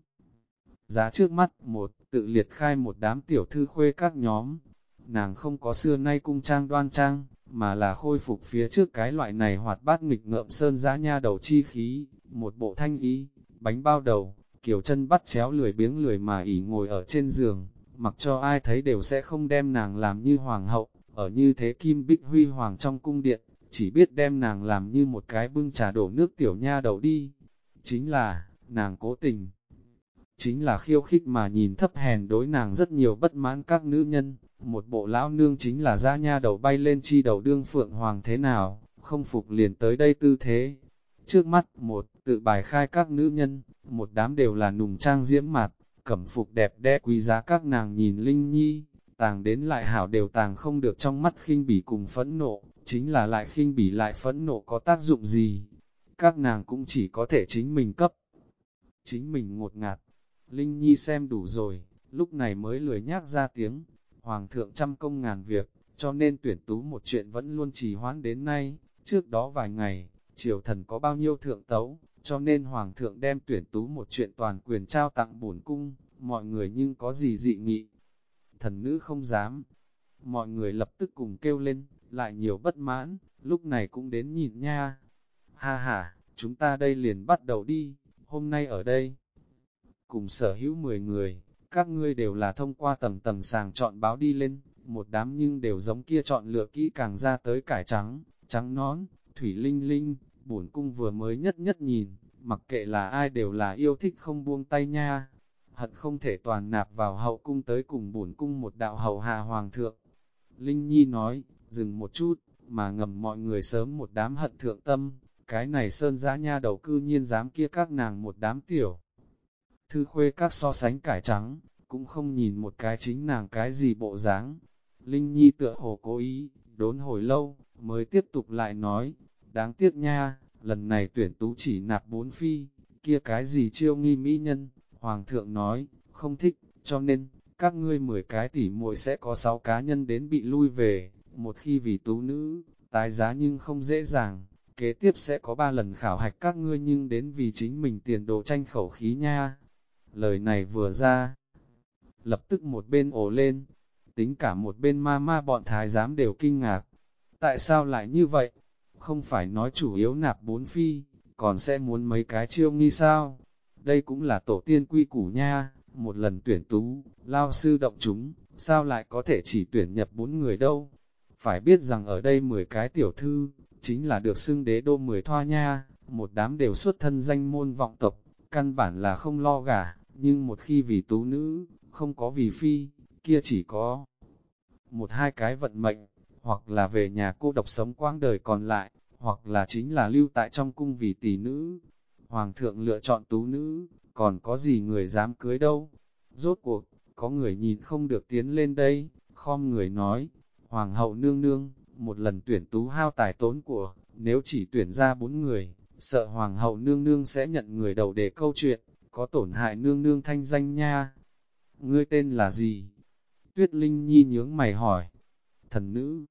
Giá trước mắt, tự liệt khai một đám tiểu thư khuê các nhóm. Nàng không có xưa nay cung trang đoan trang, mà là khôi phục phía trước cái loại này hoạt bát nghịch ngợm sơn dã nha đầu chi khí, một bộ thanh ý, bánh bao đầu, kiểu chân bắt chéo lười biếng lười mà ỉ ngồi ở trên giường, mặc cho ai thấy đều sẽ không đem nàng làm như hoàng hậu, ở như thế kim bích huy hoàng trong cung điện, chỉ biết đem nàng làm như một cái bưng trà đổ nước tiểu nha đầu đi. Chính là, nàng cố tình. Chính là khiêu khích mà nhìn thấp hèn đối nàng rất nhiều bất mãn các nữ nhân, một bộ lão nương chính là ra nha đầu bay lên chi đầu đương phượng hoàng thế nào, không phục liền tới đây tư thế. Trước mắt, tự bài khai các nữ nhân, một đám đều là nùng trang diễm mặt, cẩm phục đẹp đẽ quý giá các nàng nhìn Linh Nhi, tàng đến lại hảo đều tàng không được trong mắt khinh bỉ cùng phẫn nộ, chính là lại khinh bỉ lại phẫn nộ có tác dụng gì. Các nàng cũng chỉ có thể chính mình cấp, chính mình ngột ngạt. Linh Nhi xem đủ rồi, lúc này mới lười nhác ra tiếng, Hoàng thượng trăm công ngàn việc, cho nên tuyển tú một chuyện vẫn luôn trì hoãn đến nay, trước đó vài ngày, triều thần có bao nhiêu thượng tấu, cho nên Hoàng thượng đem tuyển tú một chuyện toàn quyền trao tặng bổn cung, mọi người nhưng có gì dị nghị. Thần nữ không dám, mọi người lập tức cùng kêu lên, lại nhiều bất mãn, lúc này cũng đến nhìn nha. Ha ha, chúng ta đây liền bắt đầu đi, hôm nay ở đây cùng sở hữu 10 người, các ngươi đều là thông qua tầng tầng sàng chọn báo đi lên, một đám nhưng đều giống kia chọn lựa kỹ càng ra tới cải trắng, trắng nón, thủy linh linh, bổn cung vừa mới nhất nhất nhìn, mặc kệ là ai đều là yêu thích không buông tay nha, hận không thể toàn nạp vào hậu cung tới cùng bổn cung một đạo hầu hạ hoàng thượng. Linh Nhi nói, dừng một chút, mà ngầm mọi người sớm một đám hận thượng tâm, cái này sơn dã nha đầu cư nhiên dám kia các nàng một đám tiểu thư khuê các so sánh cải trắng, cũng không nhìn một cái chính nàng cái gì bộ dáng. Linh Nhi tựa hồ cố ý, đốn hồi lâu, mới tiếp tục lại nói, đáng tiếc nha, lần này tuyển tú chỉ nạp 4 phi, kia cái gì chiêu nghi mỹ nhân, Hoàng thượng nói, không thích, cho nên, các ngươi 10 cái tỉ muội sẽ có 6 cá nhân đến bị lui về, một khi vì tú nữ, tái giá nhưng không dễ dàng, kế tiếp sẽ có 3 lần khảo hạch các ngươi nhưng đến vì chính mình tiền đồ tranh khẩu khí nha. Lời này vừa ra, lập tức một bên ồ lên, tính cả một bên ma bọn thái giám đều kinh ngạc. Tại sao lại như vậy? Không phải nói chủ yếu nạp 4 phi, còn sẽ muốn mấy cái chiêu nghi sao? Đây cũng là tổ tiên quy củ nha, một lần tuyển tú, lao sư động chúng, sao lại có thể chỉ tuyển nhập 4 người đâu? Phải biết rằng ở đây 10 cái tiểu thư, chính là được xưng đế đô 10 thoa nha, một đám đều xuất thân danh môn vọng tộc, căn bản là không lo gả, nhưng một khi vì tú nữ, không có vì phi, kia chỉ có một hai cái vận mệnh, hoặc là về nhà cô độc sống quãng đời còn lại, hoặc là chính là lưu tại trong cung vì tỷ nữ. Hoàng thượng lựa chọn tú nữ, còn có gì người dám cưới đâu. Rốt cuộc, có người nhìn không được tiến lên đây, khom người nói, Hoàng hậu nương nương, một lần tuyển tú hao tài tốn của, nếu chỉ tuyển ra 4 người, sợ Hoàng hậu nương nương sẽ nhận người đầu để câu chuyện, có tổn hại nương nương thanh danh nha. Ngươi tên là gì? Tuyết Linh Nhi nhướng mày hỏi. Thần nữ.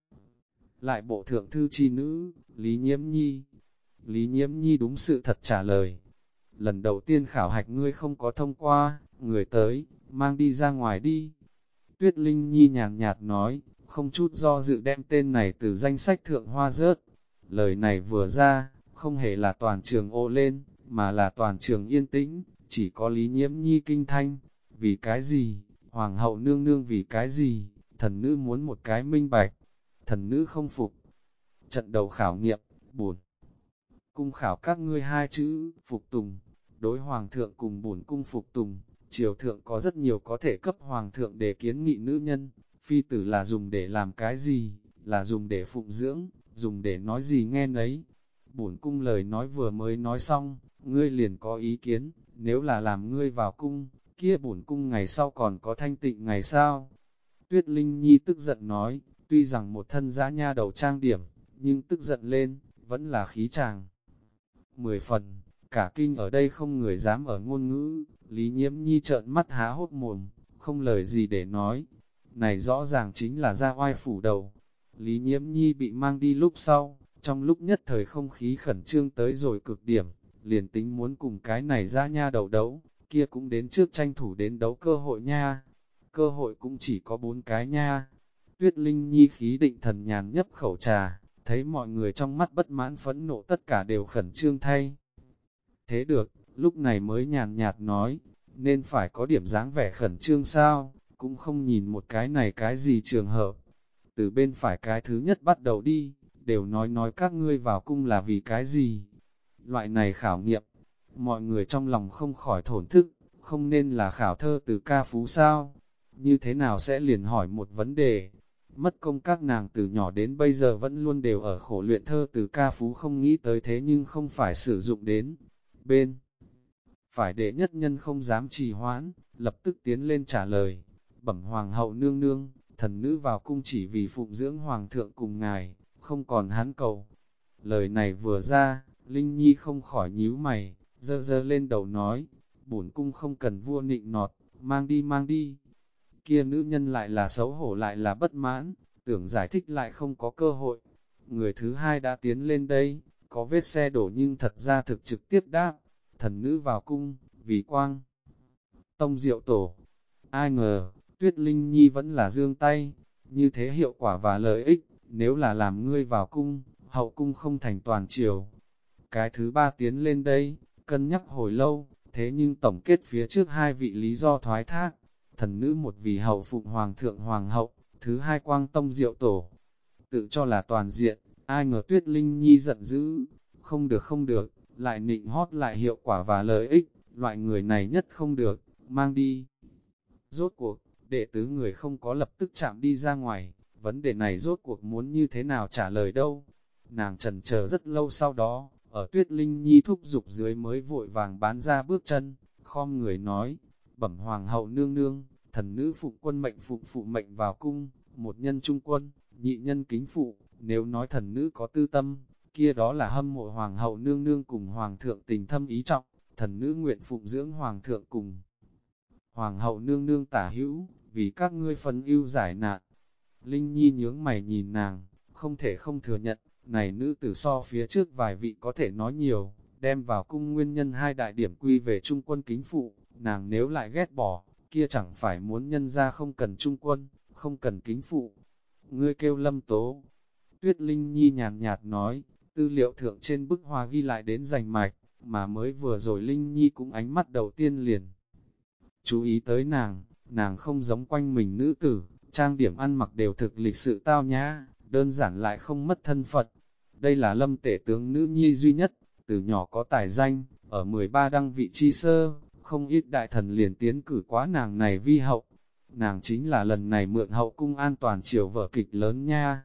Lại bộ thượng thư chi nữ, Lý Nhiễm Nhi. Lý Nhiễm Nhi đúng sự thật trả lời. Lần đầu tiên khảo hạch ngươi không có thông qua, người tới, mang đi ra ngoài đi. Tuyết Linh Nhi nhàn nhạt nói, không chút do dự đem tên này từ danh sách thượng hoa rớt. Lời này vừa ra, không hề là toàn trường ô lên, mà là toàn trường yên tĩnh, chỉ có Lý Nhiễm Nhi kinh thanh. Vì cái gì? Hoàng hậu nương nương vì cái gì? Thần nữ muốn một cái minh bạch. Thần nữ không phục. Trận đầu khảo nghiệm, bổn cung khảo các ngươi 2 chữ, phục tùng. Đối hoàng thượng cùng bổn cung phục tùng, triều thượng có rất nhiều có thể cấp hoàng thượng để kiến nghị nữ nhân. Phi tử là dùng để làm cái gì? Là dùng để phụng dưỡng, dùng để nói gì nghe nấy. Bổn cung lời nói vừa mới nói xong, ngươi liền có ý kiến, nếu là làm ngươi vào cung, kia bổn cung ngày sau còn có thanh tịnh ngày sao? Tuyết Linh Nhi tức giận nói, tuy rằng một thân dã nha đầu trang điểm, nhưng tức giận lên, vẫn là khí chàng. 10 phần, cả kinh ở đây không người dám ở ngôn ngữ, Lý Nhiễm Nhi trợn mắt há hốt mồm, không lời gì để nói. này rõ ràng chính là Gia Oai phủ đầu. Lý Nhiễm Nhi bị mang đi lúc sau, trong lúc nhất thời không khí khẩn trương tới rồi cực điểm, liền tính muốn cùng cái này ra nha đầu đấu, kia cũng đến trước tranh thủ đến đấu cơ hội nha. Cơ hội cũng chỉ có 4 cái nha. Tuyết Linh Nhi khí định thần nhàn nhấp khẩu trà, thấy mọi người trong mắt bất mãn phẫn nộ tất cả đều khẩn trương thay. Thế được, lúc này mới nhàn nhạt nói, nên phải có điểm dáng vẻ khẩn trương sao, cũng không nhìn một cái này cái gì trường hợp. Từ bên phải cái thứ nhất bắt đầu đi, đều nói các ngươi vào cung là vì cái gì. Loại này khảo nghiệm, mọi người trong lòng không khỏi thổn thức, không nên là khảo thơ từ ca phú sao. Như thế nào sẽ liền hỏi một vấn đề. Mất công các nàng từ nhỏ đến bây giờ vẫn luôn đều ở khổ luyện thơ từ ca phú, không nghĩ tới thế nhưng không phải sử dụng đến. Bên phải đệ nhất nhân không dám trì hoãn, lập tức tiến lên trả lời. Bẩm hoàng hậu nương nương, thần nữ vào cung chỉ vì phụng dưỡng hoàng thượng cùng ngài, không còn hắn cầu. Lời này vừa ra, Linh Nhi không khỏi nhíu mày, dơ dơ lên đầu nói, bổn cung không cần vua nịnh nọt, mang đi mang đi. Kia nữ nhân lại là xấu hổ lại là bất mãn, tưởng giải thích lại không có cơ hội. Người thứ hai đã tiến lên đây, có vết xe đổ nhưng thật ra thực trực tiếp đáp, thần nữ vào cung, vì quang. Tông Diệu Tổ, ai ngờ, Tuyết Linh Nhi vẫn là giương tay, như thế hiệu quả và lợi ích, nếu là làm ngươi vào cung, hậu cung không thành toàn triều. Cái thứ ba tiến lên đây, cân nhắc hồi lâu, thế nhưng tổng kết phía trước hai vị lý do thoái thác. Thần nữ một vì hậu phụng hoàng thượng hoàng hậu, thứ hai quang tông diệu tổ. Tự cho là toàn diện, ai ngờ Tuyết Linh Nhi giận dữ, không được, lại nịnh hót lại hiệu quả và lợi ích, loại người này nhất không được, mang đi. Rốt cuộc, đệ tứ người không có lập tức chạm đi ra ngoài, vấn đề này rốt cuộc muốn như thế nào trả lời đâu. Nàng chần chờ rất lâu sau đó, ở Tuyết Linh Nhi thúc giục dưới mới vội vàng bán ra bước chân, khom người nói, bẩm hoàng hậu nương nương, thần nữ phụng quân mệnh phụng phụ mệnh vào cung, một nhân trung quân, nhị nhân kính phụ, nếu nói thần nữ có tư tâm, kia đó là hâm mộ hoàng hậu nương nương cùng hoàng thượng tình thâm ý trọng, thần nữ nguyện phụng dưỡng hoàng thượng cùng. Hoàng hậu nương nương tả hữu, vì các ngươi phân ưu giải nạn. Linh Nhi nhướng mày nhìn nàng, không thể không thừa nhận, này nữ tử so phía trước vài vị có thể nói nhiều, đem vào cung nguyên nhân hai đại điểm quy về trung quân kính phụ, nàng nếu lại ghét bỏ, kia chẳng phải muốn nhân ra không cần trung quân, không cần kính phụ. Ngươi kêu Lâm Tố. Tuyết Linh Nhi nhàn nhạt nói, tư liệu thượng trên bức hoa ghi lại đến rành mạch, mà mới vừa rồi Linh Nhi cũng ánh mắt đầu tiên liền. Chú ý tới nàng không giống quanh mình nữ tử, trang điểm ăn mặc đều thực lịch sự tao nhã, đơn giản lại không mất thân Phật. Đây là Lâm tể tướng nữ nhi duy nhất, từ nhỏ có tài danh, ở 13 đăng vị chi sơ, không ít đại thần liền tiến cử quá nàng này vi hậu. Nàng chính là lần này mượn hậu cung an toàn triều vở kịch lớn nha,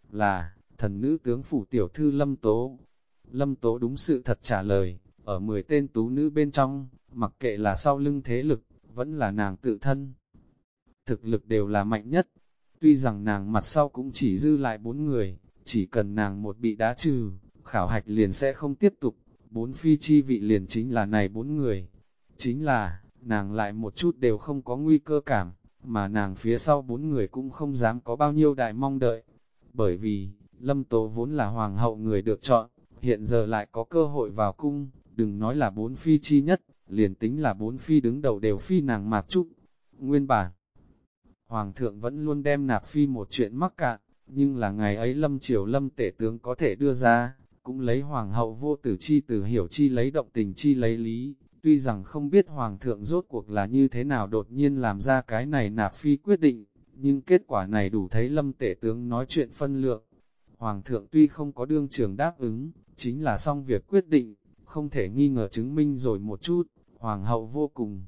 là thần nữ tướng phủ tiểu thư Lâm Tố. Lâm Tố đúng sự thật trả lời, ở 10 tên tú nữ bên trong, mặc kệ là sau lưng thế lực, vẫn là nàng tự thân. Thực lực đều là mạnh nhất, tuy rằng nàng mặt sau cũng chỉ dư lại 4 người, chỉ cần nàng một bị đá trừ, khảo hạch liền sẽ không tiếp tục, 4 phi chi vị liền chính là này 4 người. Chính là, nàng lại một chút đều không có nguy cơ cảm, mà nàng phía sau 4 người cũng không dám có bao nhiêu đại mong đợi. Bởi vì, Lâm Tố vốn là hoàng hậu người được chọn, hiện giờ lại có cơ hội vào cung, đừng nói là 4 phi chi nhất, liền tính là 4 phi đứng đầu đều phi nàng Mạc Trúc. Nguyên bản, Hoàng thượng vẫn luôn đem nạp phi một chuyện mắc cạn, nhưng là ngày ấy Lâm Triều Lâm tể tướng có thể đưa ra, cũng lấy Hoàng hậu vô tử chi tử hiểu chi lấy động tình chi lấy lý. Tuy rằng không biết Hoàng thượng rốt cuộc là như thế nào đột nhiên làm ra cái này nạp phi quyết định, nhưng kết quả này đủ thấy Lâm tể tướng nói chuyện phân lượng. Hoàng thượng tuy không có đương trường đáp ứng, chính là xong việc quyết định, không thể nghi ngờ chứng minh rồi một chút, Hoàng hậu vô cùng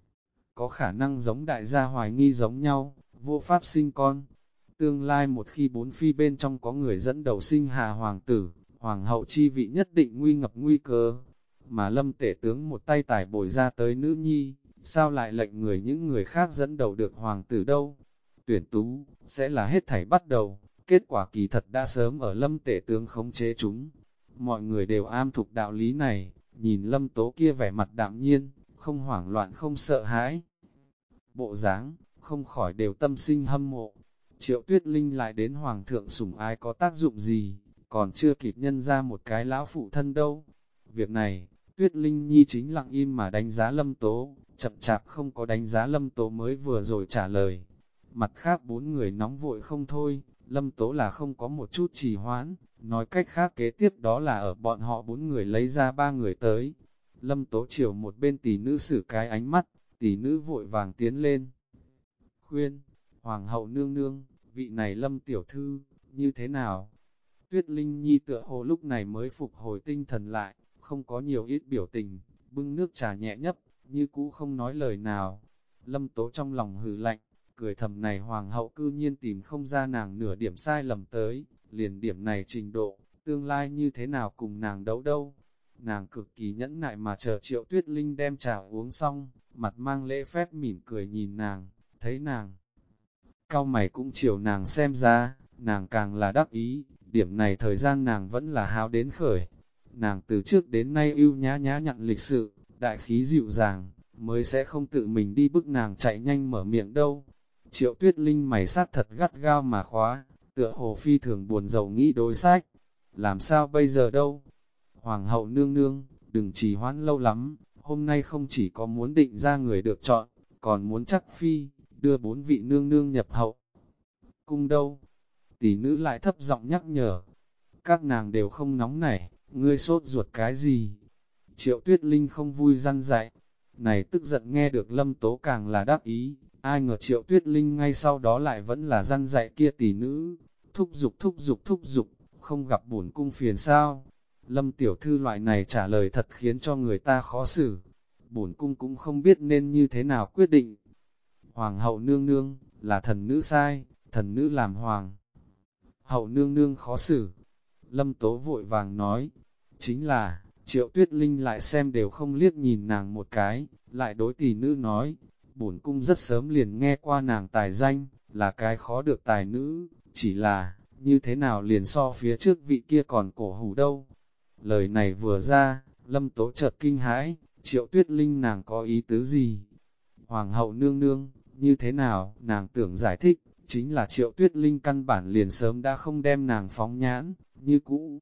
có khả năng giống đại gia hoài nghi giống nhau, vô pháp sinh con. Tương lai một khi 4 phi bên trong có người dẫn đầu sinh hạ hoàng tử, hoàng hậu chi vị nhất định nguy ngập nguy cơ. Mà Lâm tể tướng một tay tải bồi ra tới nữ nhi, sao lại lệnh những người khác dẫn đầu được hoàng tử đâu? Tuyển tú, sẽ là hết thảy bắt đầu, kết quả kỳ thật đã sớm ở Lâm tể tướng khống chế chúng. Mọi người đều am thục đạo lý này, nhìn Lâm Tố kia vẻ mặt đạm nhiên, không hoảng loạn không sợ hãi. Bộ dáng, không khỏi đều tâm sinh hâm mộ. Triệu Tuyết Linh lại đến Hoàng thượng sủng ái có tác dụng gì, còn chưa kịp nhân ra một cái lão phụ thân đâu. Việc này, Tuyết Linh Nhi chính lặng im mà đánh giá Lâm Tố, chậm chạp không có đánh giá Lâm Tố mới vừa rồi trả lời. Mặt khác bốn người nóng vội không thôi, Lâm Tố là không có một chút trì hoãn, nói cách khác kế tiếp đó là ở bọn họ bốn người lấy ra ba người tới. Lâm Tố chiều một bên tỷ nữ sử cái ánh mắt, tỷ nữ vội vàng tiến lên. Khuyên, Hoàng hậu nương nương, vị này Lâm tiểu thư, như thế nào? Tuyết Linh Nhi tựa hồ lúc này mới phục hồi tinh thần lại, không có nhiều ít biểu tình, bưng nước trà nhẹ nhấp, như cũ không nói lời nào. Lâm Tố trong lòng hừ lạnh, cười thầm này Hoàng hậu cư nhiên tìm không ra nàng nửa điểm sai lầm tới, liền điểm này trình độ, tương lai như thế nào cùng nàng đấu đâu. Nàng cực kỳ nhẫn nại mà chờ Triệu Tuyết Linh đem trà uống xong, mặt mang lễ phép mỉm cười nhìn nàng, thấy nàng. Cau mày cũng chiều nàng xem ra, nàng càng là đắc ý, điểm này thời gian nàng vẫn là háo đến khởi. Nàng từ trước đến nay ưu nhã nhã nhặn lịch sự, đại khí dịu dàng, mới sẽ không tự mình đi bức nàng chạy nhanh mở miệng đâu. Triệu Tuyết Linh mày sát thật gắt gao mà khóa, tựa hồ phi thường buồn rầu nghĩ đối sách. Làm sao bây giờ đâu? Hoàng hậu nương nương, đừng trì hoãn lâu lắm, hôm nay không chỉ có muốn định ra người được chọn, còn muốn chắc phi, đưa bốn vị nương nương nhập hậu. Cung đâu? Tỷ nữ lại thấp giọng nhắc nhở. Các nàng đều không nóng nảy, ngươi sốt ruột cái gì? Triệu Tuyết Linh không vui răn dạy. Này tức giận nghe được Lâm Tố càng là đắc ý, ai ngờ Triệu Tuyết Linh ngay sau đó lại vẫn là răn dạy kia tỷ nữ. Thúc giục thúc giục thúc giục, không gặp bổn cung phiền sao? Lâm tiểu thư loại này trả lời thật khiến cho người ta khó xử. Bổn cung cũng không biết nên như thế nào quyết định. Hoàng hậu nương nương, là thần nữ sai, thần nữ làm hoàng. Hậu nương nương khó xử. Lâm Tố vội vàng nói, chính là, Triệu Tuyết Linh lại xem đều không liếc nhìn nàng một cái, lại đối tỷ nữ nói, bổn cung rất sớm liền nghe qua nàng tài danh, là cái khó được tài nữ, chỉ là, như thế nào liền so phía trước vị kia còn cổ hủ đâu. Lời này vừa ra, Lâm Tố chợt kinh hãi, Triệu Tuyết Linh nàng có ý tứ gì? Hoàng hậu nương nương, như thế nào, nàng tưởng giải thích, chính là Triệu Tuyết Linh căn bản liền sớm đã không đem nàng phóng nhãn, như cũ.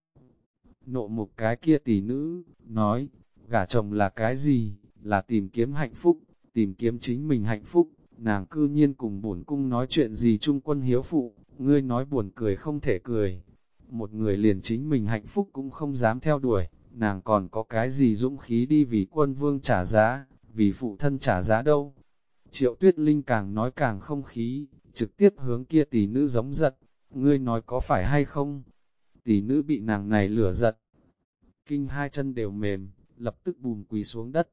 Nộ mục cái kia tỷ nữ, nói, gả chồng là cái gì, là tìm kiếm hạnh phúc, tìm kiếm chính mình hạnh phúc, nàng cư nhiên cùng bổn cung nói chuyện gì trung quân hiếu phụ, ngươi nói buồn cười không thể cười. Một người liền chính mình hạnh phúc cũng không dám theo đuổi, nàng còn có cái gì dũng khí đi vì quân vương trả giá, vì phụ thân trả giá đâu. Triệu Tuyết Linh càng nói càng không khí, trực tiếp hướng kia tỷ nữ giống giận, ngươi nói có phải hay không? Tỷ nữ bị nàng này lửa giận, kinh hai chân đều mềm, lập tức bùm quỳ xuống đất,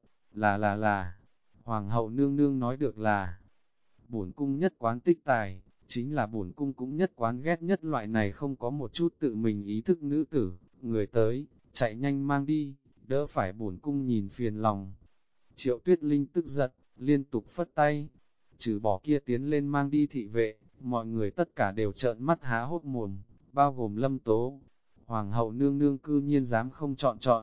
là, Hoàng hậu nương nương nói được là, bổn cung nhất quán tích tài, chính là bổn cung cũng nhất quán ghét nhất loại này không có một chút tự mình ý thức nữ tử, người tới, chạy nhanh mang đi, đỡ phải bổn cung nhìn phiền lòng. Triệu Tuyết Linh tức giận, liên tục phất tay, trừ bỏ kia tiến lên mang đi thị vệ, mọi người tất cả đều trợn mắt há hốt mồm, bao gồm Lâm Tố. Hoàng hậu nương nương cư nhiên dám không chọn.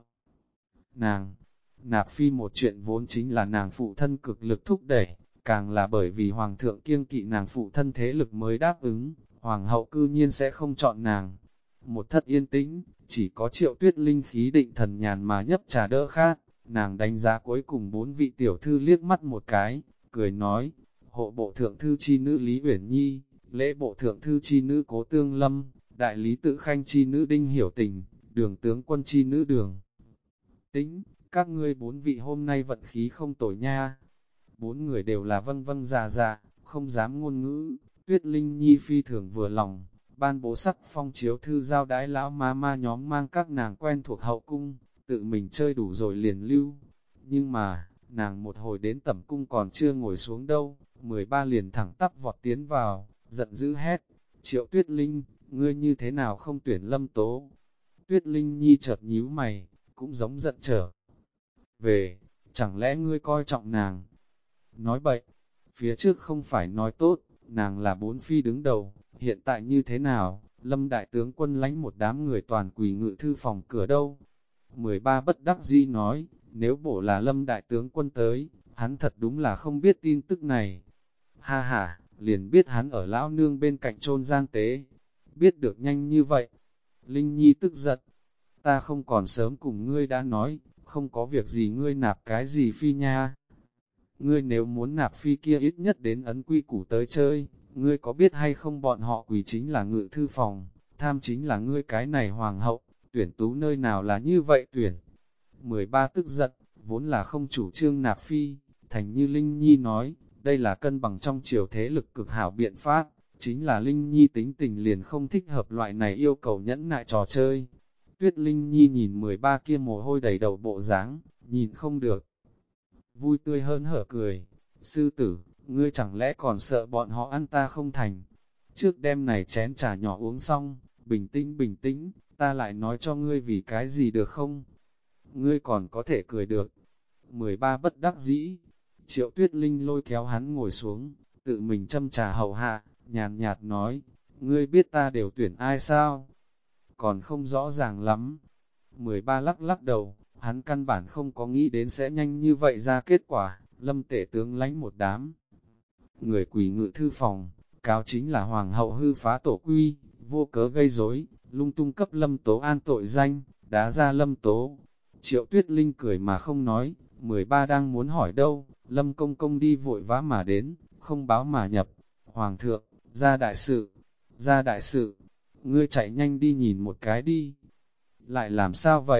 Nàng, nạp phi một chuyện vốn chính là nàng phụ thân cực lực thúc đẩy, càng là bởi vì Hoàng thượng kiêng kỵ nàng phụ thân thế lực mới đáp ứng, Hoàng hậu cư nhiên sẽ không chọn nàng. Một thất yên tĩnh, chỉ có Triệu Tuyết Linh khí định thần nhàn mà nhấp trà đỡ khát, nàng đánh giá cuối cùng bốn vị tiểu thư liếc mắt một cái, cười nói, hộ bộ thượng thư chi nữ Lý Uyển Nhi, lễ bộ thượng thư chi nữ Cố Tương Lâm, đại lý tự khanh chi nữ Đinh Hiểu Tình, đường tướng quân chi nữ Đường Tĩnh, các ngươi bốn vị hôm nay vận khí không tồi nha. Bốn người đều là vâng vâng dạ, không dám ngôn ngữ, Tuyết Linh Nhi phi thường vừa lòng, ban bố sắc phong chiếu thư giao đái lão ma nhóm mang các nàng quen thuộc hậu cung, tự mình chơi đủ rồi liền lưu. Nhưng mà, nàng một hồi đến tẩm cung còn chưa ngồi xuống đâu, 13 liền thẳng tắp vọt tiến vào, giận dữ hét, Triệu Tuyết Linh, ngươi như thế nào không tuyển Lâm Tố? Tuyết Linh Nhi chợt nhíu mày, cũng giống giận trở về, chẳng lẽ ngươi coi trọng nàng? Nói bậy, phía trước không phải nói tốt, nàng là bốn phi đứng đầu, hiện tại như thế nào, Lâm đại tướng quân lánh một đám người toàn quỳ ngự thư phòng cửa đâu? 13 bất đắc dĩ nói, nếu bổ là Lâm đại tướng quân tới, hắn thật đúng là không biết tin tức này. Ha ha, liền biết hắn ở lão nương bên cạnh chôn gian tế. Biết được nhanh như vậy. Linh Nhi tức giận. Ta không còn sớm cùng ngươi đã nói, không có việc gì ngươi nạp cái gì phi nha. Ngươi nếu muốn nạp phi kia ít nhất đến ấn quy củ tới chơi, ngươi có biết hay không bọn họ quỷ chính là ngự thư phòng, tham chính là ngươi cái này hoàng hậu, tuyển tú nơi nào là như vậy tuyển. 13 tức giận, vốn là không chủ trương nạp phi, thành như Linh Nhi nói, đây là cân bằng trong triều thế lực cực hảo biện pháp, chính là Linh Nhi tính tình liền không thích hợp loại này yêu cầu nhẫn nại trò chơi. Tuyết Linh Nhi nhìn 13 kia mồ hôi đầy đầu bộ dáng, nhìn không được. Vui tươi hơn hở cười, sư tử, ngươi chẳng lẽ còn sợ bọn họ ăn ta không thành. Trước đêm này chén trà nhỏ uống xong, bình tĩnh, ta lại nói cho ngươi vì cái gì được không? Ngươi còn có thể cười được. 13 bất đắc dĩ, Triệu Tuyết Linh lôi kéo hắn ngồi xuống, tự mình châm trà hậu hạ, nhàn nhạt nói, ngươi biết ta đều tuyển ai sao? Còn không rõ ràng lắm. 13 lắc lắc đầu, hắn căn bản không có nghĩ đến sẽ nhanh như vậy ra kết quả, Lâm tể tướng lánh một đám. Người quỷ ngự thư phòng, cáo chính là hoàng hậu hư phá tổ quy, vô cớ gây rối, lung tung cấp Lâm Tố An tội danh, đá ra Lâm Tố. Triệu Tuyết Linh cười mà không nói, 13 đang muốn hỏi đâu, Lâm Công Công đi vội vã mà đến, không báo mà nhập. Hoàng thượng, ra đại sự, ngươi chạy nhanh đi nhìn một cái đi. Lại làm sao vậy?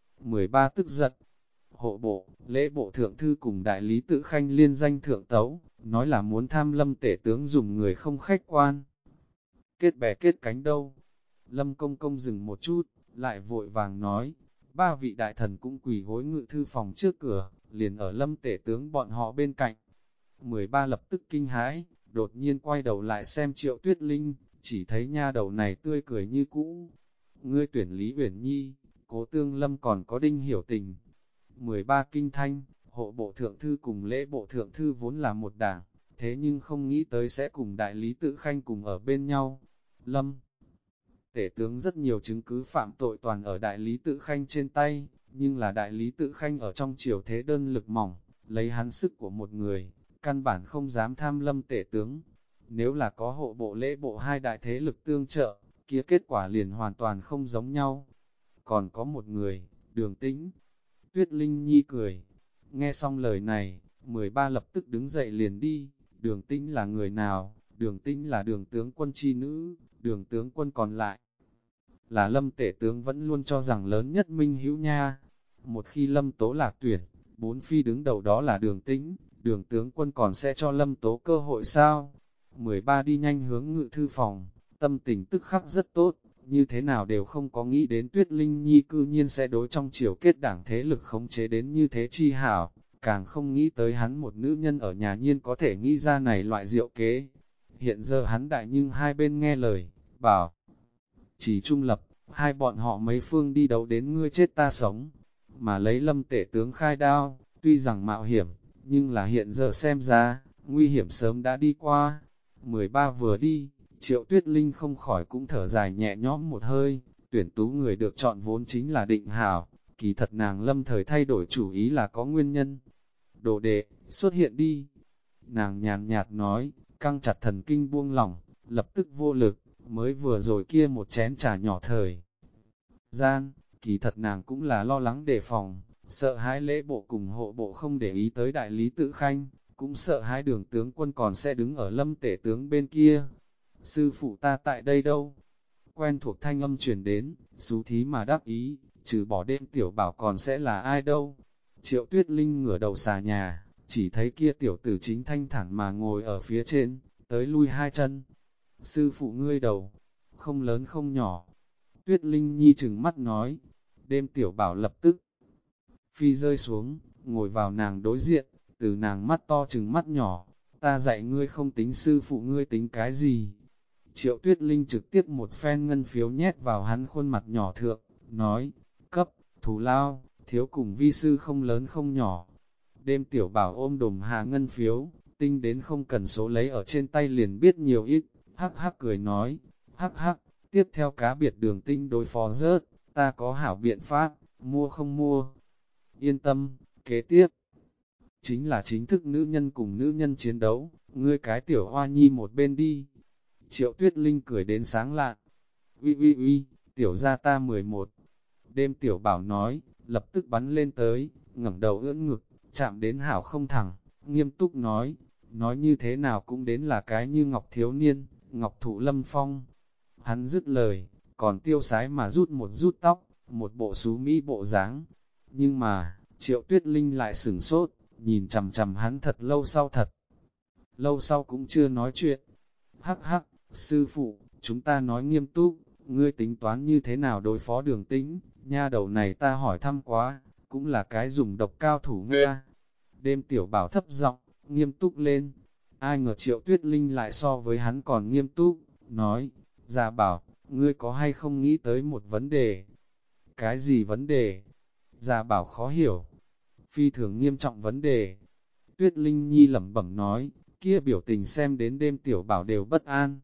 13 tức giận. Hộ bộ, lễ bộ thượng thư cùng đại lý tự khanh liên danh thượng tấu, nói là muốn tham Lâm tể tướng dùng người không khách quan. Kết bè kết cánh đâu? Lâm Công Công dừng một chút, lại vội vàng nói, ba vị đại thần cũng quỳ gối ngự thư phòng trước cửa, liền ở Lâm tể tướng bọn họ bên cạnh. 13 lập tức kinh hãi, đột nhiên quay đầu lại xem Triệu Tuyết Linh, chỉ thấy nha đầu này tươi cười như cũ. Ngươi tuyển Lý Uyển Nhi, Cố Tương Lâm còn có Đinh Hiểu Tình. 13 kinh thanh, hộ bộ thượng thư cùng lễ bộ thượng thư vốn là một đảng, thế nhưng không nghĩ tới sẽ cùng đại lý tự khanh cùng ở bên nhau. Lâm tể tướng rất nhiều chứng cứ phạm tội toàn ở đại lý tự khanh trên tay, nhưng là đại lý tự khanh ở trong triều thế đơn lực mỏng, lấy hắn sức của một người, căn bản không dám tham Lâm tể tướng. Nếu là có hộ bộ lễ bộ hai đại thế lực tương trợ, kia kết quả liền hoàn toàn không giống nhau. Còn có một người, Đường Tĩnh. Tuyết Linh Nhi cười. Nghe xong lời này, 13 lập tức đứng dậy liền đi. Đường Tĩnh là người nào? Đường Tĩnh là Đường tướng quân chi nữ, Đường tướng quân còn lại là Lâm tể tướng vẫn luôn cho rằng lớn nhất minh hữu nha. Một khi Lâm Tố lạc tuyển, bốn phi đứng đầu đó là Đường Tĩnh, Đường tướng quân còn sẽ cho Lâm Tố cơ hội sao? 13 đi nhanh hướng ngự thư phòng, tâm tình tức khắc rất tốt, như thế nào đều không có nghĩ đến Tuyết Linh Nhi cư nhiên sẽ đối trong chiều kết đảng thế lực khống chế đến như thế chi hảo, càng không nghĩ tới hắn một nữ nhân ở nhà nhiên có thể nghĩ ra này loại diệu kế. Hiện giờ hắn đại nhưng hai bên nghe lời, bảo chỉ trung lập, hai bọn họ mấy phương đi đấu đến ngươi chết ta sống, mà lấy Lâm tể tướng khai đao, tuy rằng mạo hiểm, nhưng là hiện giờ xem ra, nguy hiểm sớm đã đi qua. 13 vừa đi, Triệu Tuyết Linh không khỏi cũng thở dài nhẹ nhõm một hơi, tuyển tú người được chọn vốn chính là Định Hảo, kỳ thật nàng lâm thời thay đổi chủ ý là có nguyên nhân. Đồ đệ, xuất hiện đi. Nàng nhàn nhạt nói, căng chặt thần kinh buông lỏng, lập tức vô lực, mới vừa rồi kia một chén trà nhỏ thời gian, kỳ thật nàng cũng là lo lắng đề phòng, sợ hãi lễ bộ cùng hộ bộ không để ý tới đại lý tự khanh, cũng sợ hãi Đường tướng quân còn sẽ đứng ở Lâm tể tướng bên kia. Sư phụ ta tại đây đâu? Quen thuộc thanh âm truyền đến, xú thí mà đắc ý, trừ bỏ đêm tiểu bảo còn sẽ là ai đâu? Triệu Tuyết Linh ngửa đầu xà nhà, chỉ thấy kia tiểu tử chính thanh thản mà ngồi ở phía trên, tới lui hai chân. Sư phụ ngươi đầu, không lớn không nhỏ. Tuyết Linh Nhi trừng mắt nói, đêm tiểu bảo lập tức phi rơi xuống, ngồi vào nàng đối diện, từ nàng mắt to trừng mắt nhỏ, ta dạy ngươi không tính sư phụ ngươi tính cái gì. Triệu Tuyết Linh trực tiếp một phen ngân phiếu nhét vào hắn khuôn mặt nhỏ thượng, nói, cấp, thù lao, thiếu cùng vi sư không lớn không nhỏ. Đêm tiểu bảo ôm đùm hạ ngân phiếu, tinh đến không cần số lấy ở trên tay liền biết nhiều ít, hắc hắc cười nói, hắc hắc, tiếp theo cá biệt Đường Tinh đối phó rớt, ta có hảo biện pháp, mua không mua. Yên tâm, kế tiếp chính là chính thức nữ nhân cùng nữ nhân chiến đấu, ngươi cái tiểu hoa nhi một bên đi. Triệu Tuyết Linh cười đến sáng lạn. Uy uy uy, tiểu gia ta 11. Đêm tiểu bảo nói, lập tức bắn lên tới, ngẩng đầu ưỡn ngực, chạm đến hảo không thẳng, nghiêm túc nói như thế nào cũng đến là cái như ngọc thiếu niên, ngọc thụ lâm phong. Hắn dứt lời, còn tiêu sái mà rút tóc, một bộ xú mỹ bộ dáng. Nhưng mà, Triệu Tuyết Linh lại sửng sốt, nhìn chằm chằm hắn thật lâu sau cũng chưa nói chuyện. Hắc hắc, sư phụ, chúng ta nói nghiêm túc, ngươi tính toán như thế nào đối phó Đường Tĩnh, nha đầu này ta hỏi thăm quá, cũng là cái dùng độc cao thủ nga. Đêm tiểu bảo thấp giọng, nghiêm túc lên. Ai ngờ Triệu Tuyết Linh lại so với hắn còn nghiêm túc, nói, Gia Bảo, ngươi có hay không nghĩ tới một vấn đề? Cái gì vấn đề? Gia Bảo khó hiểu. Phi thường nghiêm trọng vấn đề. Tuyết Linh Nhi lẩm bẩm nói, kia biểu tình xem đến đêm tiểu bảo đều bất an.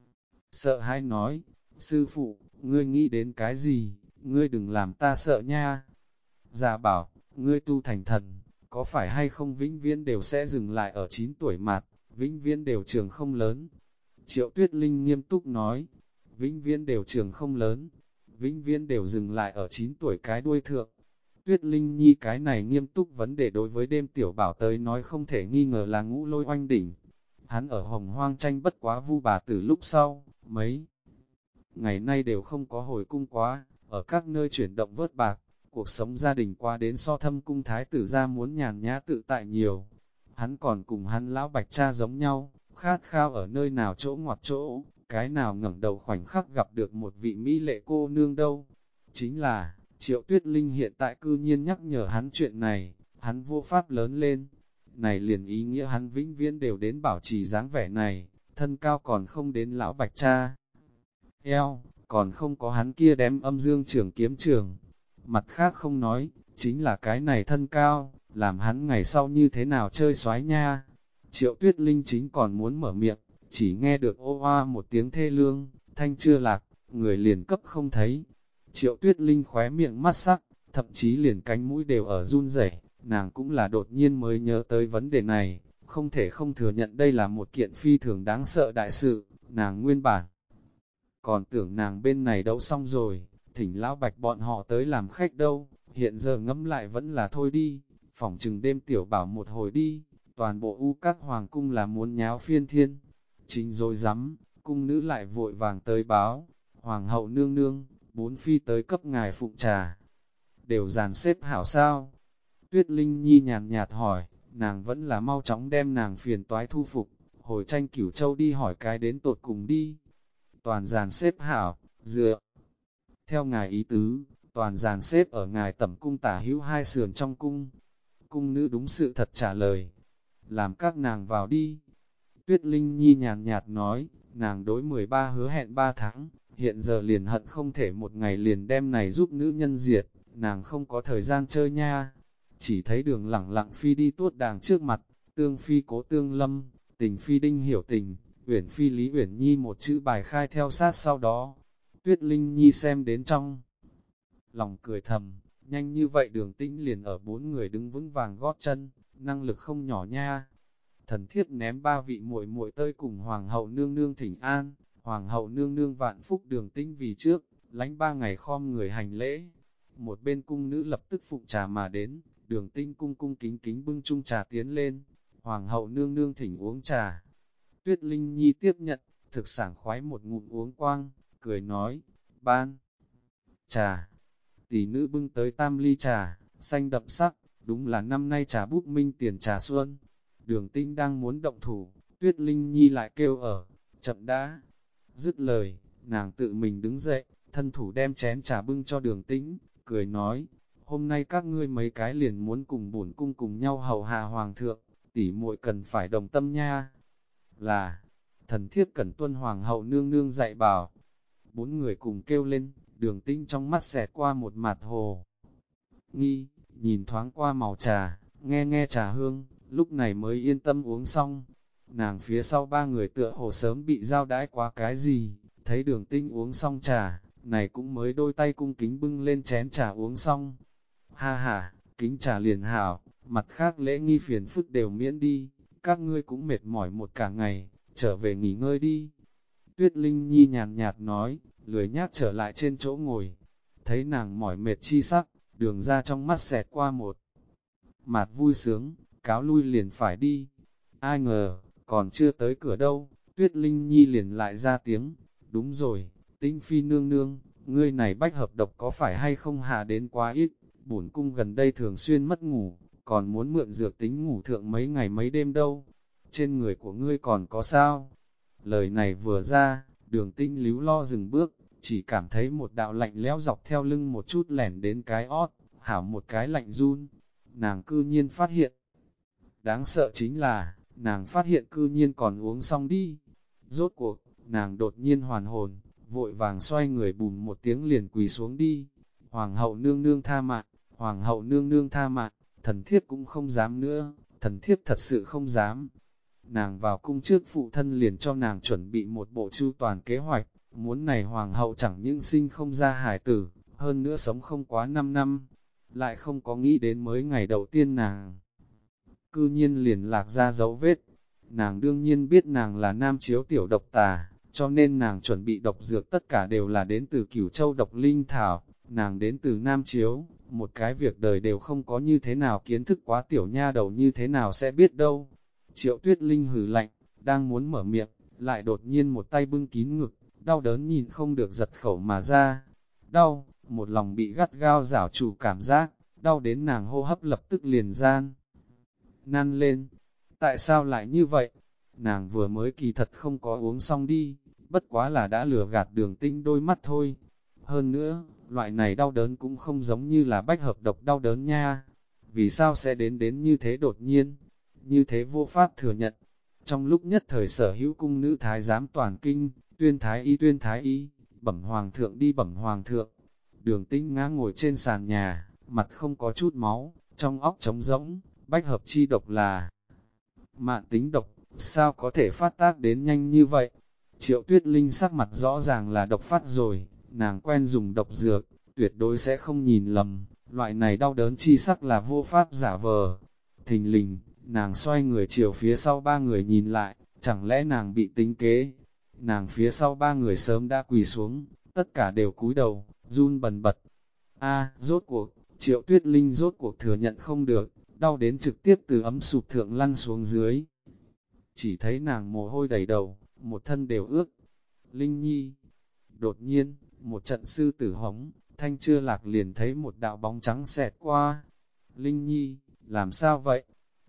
Sợ hãi nói, sư phụ, ngươi nghĩ đến cái gì, ngươi đừng làm ta sợ nha. Gia Bảo, ngươi tu thành thần, có phải hay không vĩnh viễn đều sẽ dừng lại ở 9 tuổi mạt, vĩnh viễn đều trường không lớn. Triệu Tuyết Linh nghiêm túc nói, vĩnh viễn đều trường không lớn, vĩnh viễn đều dừng lại ở 9 tuổi cái đuôi thượng. Tuyết Linh Nhi cái này nghiêm túc vấn đề đối với đêm tiểu bảo tới nói không thể nghi ngờ là ngũ lôi oanh đỉnh. Hắn ở Hồng Hoang tranh bất quá vu bà từ lúc sau, mấy ngày nay đều không có hồi cung quá, ở các nơi chuyển động vớt bạc, cuộc sống gia đình qua đến so thâm cung thái tử ra muốn nhàn nhã tự tại nhiều. Hắn còn cùng hắn lão bạch cha giống nhau, khát khao ở nơi nào chỗ ngoặt chỗ, cái nào ngẩng đầu khoảnh khắc gặp được một vị mỹ lệ cô nương đâu. Chính là, Triệu Tuyết Linh hiện tại cư nhiên nhắc nhở hắn chuyện này, hắn vô pháp lớn lên. Này liền ý nghĩa hắn vĩnh viễn đều đến bảo trì dáng vẻ này, thân cao còn không đến lão bạch cha. Eo, còn không có hắn kia đém âm dương trường kiếm trường. Mặt khác không nói, chính là cái này thân cao, làm hắn ngày sau như thế nào chơi xoái nha. Triệu Tuyết Linh chính còn muốn mở miệng, chỉ nghe được ô hoa một tiếng thê lương, thanh chưa lạc, người liền cấp không thấy. Triệu Tuyết Linh khóe miệng mắt sắc, thậm chí liền cánh mũi đều ở run rẩy. Nàng cũng là đột nhiên mới nhớ tới vấn đề này, không thể không thừa nhận đây là một kiện phi thường đáng sợ đại sự, nàng nguyên bản. Còn tưởng nàng bên này đấu xong rồi, thỉnh lão bạch bọn họ tới làm khách đâu, hiện giờ ngẫm lại vẫn là thôi đi, phỏng chừng đêm tiểu bảo một hồi đi, toàn bộ u các hoàng cung là muốn nháo phiên thiên. Chính rồi rắm, cung nữ lại vội vàng tới báo, hoàng hậu nương nương, bốn phi tới cấp ngài phụng trà. Đều dàn xếp hảo sao? Tuyết Linh Nhi nhàn nhạt hỏi, nàng vẫn là mau chóng đem nàng phiền toái thu phục, hồi tranh Cửu Châu đi hỏi cái đến tột cùng đi. Toàn dàn xếp hảo, dựa. Theo ngài ý tứ, toàn dàn xếp ở ngài tẩm cung tả hữu hai sườn trong cung. Cung nữ đúng sự thật trả lời. Làm các nàng vào đi. Tuyết Linh Nhi nhàn nhạt nói, nàng đối 13 hứa hẹn 3 tháng, hiện giờ liền hận không thể một ngày liền đem này giúp nữ nhân diệt, nàng không có thời gian chơi nha. Chỉ thấy đường lẳng lặng phi đi tuốt đàng trước mặt, tương phi cố tương lâm, tình phi đinh hiểu tình, uyển phi lý uyển nhi một chữ bài khai theo sát sau đó. Tuyết Linh Nhi xem đến trong lòng cười thầm, nhanh như vậy Đường Tĩnh liền ở 4 người đứng vững vàng gót chân, năng lực không nhỏ nha. Thần thiếp ném 3 vị muội muội tơi cùng hoàng hậu nương nương thỉnh an, hoàng hậu nương nương vạn phúc Đường Tĩnh vì trước, lánh 3 ngày khom người hành lễ. Một bên cung nữ lập tức phụng trà mà đến, Đường Tĩnh cung cung kính kính bưng chung trà tiến lên, hoàng hậu nương nương thỉnh uống trà. Tuyết Linh Nhi tiếp nhận, thực sảng khoái một ngụm uống quang, cười nói, ban trà. Tỷ nữ bưng tới tam ly trà, xanh đậm sắc, đúng là năm nay trà bút minh tiền trà xuân. Đường Tĩnh đang muốn động thủ, Tuyết Linh Nhi lại kêu ở, chậm đã. Dứt lời, nàng tự mình đứng dậy, thân thủ đem chén trà bưng cho Đường Tĩnh, cười nói, hôm nay các ngươi mấy cái liền muốn cùng bổn cung cùng nhau hầu hạ hoàng thượng, tỷ muội cần phải đồng tâm nha. Là, thần thiếp cần tuân hoàng hậu nương nương dạy bảo. 4 người cùng kêu lên, Đường Tĩnh trong mắt xẹt qua một mặt hồ nghi, nhìn thoáng qua màu trà, nghe nghe trà hương, lúc này mới yên tâm uống xong. Nàng phía sau 3 người tựa hồ sớm bị giao đãi quá cái gì, thấy Đường Tĩnh uống xong trà, này cũng mới đôi tay cung kính bưng lên chén trà uống xong. Ha ha, kính trà liền hảo, mặt khác lễ nghi phiền phức đều miễn đi, các ngươi cũng mệt mỏi một cả ngày, trở về nghỉ ngơi đi. Tuyết Linh Nhi nhàn nhạt nói, lười nhác trở lại trên chỗ ngồi. Thấy nàng mỏi mệt chi sắc, Đường ra trong mắt xẹt qua một mặt vui sướng, cáo lui liền phải đi. Ai ngờ, còn chưa tới cửa đâu, Tuyết Linh Nhi liền lại ra tiếng, đúng rồi, Tinh Phi nương nương, ngươi này bách hợp độc có phải hay không hạ đến quá ít, bổn cung gần đây thường xuyên mất ngủ, còn muốn mượn dược tính ngủ thượng mấy ngày mấy đêm đâu, trên người của ngươi còn có sao? Lời này vừa ra, Đường Tinh líu lo dừng bước, chỉ cảm thấy một đạo lạnh lẽo dọc theo lưng một chút lẻn đến cái ót, hảo một cái lạnh run. Nàng cư nhiên phát hiện. Đáng sợ chính là, nàng phát hiện cư nhiên còn uống xong đi. Rốt cuộc, nàng đột nhiên hoàn hồn, vội vàng xoay người bùm một tiếng liền quỳ xuống đi. Hoàng hậu nương nương tha mạng, hoàng hậu nương nương tha mạng, thần thiếp cũng không dám nữa, thần thiếp thật sự không dám. Nàng vào cung trước phụ thân liền cho nàng chuẩn bị một bộ chu toàn kế hoạch, muốn này hoàng hậu chẳng những sinh không ra hài tử, hơn nữa sống không quá 5 năm, lại không có nghĩ đến mới ngày đầu tiên nàng. Cư nhiên liền lạc ra dấu vết, nàng đương nhiên biết nàng là nam chiếu tiểu độc tà, cho nên nàng chuẩn bị độc dược tất cả đều là đến từ Cửu Châu độc linh thảo, nàng đến từ nam chiếu, một cái việc đời đều không có như thế nào kiến thức quá tiểu nha đầu như thế nào sẽ biết đâu. Triệu Tuyết Linh hừ lạnh, đang muốn mở miệng, lại đột nhiên một tay bưng kín ngực, đau đớn nhìn không được giật khẩu mà ra. Đau, một lòng bị gắt gao giảo chủ cảm giác, đau đến nàng hô hấp lập tức liền gian. Năn lên, tại sao lại như vậy? Nàng vừa mới kỳ thật không có uống xong đi, bất quá là đã lừa gạt Đường Tinh đôi mắt thôi. Hơn nữa, loại này đau đớn cũng không giống như là bách hợp độc đau đớn nha. Vì sao sẽ đến như thế đột nhiên? Như thế vô pháp thừa nhận. Trong lúc nhất thời sở hữu cung nữ thái giám toàn kinh, tuyên thái y, bẩm hoàng thượng đi bẩm hoàng thượng. Đường Tinh ngã ngồi trên sàn nhà, mặt không có chút máu, trong óc trống rỗng, bách hợp chi độc là mạn tính độc, sao có thể phát tác đến nhanh như vậy? Triệu Tuyết Linh sắc mặt rõ ràng là độc phát rồi, nàng quen dùng độc dược, tuyệt đối sẽ không nhìn lầm, loại này đau đớn chi sắc là vô pháp giả vờ. Thình lình, nàng xoay người chiều phía sau ba người nhìn lại, chẳng lẽ nàng bị tính kế? Nàng phía sau ba người sớm đã quỳ xuống, tất cả đều cúi đầu, run bần bật. Rốt cuộc, Triệu Tuyết Linh rốt cuộc thừa nhận không được, đau đến trực tiếp từ ấm sụp thượng lăn xuống dưới. Chỉ thấy nàng mồ hôi đầy đầu, một thân đều ướt. Linh Nhi, đột nhiên, một trận sư tử hống, Thanh Chưa Lạc liền thấy một đạo bóng trắng xẹt qua. Linh Nhi, làm sao vậy?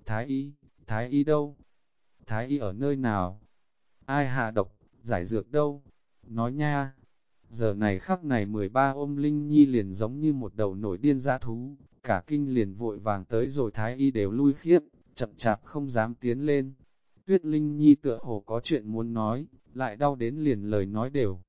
Thái y đâu? Thái y ở nơi nào? Ai hạ độc, giải dược đâu? Nói nha! Giờ này khắc này 13 ôm Linh Nhi liền giống như một đầu nổi điên dã thú, cả kinh liền vội vàng tới rồi Thái y đều lui khiếp, chậm chạp không dám tiến lên. Tuyết Linh Nhi tựa hồ có chuyện muốn nói, lại đau đến liền lời nói đều.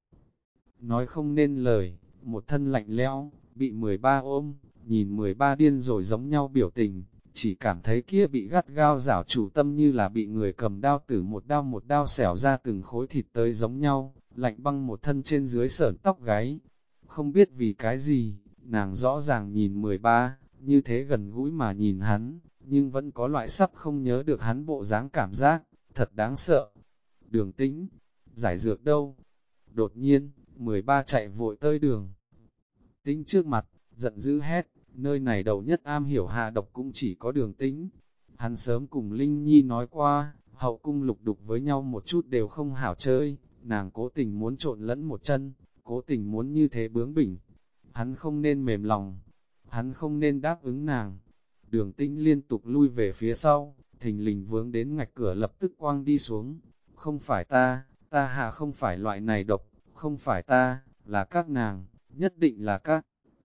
Nói không nên lời, một thân lạnh lẽo, bị 13 ôm, nhìn 13 điên rồi giống nhau biểu tình, chỉ cảm thấy kia bị gắt gao giảo chủ tâm như là bị người cầm đao tử một đao xẻo ra từng khối thịt tới giống nhau, lạnh băng một thân trên dưới sởn tóc gáy. Không biết vì cái gì, nàng rõ ràng nhìn 13, như thế gần gũi mà nhìn hắn, nhưng vẫn có loại sắp không nhớ được hắn bộ dáng cảm giác, thật đáng sợ. Đường Tĩnh, giải dược đâu? Đột nhiên, 13 chạy vội tới Đường Tĩnh trước mặt, giận dữ hét, nơi này đầu nhất am hiểu hạ độc cũng chỉ có Đường Tĩnh. Hắn sớm cùng Linh Nhi nói qua, hậu cung lục đục với nhau một chút đều không hảo chơi, nàng cố tình muốn trộn lẫn một chân, cố tình muốn như thế bướng bỉnh. Hắn không nên mềm lòng, hắn không nên đáp ứng nàng. Đường Tĩnh liên tục lui về phía sau, thình lình vướng đến ngạch cửa lập tức quang đi xuống. Không phải ta hạ không phải loại này độc, không phải ta, là các nàng, nhất định là các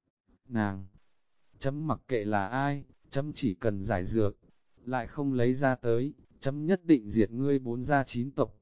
nàng. Chấm mặc kệ là ai, chấm chỉ cần giải dược, lại không lấy ra tới, chấm nhất định diệt ngươi 4 gia 9 tộc.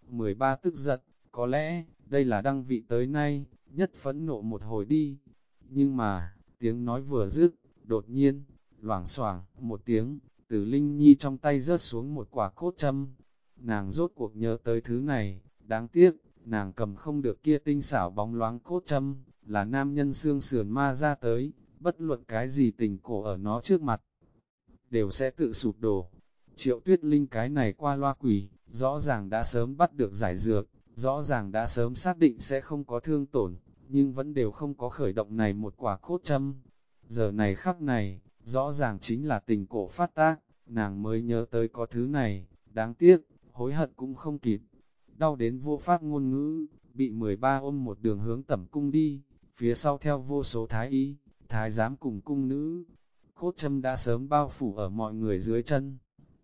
13 tức giận, có lẽ, đây là đăng vị tới nay, nhất phẫn nộ một hồi đi. Nhưng mà, tiếng nói vừa dứt, đột nhiên, loảng xoảng một tiếng, từ Linh Nhi trong tay rớt xuống một quả cốt châm. Nàng rốt cuộc nhớ tới thứ này, đáng tiếc, nàng cầm không được kia tinh xảo bóng loáng cốt châm, là nam nhân xương sườn ma ra tới, bất luận cái gì tình cổ ở nó trước mặt, đều sẽ tự sụp đổ. Triệu Tuyết Linh cái này qua loa quỷ, rõ ràng đã sớm bắt được giải dược, rõ ràng đã sớm xác định sẽ không có thương tổn, nhưng vẫn đều không có khởi động này một quả cốt châm. Giờ này khắc này, rõ ràng chính là tình cổ phát tác, nàng mới nhớ tới có thứ này, đáng tiếc, hối hận cũng không kịp. Đau đến vô pháp ngôn ngữ, bị 13 ôm một đường hướng tẩm cung đi, phía sau theo vô số thái y, thái giám cùng cung nữ. Cốt châm đã sớm bao phủ ở mọi người dưới chân.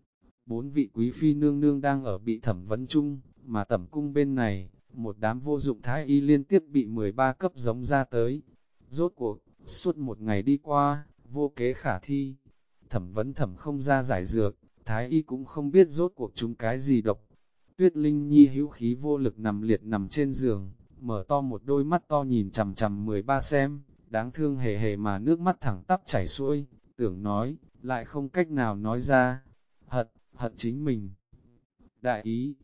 4 vị quý phi nương nương đang ở bị thẩm vấn chung, mà tẩm cung bên này, một đám vô dụng thái y liên tiếp bị 13 cấp giống ra tới. Rốt cuộc, suốt một ngày đi qua, vô kế khả thi. Thẩm vấn thẩm không ra giải dược, thái y cũng không biết rốt cuộc chúng cái gì độc. Tuyết Linh Nhi hữu khí vô lực nằm liệt nằm trên giường, mở to một đôi mắt to nhìn chằm chằm 13 xem, đáng thương hề hề mà nước mắt thẳng tắp chảy xuôi, tưởng nói, lại không cách nào nói ra. Hận chính mình. Đại ý,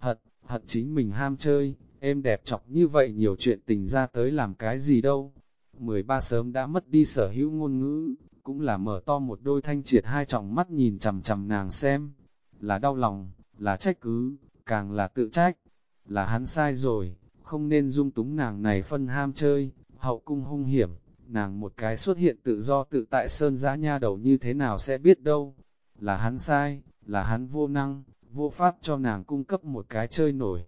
hận chính mình ham chơi, em đẹp chọc như vậy nhiều chuyện tình ra tới làm cái gì đâu. 13 sớm đã mất đi sở hữu ngôn ngữ, cũng là mở to một đôi thanh triệt hai tròng mắt nhìn chằm chằm nàng xem. Là đau lòng, là trách cứ, càng là tự trách. Là hắn sai rồi, không nên dung túng nàng này phân ham chơi, hậu cung hung hiểm. Nàng một cái xuất hiện tự do tự tại sơn giã nha đầu như thế nào sẽ biết đâu. Là hắn sai, là hắn vô năng, vô pháp cho nàng cung cấp một cái chơi nổi.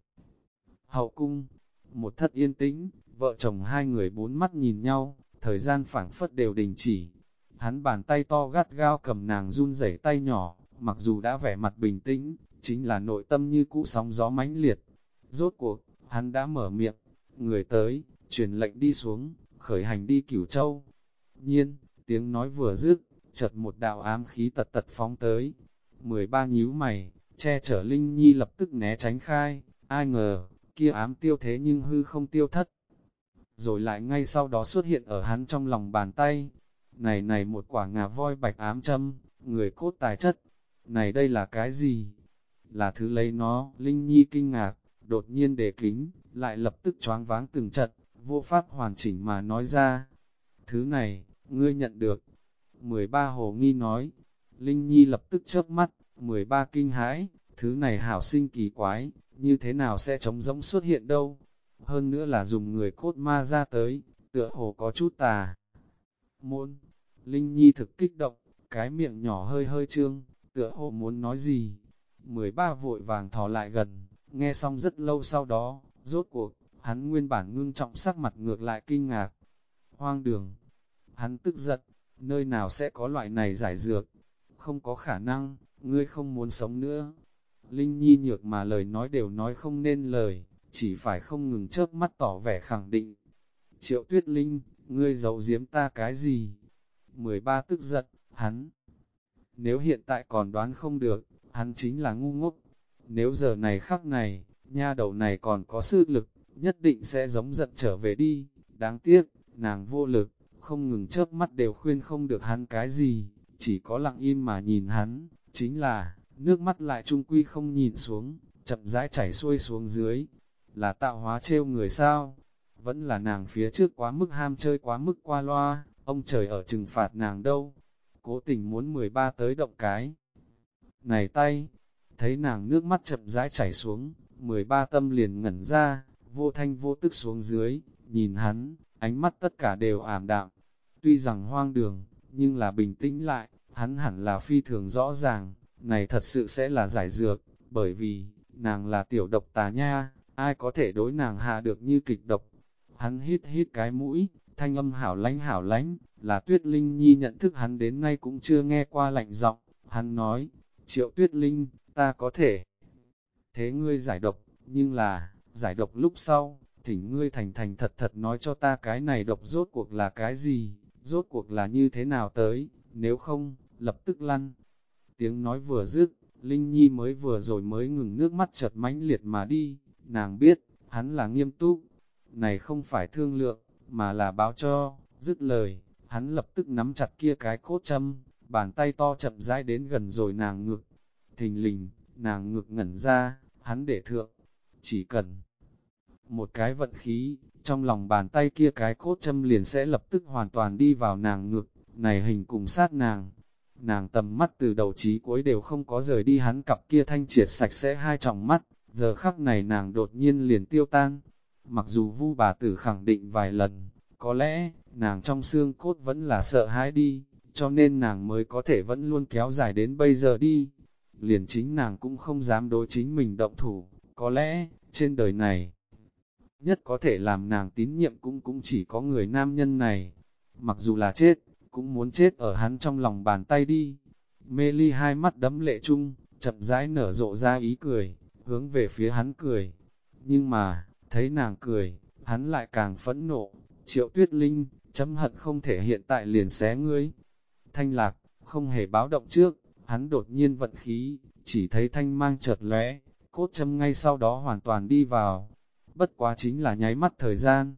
Hậu cung, một thất yên tĩnh, vợ chồng hai người bốn mắt nhìn nhau, thời gian phảng phất đều đình chỉ. Hắn bàn tay to gắt gao cầm nàng run rẩy tay nhỏ, mặc dù đã vẻ mặt bình tĩnh, chính là nội tâm như cũ sóng gió mãnh liệt. Rốt cuộc, hắn đã mở miệng, người tới, truyền lệnh đi xuống, khởi hành đi Cửu Châu. Nhiên, tiếng nói vừa dứt, chợt một đạo ám khí tật tật phóng tới. 13 nhíu mày, che chở Linh Nhi lập tức né tránh khai, ai ngờ, kia ám tiêu thế nhưng hư không tiêu thất. Rồi lại ngay sau đó xuất hiện ở hắn trong lòng bàn tay. Này một quả ngà voi bạch ám châm, người cốt tài chất. Này đây là cái gì? Là thứ lấy nó, Linh Nhi kinh ngạc, đột nhiên đề kính, lại lập tức choáng váng từng trận, vô pháp hoàn chỉnh mà nói ra. Thứ này, ngươi nhận được. 13 hồ nghi nói. Linh Nhi lập tức chớp mắt, 13 kinh hãi, thứ này hảo sinh kỳ quái, như thế nào sẽ trống rỗng xuất hiện đâu. Hơn nữa là dùng người cốt ma ra tới, tựa hồ có chút tà. Môn, Linh Nhi thực kích động, cái miệng nhỏ hơi hơi trương, tựa hồ muốn nói gì. 13 vội vàng thò lại gần, nghe xong rất lâu sau đó, rốt cuộc, hắn nguyên bản ngưng trọng sắc mặt ngược lại kinh ngạc. Hoang đường, hắn tức giận, nơi nào sẽ có loại này giải dược? Không có khả năng, ngươi không muốn sống nữa. Linh Nhi nhược mà lời nói đều nói không nên lời, chỉ phải không ngừng chớp mắt tỏ vẻ khẳng định. Triệu Tuyết Linh, ngươi giấu giếm ta cái gì? 13 tức giận, hắn. Nếu hiện tại còn đoán không được, hắn chính là ngu ngốc. Nếu giờ này khắc này, nha đầu này còn có sức lực, nhất định sẽ giống giận trở về đi. Đáng tiếc, nàng vô lực, không ngừng chớp mắt đều khuyên không được hắn cái gì, chỉ có lặng im mà nhìn hắn, chính là, nước mắt lại trung quy không nhìn xuống, chậm rãi chảy xuôi xuống dưới. Là tạo hóa trêu người sao? Vẫn là nàng phía trước quá mức ham chơi quá mức qua loa, ông trời ở trừng phạt nàng đâu. Cố tình muốn 13 tới động cái. Này tay, thấy nàng nước mắt chậm rãi chảy xuống, 13 tâm liền ngẩn ra, vô thanh vô tức xuống dưới, nhìn hắn, ánh mắt tất cả đều ảm đạm. Tuy rằng hoang đường, nhưng là bình tĩnh lại, hắn hẳn là phi thường rõ ràng, này thật sự sẽ là giải dược, bởi vì, nàng là tiểu độc tà nha, ai có thể đối nàng hạ được như kịch độc. Hắn hít hít cái mũi, thanh âm hảo lánh, là Tuyết Linh Nhi nhận thức hắn đến nay cũng chưa nghe qua lạnh giọng. Hắn nói, Triệu Tuyết Linh, ta có thể thế ngươi giải độc, nhưng là, giải độc lúc sau, thỉnh ngươi thành thành thật thật nói cho ta cái này độc rốt cuộc là cái gì, rốt cuộc là như thế nào tới, nếu không, lập tức lăn. Tiếng nói vừa dứt, Linh Nhi vừa rồi mới ngừng nước mắt chợt mãnh liệt mà đi, nàng biết, hắn là nghiêm túc, này không phải thương lượng, mà là báo cho, dứt lời, hắn lập tức nắm chặt kia cái cốt châm, bàn tay to chậm rãi đến gần rồi nàng ngực. Thình lình, nàng ngực ngẩn ra, hắn để thượng, chỉ cần một cái vận khí, trong lòng bàn tay kia cái cốt châm liền sẽ lập tức hoàn toàn đi vào nàng ngực, này hình cùng sát nàng. nàng tầm mắt từ đầu chí cuối đều không có rời đi hắn cặp kia thanh triệt sạch sẽ hai tròng mắt, giờ khắc này nàng đột nhiên liền tiêu tan. Mặc dù Vu bà tử khẳng định vài lần, có lẽ, nàng trong xương cốt vẫn là sợ hãi đi, cho nên nàng mới có thể vẫn luôn kéo dài đến bây giờ đi. Liền chính nàng cũng không dám đối chính mình động thủ, có lẽ, trên đời này, nhất có thể làm nàng tín nhiệm cũng chỉ có người nam nhân này. Mặc dù là chết, cũng muốn chết ở hắn trong lòng bàn tay đi. Mê Ly hai mắt đẫm lệ chung, chậm rãi nở rộ ra ý cười, hướng về phía hắn cười. Nhưng mà, thấy nàng cười, hắn lại càng phẫn nộ. Triệu Tuyết Linh, chấm hận không thể hiện tại liền xé ngươi. Thanh Lạc, không hề báo động trước, hắn đột nhiên vận khí, chỉ thấy thanh mang chợt lóe, cốt châm ngay sau đó hoàn toàn đi vào. Bất quá chính là nháy mắt thời gian.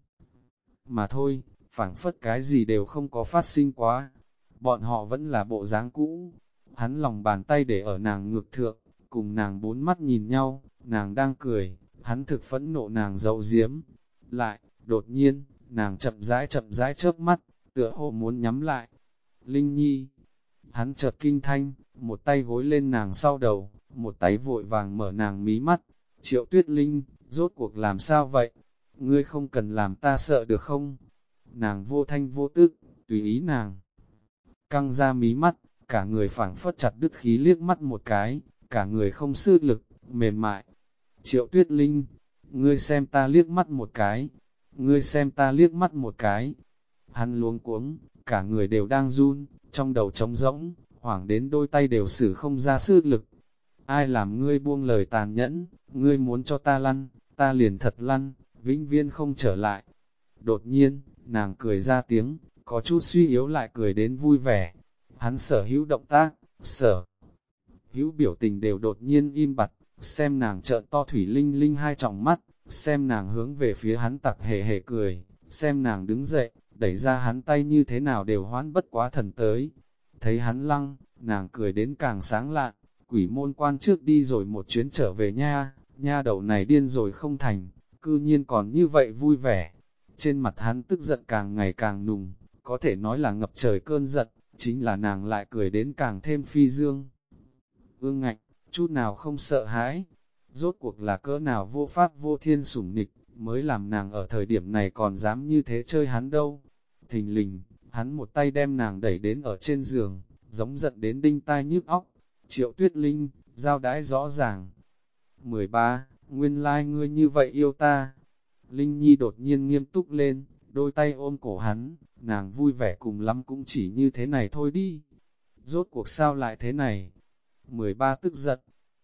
Mà thôi, phảng phất cái gì đều không có phát sinh quá. Bọn họ vẫn là bộ dáng cũ. Hắn lòng bàn tay để ở nàng ngực thượng, cùng nàng bốn mắt nhìn nhau, nàng đang cười, hắn thực phẫn nộ nàng giấu giếm. Lại, đột nhiên, nàng chậm rãi chớp mắt, tựa hồ muốn nhắm lại. Linh Nhi, hắn chợt kinh thanh, một tay gối lên nàng sau đầu, một tay vội vàng mở nàng mí mắt. Triệu Tuyết Linh, rốt cuộc làm sao vậy? Ngươi không cần làm ta sợ được không? Nàng vô thanh vô tức, tùy ý nàng. Căng ra mí mắt, cả người phảng phất chặt đứt khí liếc mắt một cái, cả người không sức lực, mềm mại. Triệu Tuyết Linh, ngươi xem ta liếc mắt một cái, ngươi xem ta liếc mắt một cái. Hắn luống cuống, cả người đều đang run, trong đầu trống rỗng, hoảng đến đôi tay đều sử không ra sức lực. Ai làm ngươi buông lời tàn nhẫn, ngươi muốn cho ta lăn, ta liền thật lăn, vĩnh viễn không trở lại. Đột nhiên, nàng cười ra tiếng, có chút suy yếu lại cười đến vui vẻ. Hắn sở hữu động tác, sở hữu biểu tình đều đột nhiên im bặt, xem nàng trợn to thủy linh linh hai tròng mắt, xem nàng hướng về phía hắn tặc hề hề cười, xem nàng đứng dậy, đẩy ra hắn tay như thế nào đều hoãn bất quá thần tới. Thấy hắn lăng, nàng cười đến càng sáng lạn, quỷ môn quan trước đi rồi một chuyến trở về nha đầu này điên rồi không thành, cư nhiên còn như vậy vui vẻ. Trên mặt hắn tức giận càng ngày càng nùng, có thể nói là ngập trời cơn giận, chính là nàng lại cười đến càng thêm phi dương. Ương ngạnh, chút nào không sợ hãi, rốt cuộc là cỡ nào vô pháp vô thiên sủng nịch, mới làm nàng ở thời điểm này còn dám như thế chơi hắn đâu. Thình lình, hắn một tay đem nàng đẩy đến ở trên giường, giống giận đến đinh tai nhức óc. Triệu Tuyết Linh, giao đãi rõ ràng. 13. Nguyên lai ngươi như vậy yêu ta. Linh Nhi đột nhiên nghiêm túc lên, đôi tay ôm cổ hắn, nàng vui vẻ cùng lắm cũng chỉ như thế này thôi đi. Rốt cuộc sao lại thế này? 13 tức giận.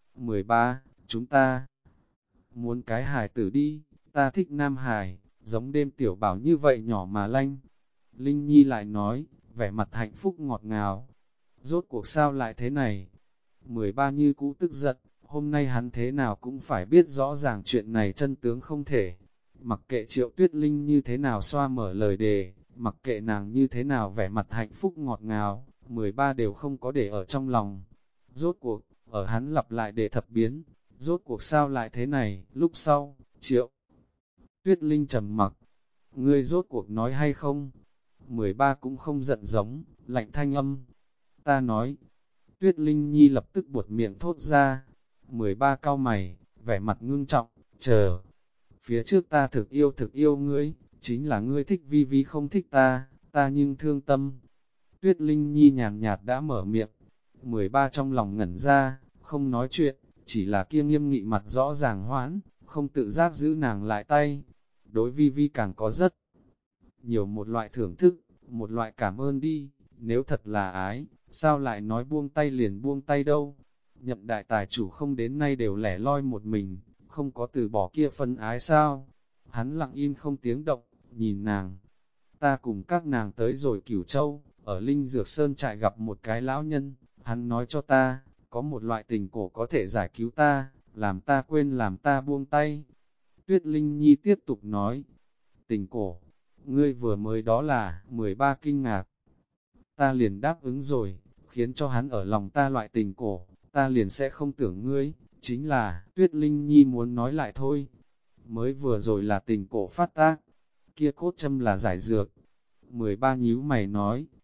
13. Chúng ta muốn cái hài tử đi, ta thích nam hài, giống đêm tiểu bảo như vậy nhỏ mà lanh. Linh Nhi lại nói, vẻ mặt hạnh phúc ngọt ngào. Rốt cuộc sao lại thế này? 13 như cũ tức giận, hôm nay hắn thế nào cũng phải biết rõ ràng chuyện này chân tướng không thể. Mặc kệ Triệu Tuyết Linh như thế nào xoa mở lời đề, mặc kệ nàng như thế nào vẻ mặt hạnh phúc ngọt ngào, 13 đều không có để ở trong lòng. Rốt cuộc, ở hắn lặp lại để thập biến, rốt cuộc sao lại thế này, lúc sau, Triệu Tuyết Linh trầm mặc, ngươi rốt cuộc nói hay không? 13 cũng không giận giống, lạnh thanh âm. Ta nói, Tuyết Linh Nhi lập tức buột miệng thốt ra. 13 cau mày, vẻ mặt ngưng trọng, chờ. Phía trước ta thực yêu ngươi, chính là ngươi thích Vi Vi không thích ta, ta nhưng thương tâm. Tuyết Linh Nhi nhàn nhạt đã mở miệng. 13 trong lòng ngẩn ra, không nói chuyện, chỉ là kia nghiêm nghị mặt rõ ràng hoãn, không tự giác giữ nàng lại tay. Đối Vi Vi càng có rất nhiều một loại thưởng thức, một loại cảm ơn đi, nếu thật là ái, sao lại nói buông tay liền buông tay đâu. Nhậm đại tài chủ không đến nay đều lẻ loi một mình, không có từ bỏ kia phân ái sao. Hắn lặng im không tiếng động, nhìn nàng. Ta cùng các nàng tới rồi Cửu Châu, ở Linh Dược Sơn trại gặp một cái lão nhân, hắn nói cho ta, có một loại tình cổ có thể giải cứu ta, làm ta quên làm ta buông tay. Tuyết Linh Nhi tiếp tục nói, tình cổ, ngươi vừa mới đó là 13 kinh ngạc. Ta liền đáp ứng rồi, khiến cho hắn ở lòng ta loại tình cổ, ta liền sẽ không tưởng ngươi, chính là, Tuyết Linh Nhi muốn nói lại thôi. Mới vừa rồi là tình cổ phát tác, kia cốt châm là giải dược. 13 nhíu mày nói,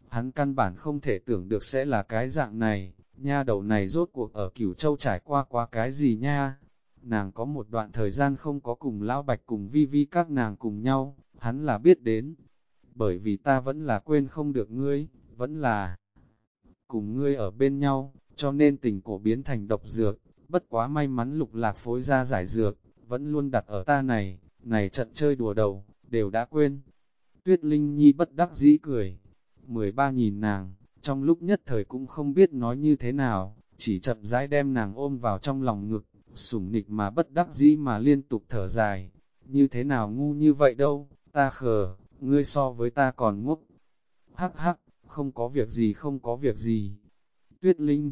Hắn căn bản không thể tưởng được sẽ là cái dạng này, nha đầu này rốt cuộc ở Cửu Châu trải qua cái gì nha. Nàng có một đoạn thời gian không có cùng Lão Bạch cùng Vi Vi các nàng cùng nhau, hắn là biết đến. Bởi vì ta vẫn là quên không được ngươi, vẫn là cùng ngươi ở bên nhau, cho nên tình cổ biến thành độc dược, bất quá may mắn Lục Lạc phối ra giải dược, vẫn luôn đặt ở ta này trận chơi đùa đầu, đều đã quên. Tuyết Linh Nhi bất đắc dĩ cười, 13 nhìn nàng, trong lúc nhất thời cũng không biết nói như thế nào, chỉ chậm rãi đem nàng ôm vào trong lòng ngực, sủng nịch mà bất đắc dĩ mà liên tục thở dài, như thế nào ngu như vậy đâu, ta khờ, ngươi so với ta còn ngốc. Hắc hắc, không có việc gì không có việc gì. Tuyết Linh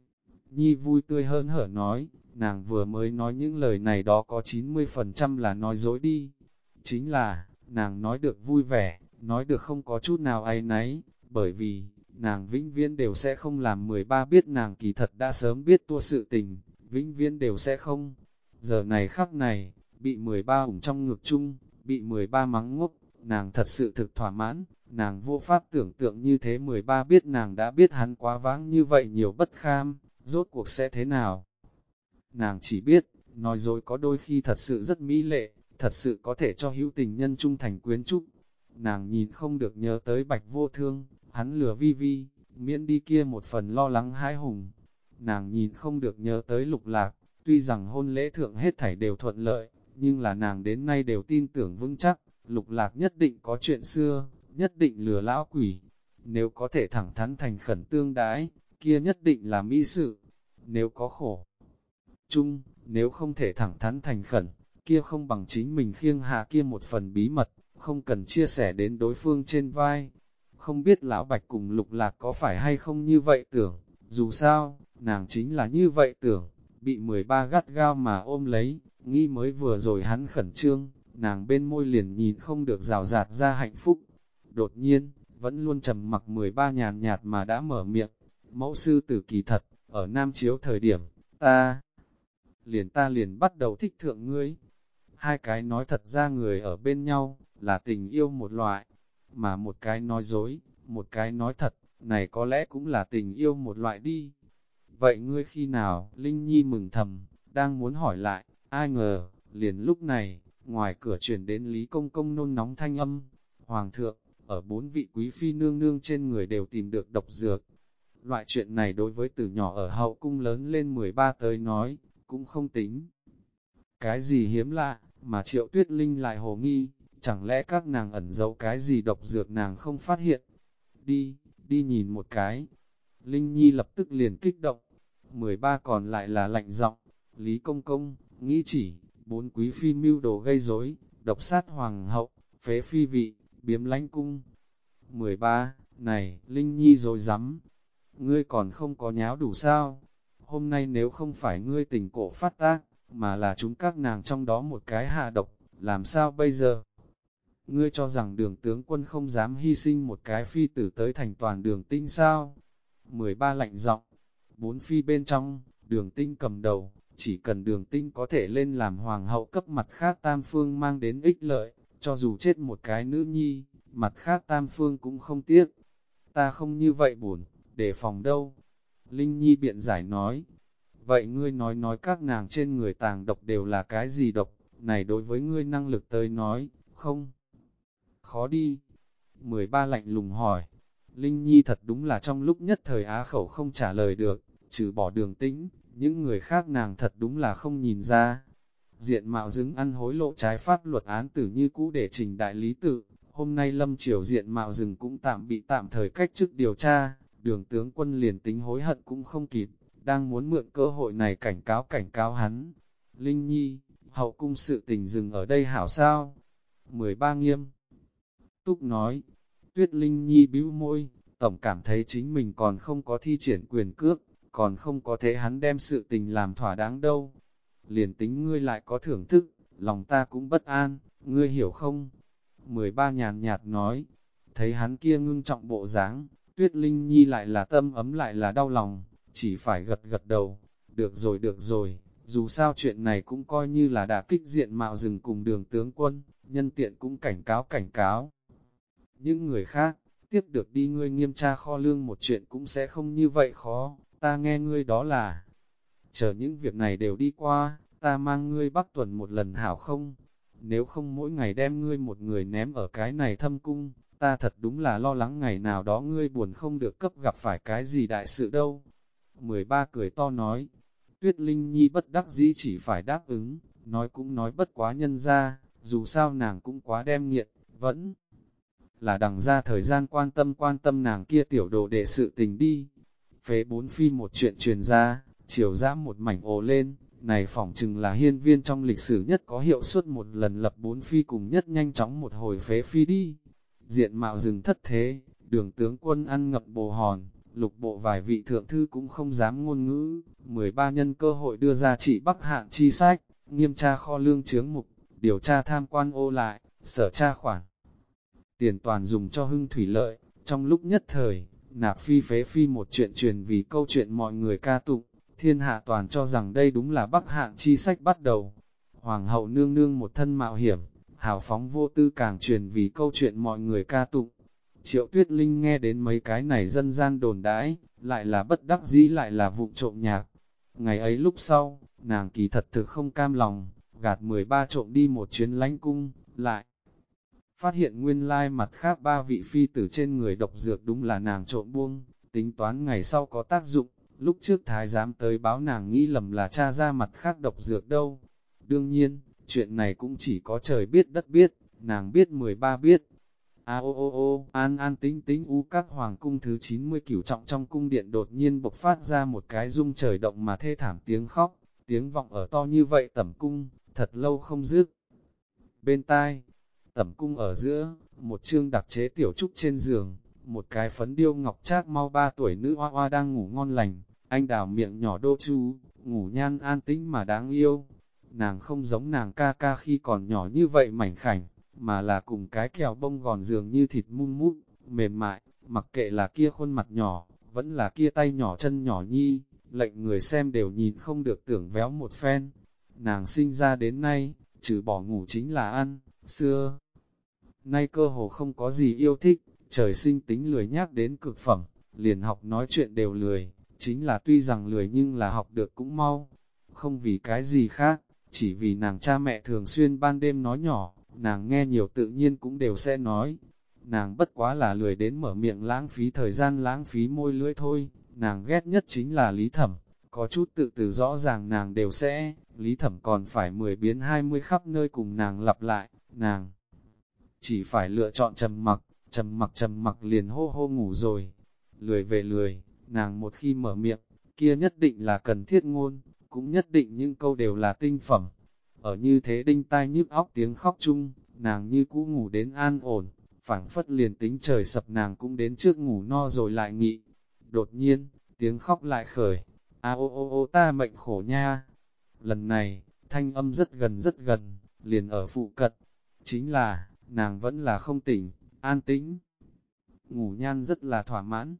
Nhi vui tươi hơn hở nói, nàng vừa mới nói những lời này đó có 90% là nói dối đi. Chính là, nàng nói được vui vẻ, nói được không có chút nào áy náy, bởi vì, nàng vĩnh viễn đều sẽ không làm 13 biết nàng kỳ thật đã sớm biết tua sự tình, vĩnh viễn đều sẽ không. Giờ này khắc này, bị 13 ủng trong ngực chung, bị 13 mắng ngốc, nàng thật sự thực thỏa mãn, nàng vô pháp tưởng tượng như thế 13 biết nàng đã biết hắn quá vãng như vậy nhiều bất kham, rốt cuộc sẽ thế nào. Nàng chỉ biết, nói dối có đôi khi thật sự rất mỹ lệ, thật sự có thể cho hữu tình nhân trung thành quyến trúc. Nàng nhìn không được nhớ tới Bạch Vô Thương, hắn lừa Vi Vi, miễn đi kia một phần lo lắng hãi hùng. Nàng nhìn không được nhớ tới Lục Lạc, tuy rằng hôn lễ thượng hết thảy đều thuận lợi, nhưng là nàng đến nay đều tin tưởng vững chắc, Lục Lạc nhất định có chuyện xưa, nhất định lừa lão quỷ. Nếu có thể thẳng thắn thành khẩn tương đái, kia nhất định là mỹ sự. Nếu có khổ chung, nếu không thể thẳng thắn thành khẩn, kia không bằng chính mình khiêng hạ kia một phần bí mật, không cần chia sẻ đến đối phương trên vai. Không biết Lão Bạch cùng Lục Lạc có phải hay không như vậy tưởng, dù sao, nàng chính là như vậy tưởng, bị 13 gắt gao mà ôm lấy, nghĩ mới vừa rồi hắn khẩn trương, nàng bên môi liền nhìn không được rào rạt ra hạnh phúc. Đột nhiên, vẫn luôn trầm mặc 13 nhàn nhạt mà đã mở miệng, mẫu sư tử kỳ thật, ở Nam Chiếu thời điểm, ta liền bắt đầu thích thượng ngươi. Hai cái nói thật ra người ở bên nhau, là tình yêu một loại, mà một cái nói dối, một cái nói thật, này có lẽ cũng là tình yêu một loại đi. Vậy ngươi khi nào, Linh Nhi mừng thầm, đang muốn hỏi lại, ai ngờ, liền lúc này, ngoài cửa truyền đến Lý Công Công nôn nóng thanh âm, Hoàng thượng, ở 4 vị quý phi nương nương trên người đều tìm được độc dược. Loại chuyện này đối với từ nhỏ ở hậu cung lớn lên 13 tới nói, cũng không tính. Cái gì hiếm lạ, mà Triệu Tuyết Linh lại hồ nghi, chẳng lẽ các nàng ẩn giấu cái gì độc dược nàng không phát hiện. Đi nhìn một cái. Linh Nhi lập tức liền kích động. 13 còn lại là lạnh giọng. Lý Công Công, nghĩ chỉ, 4 quý phi mưu đồ gây rối, độc sát hoàng hậu, phế phi vị, biếm lãnh cung. 13, này, Linh Nhi rồi dám. Ngươi còn không có nháo đủ sao? Hôm nay nếu không phải ngươi tình cổ phát tác, mà là chúng các nàng trong đó một cái hạ độc, làm sao bây giờ? Ngươi cho rằng đường tướng quân không dám hy sinh một cái phi tử tới thành toàn đường tinh sao? 13 lạnh giọng, 4 phi bên trong, đường tinh cầm đầu, chỉ cần đường tinh có thể lên làm hoàng hậu cấp mặt khác tam phương mang đến ích lợi, cho dù chết một cái nữ nhi, mặt khác tam phương cũng không tiếc. Ta không như vậy buồn, đề phòng đâu. Linh Nhi biện giải nói, vậy ngươi nói các nàng trên người tàng độc đều là cái gì độc, này đối với ngươi năng lực tới nói, không? Khó đi. 13 lạnh lùng hỏi. Linh Nhi thật đúng là trong lúc nhất thời á khẩu không trả lời được, trừ bỏ đường tĩnh, những người khác nàng thật đúng là không nhìn ra. Diện mạo dứng ăn hối lộ trái pháp luật án tử như cũ để trình đại lý tự, hôm nay lâm triều diện mạo rừng cũng bị tạm thời cách chức điều tra, đường tướng quân liền tính hối hận cũng không kịp, đang muốn mượn cơ hội này cảnh cáo hắn. Linh Nhi, hậu cung sự tình dừng ở đây hảo sao? 13 nghiêm túc nói, Tuyết Linh Nhi bĩu môi, tổng cảm thấy chính mình còn không có thi triển quyền cước, còn không có thế hắn đem sự tình làm thỏa đáng đâu. Liền tính ngươi lại có thưởng thức, lòng ta cũng bất an, ngươi hiểu không? 13 nhàn nhạt nói, thấy hắn kia ngưng trọng bộ dáng, Tuyết Linh Nhi lại là tâm ấm lại là đau lòng, chỉ phải gật gật đầu. Được rồi, dù sao chuyện này cũng coi như là đã kích diện mạo rừng cùng đường tướng quân, nhân tiện cũng cảnh cáo. Những người khác, Tiếp được đi ngươi nghiêm tra kho lương một chuyện cũng sẽ không như vậy khó, ta nghe ngươi đó là, chờ những việc này đều đi qua, ta mang ngươi Bắc Tuần một lần hảo không? Nếu không mỗi ngày đem ngươi một người ném ở cái này thâm cung, ta thật đúng là lo lắng ngày nào đó ngươi buồn không được cấp gặp phải cái gì đại sự đâu. 13 cười to nói, Tuyết Linh Nhi bất đắc dĩ chỉ phải đáp ứng, nói cũng nói bất quá nhân ra, dù sao nàng cũng quá đem nghiện, vẫn là đằng ra thời gian quan tâm nàng kia tiểu đồ đệ sự tình đi. Phế bốn phi một chuyện truyền ra, chiều dã một mảnh ồ lên, này phỏng chừng là hiên viên trong lịch sử nhất có hiệu suất một lần lập bốn phi cùng nhất nhanh chóng một hồi phế phi đi. Diện mạo rừng thất thế, đường tướng quân ăn ngập bồ hòn, lục bộ vài vị thượng thư cũng không dám ngôn ngữ, 13 nhân cơ hội đưa ra trị Bắc Hạn chi sách, nghiêm tra kho lương chướng mục, điều tra tham quan ô lại, sở tra khoản. Tiền toàn dùng cho hưng thủy lợi, trong lúc nhất thời, nạp phi phế phi một chuyện truyền vì câu chuyện mọi người ca tụng, thiên hạ toàn cho rằng đây đúng là Bắc Hạn chi sách bắt đầu. Hoàng hậu nương nương một thân mạo hiểm, hào phóng vô tư càng truyền vì câu chuyện mọi người ca tụng. Triệu Tuyết Linh nghe đến mấy cái này dân gian đồn đãi, lại là bất đắc dĩ lại là vụng trộm nhạc. Ngày ấy lúc sau, nàng kỳ thật thực không cam lòng, gạt 13 trộm đi một chuyến lánh cung, lại phát hiện nguyên lai mặt khác 3 vị phi tử trên người độc dược đúng là nàng trộm buông, tính toán ngày sau có tác dụng, lúc trước thái giám tới báo nàng nghĩ lầm là cha ra mặt khác độc dược đâu. Đương nhiên, chuyện này cũng chỉ có trời biết đất biết, nàng biết 13 biết. An an tính tính u các hoàng cung thứ 90 cửu trọng trong cung điện đột nhiên bộc phát ra một cái rung trời động mà thê thảm tiếng khóc, tiếng vọng ở to như vậy tẩm cung, thật lâu không dứt. Bên tai, tẩm cung ở giữa, một chương đặc chế tiểu trúc trên giường, một cái phấn điêu ngọc trác mau 3 tuổi nữ hoa hoa đang ngủ ngon lành, anh đào miệng nhỏ đô chú, ngủ nhan an tĩnh mà đáng yêu. Nàng không giống nàng ca ca khi còn nhỏ như vậy mảnh khảnh, mà là cùng cái kẹo bông gòn dường như thịt mun mút, mềm mại, mặc kệ là kia khuôn mặt nhỏ, vẫn là kia tay nhỏ chân nhỏ nhi, lệnh người xem đều nhìn không được tưởng véo một phen. Nàng sinh ra đến nay, trừ bỏ ngủ chính là ăn, xưa. Nay cơ hồ không có gì yêu thích, trời sinh tính lười nhác đến cực phẩm, liền học nói chuyện đều lười, chính là tuy rằng lười nhưng là học được cũng mau. Không vì cái gì khác, chỉ vì nàng cha mẹ thường xuyên ban đêm nói nhỏ, nàng nghe nhiều tự nhiên cũng đều sẽ nói. Nàng bất quá là lười đến mở miệng lãng phí thời gian lãng phí môi lưỡi thôi, nàng ghét nhất chính là Lý Thẩm, có chút tự từ rõ ràng nàng đều sẽ, Lý Thẩm còn phải 10 biến 20 khắp nơi cùng nàng lặp lại, nàng chỉ phải lựa chọn trầm mặc liền hô hô ngủ rồi. Lười về lười, nàng một khi mở miệng, kia nhất định là cần thiết ngôn, cũng nhất định những câu đều là tinh phẩm. Ở như thế đinh tai nhức óc tiếng khóc chung, nàng như cũ ngủ đến an ổn, phảng phất liền tính trời sập nàng cũng đến trước ngủ no rồi lại nghỉ. Đột nhiên, tiếng khóc lại khởi, ô ta mệnh khổ nha. Lần này, thanh âm rất gần, liền ở phụ cận. Chính là, nàng vẫn là không tỉnh, an tĩnh. Ngủ nhan rất là thỏa mãn.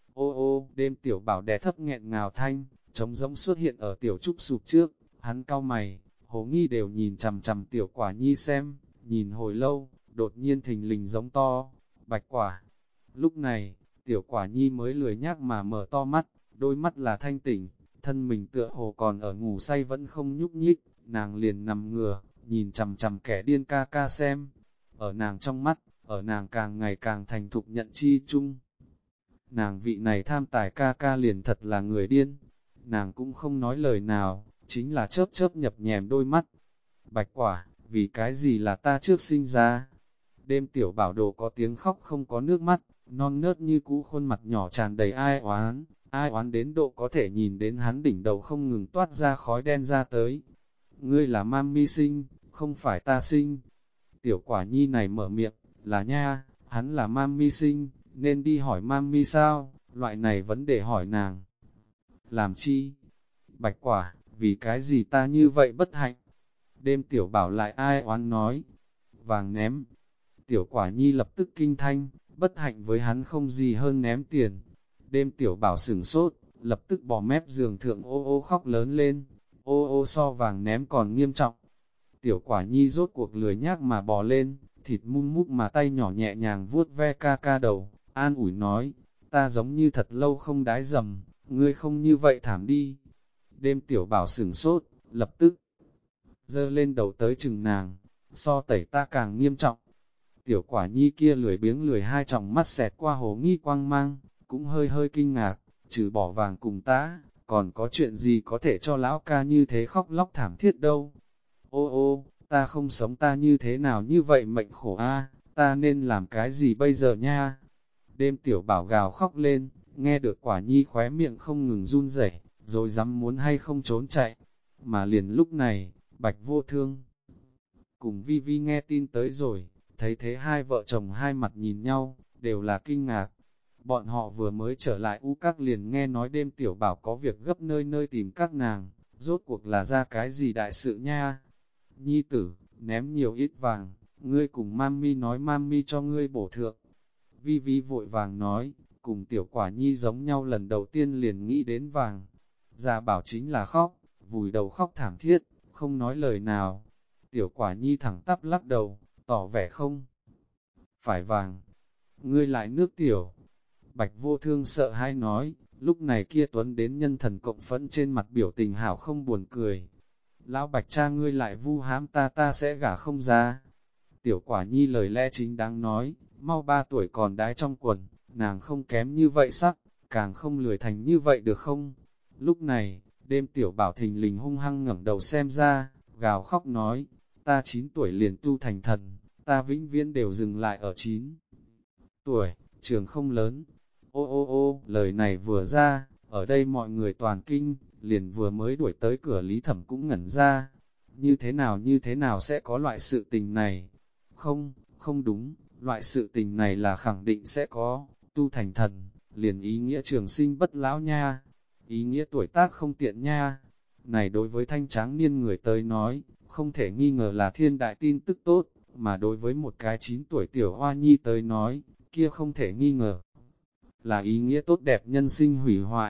Đêm tiểu bảo đè thấp nghẹn ngào thanh, trống rỗng xuất hiện ở tiểu trúc sụp trước, hắn cau mày, Hồ Nghi đều nhìn chằm chằm tiểu quả nhi xem, nhìn hồi lâu, đột nhiên thình lình giống to, Bạch Quả. Lúc này, tiểu quả nhi mới lười nhác mà mở to mắt, đôi mắt là thanh tỉnh, thân mình tựa hồ còn ở ngủ say vẫn không nhúc nhích, nàng liền nằm ngửa, nhìn chằm chằm kẻ điên ca ca xem. Ở nàng trong mắt, ở nàng càng ngày càng thành thục nhận chi chung. Nàng vị này tham tài ca ca liền thật là người điên. Nàng cũng không nói lời nào, chính là chớp chớp nhập nhèm đôi mắt. Bạch Quả, vì cái gì là ta trước sinh ra? Đêm tiểu bảo đồ có tiếng khóc không có nước mắt, non nớt như cũ khuôn mặt nhỏ tràn đầy ai oán đến độ có thể nhìn đến hắn đỉnh đầu không ngừng toát ra khói đen ra tới. Ngươi là mami sinh, không phải ta sinh. Tiểu quả nhi này mở miệng, là nha, hắn là mami sinh, nên đi hỏi mami sao, loại này vấn đề hỏi nàng. Làm chi? Bạch Quả, vì cái gì ta như vậy bất hạnh? Đêm tiểu bảo lại ai oán nói. Vàng ném. Tiểu quả nhi lập tức kinh thanh, bất hạnh với hắn không gì hơn ném tiền. Đêm tiểu bảo sửng sốt, lập tức bò mép giường thượng ô khóc lớn lên. Ô so vàng ném còn nghiêm trọng. Tiểu quả nhi rốt cuộc lười nhác mà bò lên, thịt mun mút mà tay nhỏ nhẹ nhàng vuốt ve ca ca đầu, an ủi nói, ta giống như thật lâu không đái dầm, ngươi không như vậy thảm đi. Đêm tiểu bảo sửng sốt, lập tức giơ lên đầu tới chừng nàng, so tẩy ta càng nghiêm trọng. Tiểu quả nhi kia lười biếng lười hai tròng mắt xẹt qua hồ nghi quang mang, cũng hơi hơi kinh ngạc, trừ bỏ vàng cùng ta, còn có chuyện gì có thể cho lão ca như thế khóc lóc thảm thiết đâu. Ô ô, ta không sống ta như thế nào như vậy mệnh khổ a, ta nên làm cái gì bây giờ nha? Đêm tiểu bảo gào khóc lên, nghe được quả nhi khóe miệng không ngừng run rẩy, rồi dám muốn hay không trốn chạy. Mà liền lúc này, Bạch Vô Thương cùng Vi Vi nghe tin tới rồi, thấy thế hai vợ chồng hai mặt nhìn nhau, đều là kinh ngạc. Bọn họ vừa mới trở lại U Các liền nghe nói đêm tiểu bảo có việc gấp nơi nơi tìm các nàng, rốt cuộc là ra cái gì đại sự nha. Nhi tử, ném nhiều ít vàng, ngươi cùng mami nói mami cho ngươi bổ thượng. Vi Vi vội vàng nói, cùng tiểu quả nhi giống nhau lần đầu tiên liền nghĩ đến vàng. Già bảo chính là khóc, vùi đầu khóc thảm thiết, không nói lời nào. Tiểu quả nhi thẳng tắp lắc đầu, tỏ vẻ không phải vàng. Ngươi lại nước tiểu. Bạch Vô Thương sợ hãi nói, lúc này kia Tuấn đến nhân thần cộng phẫn trên mặt biểu tình hảo không buồn cười. Lão Bạch cha ngươi lại vu hãm ta sẽ gả không ra. Tiểu quả nhi lời lẽ chính đáng nói, mau 3 tuổi còn đái trong quần, nàng không kém như vậy sắc, càng không lười thành như vậy được không? Lúc này, đêm tiểu bảo thình lình hung hăng ngẩng đầu xem ra, gào khóc nói, ta 9 tuổi liền tu thành thần, ta vĩnh viễn đều dừng lại ở 9 tuổi, trường không lớn. Ô ô ô, lời này vừa ra, ở đây mọi người toàn kinh, liền vừa mới đuổi tới cửa Lý Thẩm cũng ngẩn ra. Như thế nào sẽ có loại sự tình này? Không, không đúng, loại sự tình này là khẳng định sẽ có, tu thành thần, liền ý nghĩa trường sinh bất lão nha, ý nghĩa tuổi tác không tiện nha. Này đối với thanh tráng niên người tới nói, không thể nghi ngờ là thiên đại tin tức tốt, mà đối với một cái 9 tuổi tiểu hoa nhi tới nói, kia không thể nghi ngờ là ý nghĩa tốt đẹp nhân sinh hủy hoại.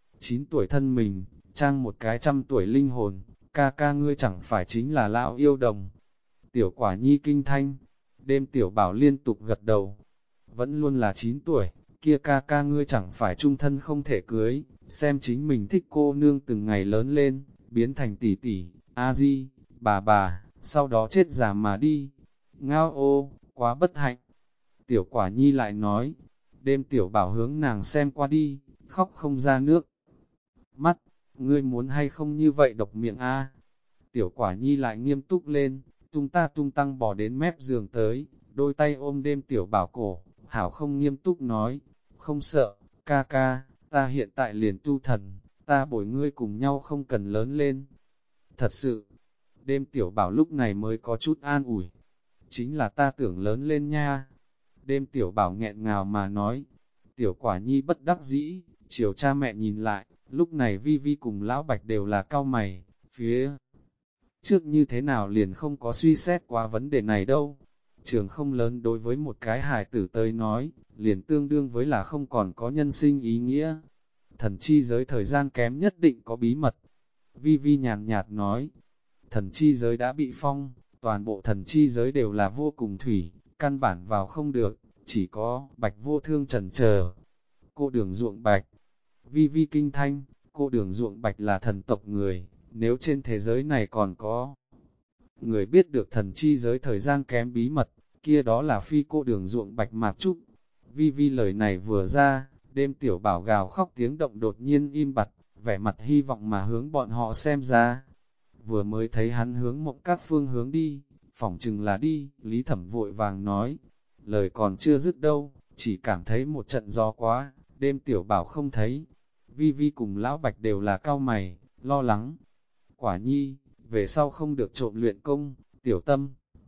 9 tuổi thân mình, trang một cái 100 tuổi linh hồn, ca ca ngươi chẳng phải chính là lão yêu đồng. Tiểu quả nhi kinh thanh, đêm tiểu bảo liên tục gật đầu, vẫn luôn là 9 tuổi, kia ca ca ngươi chẳng phải trung thân không thể cưới, xem chính mình thích cô nương từng ngày lớn lên, biến thành tỷ tỷ, a di, bà, sau đó chết già mà đi. Ngao ô, quá bất hạnh. Tiểu quả nhi lại nói, đêm tiểu bảo hướng nàng xem qua đi, khóc không ra nước. Mắt, ngươi muốn hay không như vậy độc miệng a? Tiểu quả nhi lại nghiêm túc lên, tung tăng bỏ đến mép giường tới, đôi tay ôm đêm tiểu bảo cổ, hảo không nghiêm túc nói, không sợ, ca ca, ta hiện tại liền tu thần, ta bồi ngươi cùng nhau không cần lớn lên. Thật sự, đêm tiểu bảo lúc này mới có chút an ủi, chính là ta tưởng lớn lên nha. Đêm tiểu bảo nghẹn ngào mà nói, tiểu quả nhi bất đắc dĩ, chiều cha mẹ nhìn lại, lúc này Vi Vi cùng lão Bạch đều là cao mày, phía trước như thế nào liền không có suy xét qua vấn đề này đâu. Trường không lớn đối với một cái hài tử tới nói, liền tương đương với là không còn có nhân sinh ý nghĩa. Thần chi giới thời gian kém nhất định có bí mật. Vi Vi nhàn nhạt nói, thần chi giới đã bị phong, toàn bộ thần chi giới đều là vô cùng thủy, căn bản vào không được, chỉ có Bạch Vô Thương chần chờ. Cô đường ruộng Bạch, Vi Vi kinh thanh, cô đường ruộng Bạch là thần tộc người, nếu trên thế giới này còn có người biết được thần chi giới thời gian kém bí mật, kia đó là phi cô đường ruộng Bạch Mạc Trúc. Vi Vi lời này vừa ra, đêm tiểu bảo gào khóc tiếng động đột nhiên im bặt, vẻ mặt hy vọng mà hướng bọn họ xem ra. Vừa mới thấy hắn hướng mộng các phương hướng đi, phỏng chừng là đi, Lý Thẩm vội vàng nói, lời còn chưa dứt đâu, chỉ cảm thấy một trận gió quá, đêm tiểu bảo không thấy. Vi Vi cùng lão Bạch đều là cao mày, lo lắng. Quả nhi, về sau không được trộm luyện công, tiểu tâm.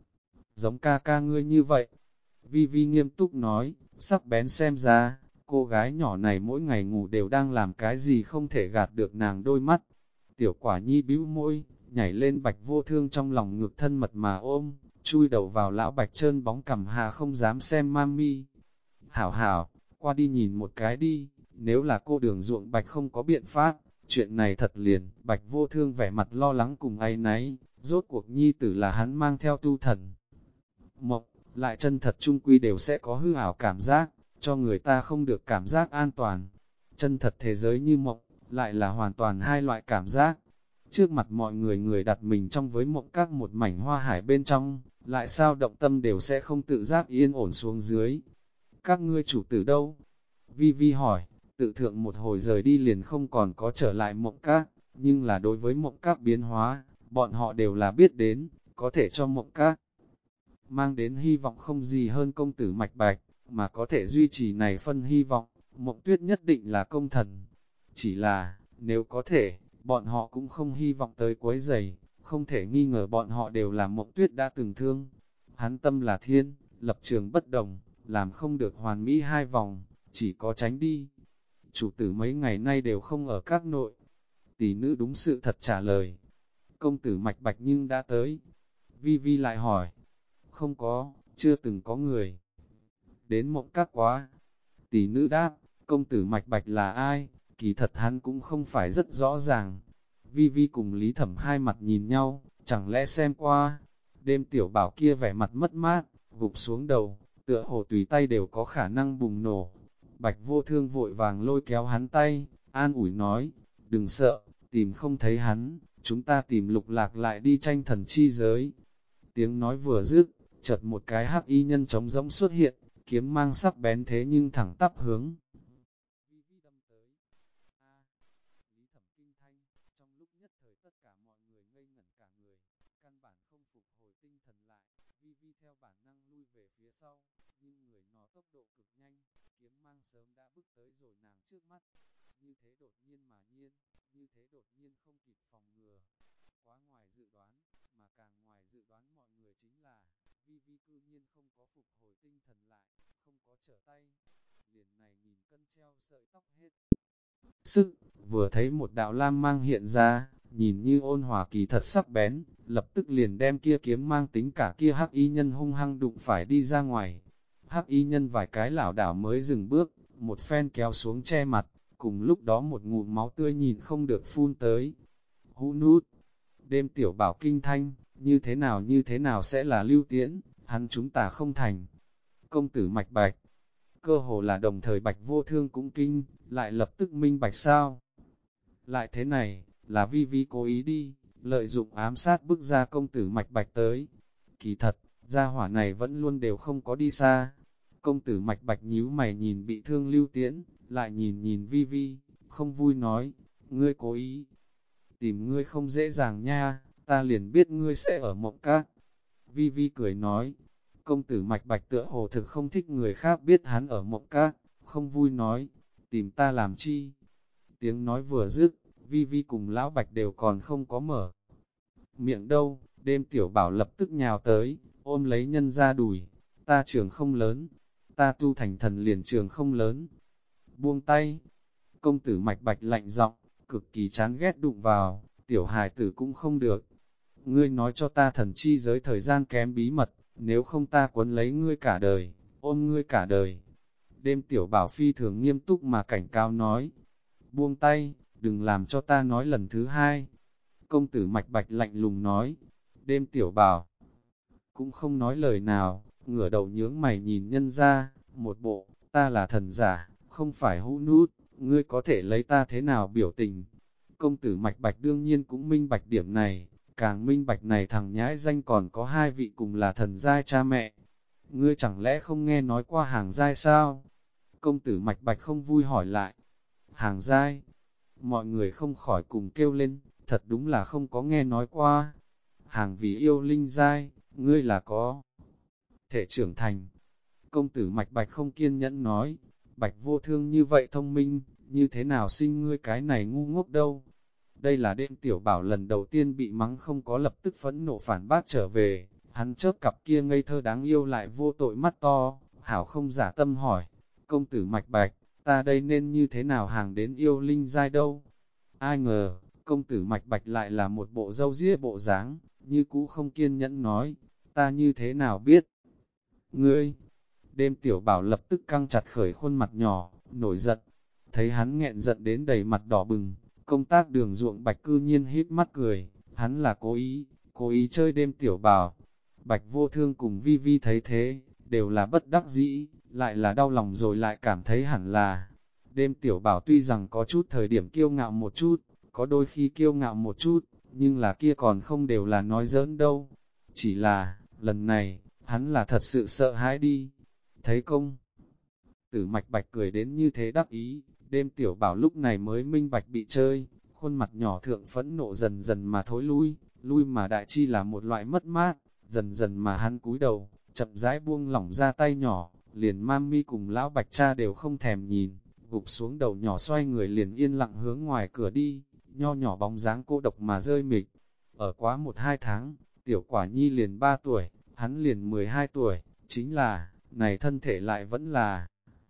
Giống ca ca ngươi như vậy. Vi Vi nghiêm túc nói, sắc bén xem ra, cô gái nhỏ này mỗi ngày ngủ đều đang làm cái gì không thể gạt được nàng đôi mắt. Tiểu quả nhi bĩu môi, nhảy lên Bạch Vô Thương trong lòng ngực thân mật mà ôm, chui đầu vào lão Bạch trơn bóng cằm hà không dám xem mami. Hảo hảo, qua đi nhìn một cái đi, nếu là cô đường ruộng Bạch không có biện pháp, chuyện này thật liền. Bạch Vô Thương vẻ mặt lo lắng cùng áy náy, rốt cuộc nhi tử là hắn mang theo tu thần. Mộc, lại chân thật trung quy đều sẽ có hư ảo cảm giác, cho người ta không được cảm giác an toàn. Chân thật thế giới như mộng, lại là hoàn toàn hai loại cảm giác. Trước mặt mọi người người đặt mình trong với mộng các một mảnh hoa hải bên trong, lại sao động tâm đều sẽ không tự giác yên ổn xuống dưới. Các ngươi chủ tử đâu? Vi Vi hỏi, tự thượng một hồi rời đi liền không còn có trở lại mộng các, nhưng là đối với mộng các biến hóa, bọn họ đều là biết đến, có thể cho mộng các mang đến hy vọng không gì hơn công tử Mạch Bạch, mà có thể duy trì này phân hy vọng, Mộng Tuyết nhất định là công thần. Chỉ là, nếu có thể, bọn họ cũng không hy vọng tới quấy rầy, không thể nghi ngờ bọn họ đều là Mộng Tuyết đã từng thương. Hắn tâm là thiên, lập trường bất đồng, làm không được hoàn mỹ hai vòng, chỉ có tránh đi. Chủ tử mấy ngày nay đều không ở các nội. Tỷ nữ đúng sự thật trả lời. Công tử Mạch Bạch nhưng đã tới. Vi Vi lại hỏi. Không có, chưa từng có người. Đến mộng các quá. Tỷ nữ đáp, công tử Mạch Bạch là ai? Kỳ thật hắn cũng không phải rất rõ ràng. Vi Vi cùng Lý Thẩm hai mặt nhìn nhau, chẳng lẽ xem qua. Đêm tiểu bảo kia vẻ mặt mất mát, gục xuống đầu, tựa hồ tùy tay đều có khả năng bùng nổ. Bạch Vô Thương vội vàng lôi kéo hắn tay, an ủi nói, đừng sợ, tìm không thấy hắn, chúng ta tìm Lục Lạc lại đi tranh thần chi giới. Tiếng nói vừa dứt, chợt một cái hắc y nhân trống rỗng xuất hiện, kiếm mang sắc bén thế nhưng thẳng tắp hướng. Vi Vi đâm tới. Lý Thẩm kinh thanh, trong lúc nhất thời tất cả mọi người ngây ngẩn cả người, căn bản không phục hồi tinh thần lại, Vi Vi theo bản năng lui về phía sau, nhưng người nó tốc độ cực nhanh, kiếm mang sớm đã bước tới rồi nàng trước mắt. Như thế đột nhiên mà nhiên, như thế đột nhiên không kịp phòng ngừa. Quá ngoài dự đoán, mà càng ngoài dự đoán mọi người chính là, Vi Vi cư nhiên không có phục hồi tinh thần lại, không có trở tay. Liền này nghìn cân treo sợi tóc hết sức, vừa thấy một đạo lam mang hiện ra, nhìn như ôn hòa kỳ thật sắc bén, lập tức liền đem kia kiếm mang tính cả kia hắc y nhân hung hăng đụng phải đi ra ngoài. Hắc y nhân vài cái lảo đảo mới dừng bước, một phen kéo xuống che mặt, cùng lúc đó một ngụm máu tươi nhìn không được phun tới. Hũ nút, đêm tiểu bảo kinh thanh, như thế nào sẽ là Lưu Tiễn, hắn chúng ta không thành. Công tử Mạch Bạch, cơ hồ là đồng thời Bạch Vô Thương cũng kinh, lại lập tức minh bạch sao. Lại thế này, là Vi Vi cố ý đi, lợi dụng ám sát bức ra công tử Mạch Bạch tới. Kỳ thật, gia hỏa này vẫn luôn đều không có đi xa. Công tử Mạch Bạch nhíu mày nhìn bị thương Lưu Tiễn, lại nhìn nhìn Vi Vi, không vui nói, ngươi cố ý. Tìm ngươi không dễ dàng nha, ta liền biết ngươi sẽ ở mộng các. Vi Vi cười nói, công tử Mạch Bạch tựa hồ thực không thích người khác biết hắn ở mộng các, không vui nói, tìm ta làm chi. Tiếng nói vừa dứt, Vi Vi cùng Lão Bạch đều còn không có mở miệng đâu, đêm tiểu bảo lập tức nhào tới, ôm lấy nhân ra đùi, ta trường không lớn, ta tu thành thần liền trường không lớn. Buông tay, công tử Mạch Bạch lạnh giọng, cực kỳ chán ghét đụng vào, tiểu hài tử cũng không được. Ngươi nói cho ta thần chi giới thời gian kém bí mật, nếu không ta quấn lấy ngươi cả đời, ôm ngươi cả đời. Đêm tiểu bảo phi thường nghiêm túc mà cảnh cáo nói, buông tay, đừng làm cho ta nói lần thứ hai. Công tử Mạch Bạch lạnh lùng nói, đêm tiểu bảo cũng không nói lời nào, ngửa đầu nhướng mày nhìn nhân ra, một bộ, ta là thần giả, không phải hũ nút, ngươi có thể lấy ta thế nào biểu tình. Công tử Mạch Bạch đương nhiên cũng minh bạch điểm này, càng minh bạch này thằng nhãi danh còn có hai vị cùng là thần giai cha mẹ. Ngươi chẳng lẽ không nghe nói qua hàng giai sao? Công tử Mạch Bạch không vui hỏi lại. Hàng giai? Mọi người không khỏi cùng kêu lên, thật đúng là không có nghe nói qua. Hàng vì yêu linh giai, ngươi là có thể trưởng thành. Công tử Mạch Bạch không kiên nhẫn nói, Bạch Vô Thương như vậy thông minh, như thế nào sinh ngươi cái này ngu ngốc đâu. Đây là đêm tiểu bảo lần đầu tiên bị mắng không có lập tức phẫn nộ phản bác trở về, hắn chớp cặp kia ngây thơ đáng yêu lại vô tội mắt to, hảo không giả tâm hỏi, công tử Mạch Bạch, ta đây nên như thế nào hàng đến yêu linh giai đâu? Ai ngờ, công tử Mạch Bạch lại là một bộ râu ria bộ dáng, như cũ không kiên nhẫn nói, ta như thế nào biết? Ngươi! Đêm tiểu bảo lập tức căng chặt khởi khuôn mặt nhỏ, nổi giận, thấy hắn nghẹn giận đến đầy mặt đỏ bừng. Công tác đường ruộng Bạch cư nhiên hít mắt cười, hắn là cố ý chơi đêm tiểu bảo. Bạch Vô Thương cùng Vi Vi thấy thế, đều là bất đắc dĩ, lại là đau lòng rồi lại cảm thấy hẳn là. Đêm tiểu bảo tuy rằng có chút thời điểm kiêu ngạo một chút, có đôi khi kiêu ngạo một chút, nhưng là kia còn không đều là nói giỡn đâu. Chỉ là, lần này, hắn là thật sự sợ hãi đi. Thấy công tử Mạch Bạch cười đến như thế đắc ý, đêm tiểu bảo lúc này mới minh bạch bị chơi, khuôn mặt nhỏ thượng phẫn nộ dần dần mà thối lui mà đại chi là một loại mất mát, dần dần mà hắn cúi đầu, chậm rãi buông lỏng ra tay nhỏ, liền Mami cùng lão Bạch cha đều không thèm nhìn, gục xuống đầu nhỏ xoay người liền yên lặng hướng ngoài cửa đi, nho nhỏ bóng dáng cô độc mà rơi mịch. Ở quá 1-2 tháng, tiểu quả nhi liền 3 tuổi, hắn liền 12 tuổi, chính là, này thân thể lại vẫn là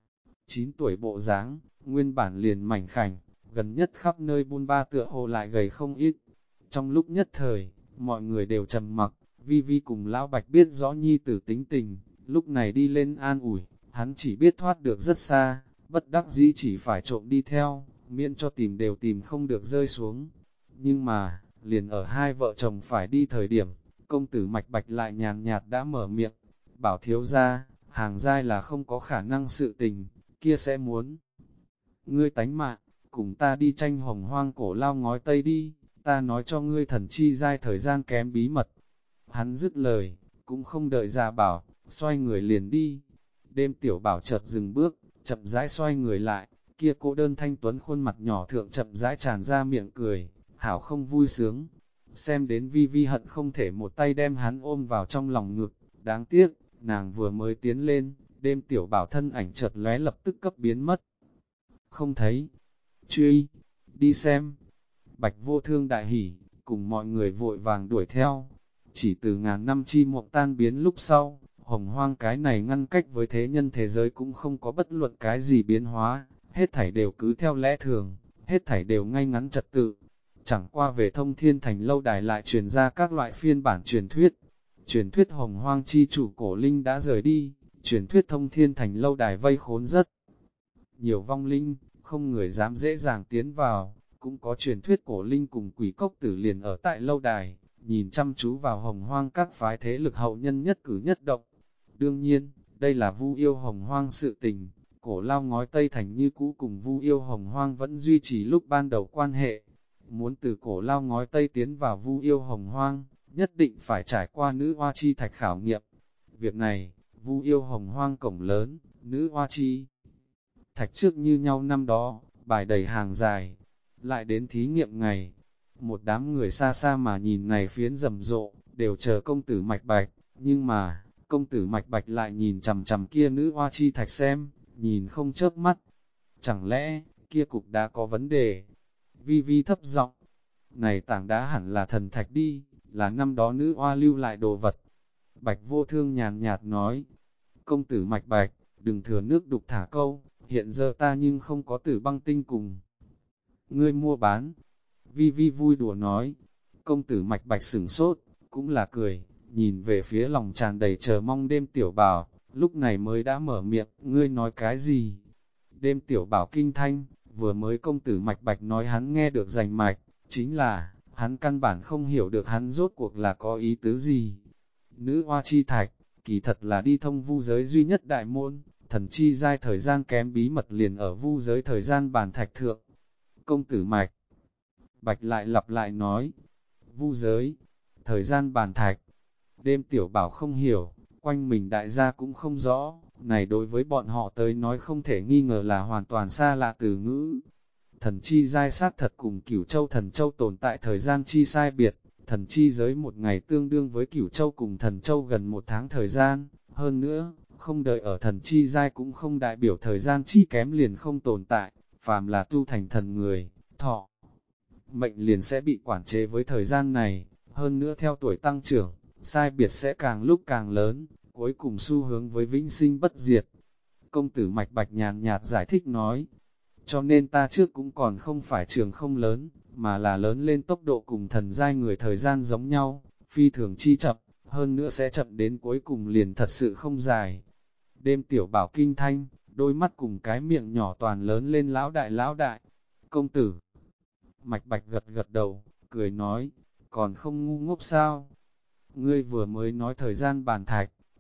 9 tuổi bộ dáng, nguyên bản liền mảnh khảnh, gần nhất khắp nơi buôn ba tựa hồ lại gầy không ít. Trong lúc nhất thời, mọi người đều trầm mặc, Vi Vi cùng lão Bạch biết rõ nhi tử tính tình, lúc này đi lên an ủi, hắn chỉ biết thoát được rất xa, bất đắc dĩ chỉ phải trộm đi theo, miễn cho tìm đều tìm không được rơi xuống. Nhưng mà, liền ở hai vợ chồng phải đi thời điểm, công tử Mạch Bạch lại nhàn nhạt đã mở miệng, bảo thiếu gia, hàng giai là không có khả năng sự tình, kia sẽ muốn. Ngươi tánh mạng, cùng ta đi tranh hồng hoang cổ lao ngói tây đi, ta nói cho ngươi thần chi giai thời gian kém bí mật. Hắn dứt lời, cũng không đợi ra bảo, xoay người liền đi. Đêm tiểu bảo chợt dừng bước, chậm rãi xoay người lại, kia cô đơn thanh tuấn khuôn mặt nhỏ thượng chậm rãi tràn ra miệng cười, hảo không vui sướng. Xem đến Vi Vi hận không thể một tay đem hắn ôm vào trong lòng ngực, đáng tiếc, nàng vừa mới tiến lên, đêm tiểu bảo thân ảnh chợt lóe lập tức cấp biến mất. Không thấy, truy, đi xem. Bạch Vô Thương đại hỉ, cùng mọi người vội vàng đuổi theo. Chỉ từ ngàn năm chi mộng tan biến lúc sau, hồng hoang cái này ngăn cách với thế nhân thế giới cũng không có bất luận cái gì biến hóa, hết thảy đều cứ theo lẽ thường, hết thảy đều ngay ngắn trật tự. Chẳng qua về Thông Thiên Thành lâu đài lại truyền ra các loại phiên bản truyền thuyết. Truyền thuyết hồng hoang chi chủ cổ linh đã rời đi, truyền thuyết Thông Thiên Thành lâu đài vây khốn rất nhiều vong linh, không người dám dễ dàng tiến vào, cũng có truyền thuyết cổ linh cùng quỷ cốc tử liền ở tại lâu đài, nhìn chăm chú vào hồng hoang các phái thế lực hậu nhân nhất cử nhất động. Đương nhiên, đây là Vu Yêu hồng hoang sự tình, cổ lao ngói Tây Thành như cũ cùng Vu Yêu hồng hoang vẫn duy trì lúc ban đầu quan hệ. Muốn từ cổ lao ngói Tây tiến vào Vu Yêu hồng hoang, nhất định phải trải qua nữ hoa chi thạch khảo nghiệm. Việc này, Vu Yêu hồng hoang cổng lớn, nữ hoa chi thạch trước như nhau năm đó, bài đầy hàng dài. Lại đến thí nghiệm ngày, một đám người xa xa mà nhìn này phiến rầm rộ, đều chờ công tử Mạch Bạch, nhưng mà, công tử Mạch Bạch lại nhìn chằm chằm kia nữ hoa chi thạch xem, nhìn không chớp mắt. Chẳng lẽ, kia cục đã có vấn đề? Vi Vi thấp giọng, này tảng đá hẳn là thần thạch đi, là năm đó nữ hoa lưu lại đồ vật. Bạch Vô Thương nhàn nhạt nói, công tử Mạch Bạch, đừng thừa nước đục thả câu, hiện giờ ta nhưng không có tử băng tinh cùng ngươi mua bán. Vi Vi vui đùa nói, công tử Mạch Bạch sửng sốt, cũng là cười, nhìn về phía lòng tràn đầy chờ mong đêm tiểu bảo, lúc này mới đã mở miệng, ngươi nói cái gì? Đêm tiểu bảo kinh thanh, vừa mới công tử Mạch Bạch nói hắn nghe được rành mạch, chính là, hắn căn bản không hiểu được hắn rốt cuộc là có ý tứ gì. Nữ hoa chi thạch, kỳ thật là đi thông vu giới duy nhất đại môn, thần chi giai thời gian kém bí mật liền ở vu giới thời gian bàn thạch thượng. Công tử Mạch Bạch lại lặp lại nói, vu giới, thời gian bàn thạch. Đêm tiểu bảo không hiểu, quanh mình đại gia cũng không rõ, này đối với bọn họ tới nói không thể nghi ngờ là hoàn toàn xa lạ từ ngữ. Thần chi giai xác thật cùng Cửu Châu Thần Châu tồn tại thời gian chi sai biệt, thần chi giới một ngày tương đương với Cửu Châu cùng Thần Châu gần 1 tháng thời gian, hơn nữa, không đợi ở thần chi giai cũng không đại biểu thời gian chi kém liền không tồn tại, phàm là tu thành thần người, thọ. Mệnh liền sẽ bị quản chế với thời gian này, hơn nữa theo tuổi tăng trưởng, sai biệt sẽ càng lúc càng lớn, cuối cùng xu hướng với vĩnh sinh bất diệt. Công tử Mạch Bạch nhàn nhạt giải thích nói, cho nên ta trước cũng còn không phải trường không lớn, mà là lớn lên tốc độ cùng thần giai người thời gian giống nhau, phi thường chi chậm, hơn nữa sẽ chậm đến cuối cùng liền thật sự không dài. Đêm tiểu bảo kinh thanh, đôi mắt cùng cái miệng nhỏ toàn lớn lên lão đại, công tử. Mạch Bạch gật gật đầu, cười nói, còn không ngu ngốc sao? Ngươi vừa mới nói thời gian bàn thạch,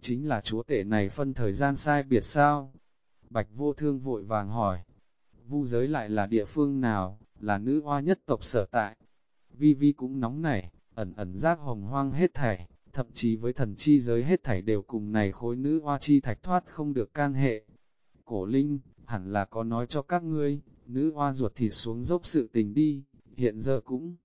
chính là chúa tể này phân thời gian sai biệt sao? Bạch Vô Thương vội vàng hỏi, Vu giới lại là địa phương nào, là nữ oa nhất tộc sở tại? Vi Vi cũng nóng nảy, ẩn ẩn giác hồng hoang hết thảy, thậm chí với thần chi giới hết thảy đều cùng này khối nữ oa chi thạch thoát không được can hệ. Cổ Linh, hẳn là có nói cho các ngươi, nữ oa ruột thịt xuống dốc sự tình đi, hiện giờ cũng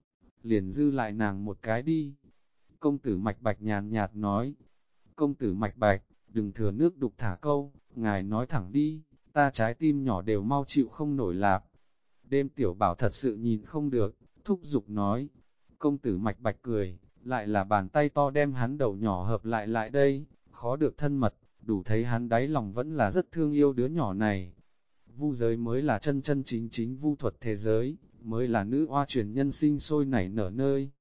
liền dư lại nàng một cái đi. Công tử Mạch Bạch nhàn nhạt nói, công tử Mạch Bạch, đừng thừa nước đục thả câu, ngài nói thẳng đi, ta trái tim nhỏ đều mau chịu không nổi lạp. Đêm tiểu bảo thật sự nhìn không được, thúc giục nói, công tử Mạch Bạch cười, lại là bàn tay to đem hắn đầu nhỏ hợp lại đây, khó được thân mật, đủ thấy hắn đáy lòng vẫn là rất thương yêu đứa nhỏ này. Vu giới mới là chân chân chính chính vu thuật thế giới, mới là nữ oa truyền nhân sinh sôi nảy nở nơi.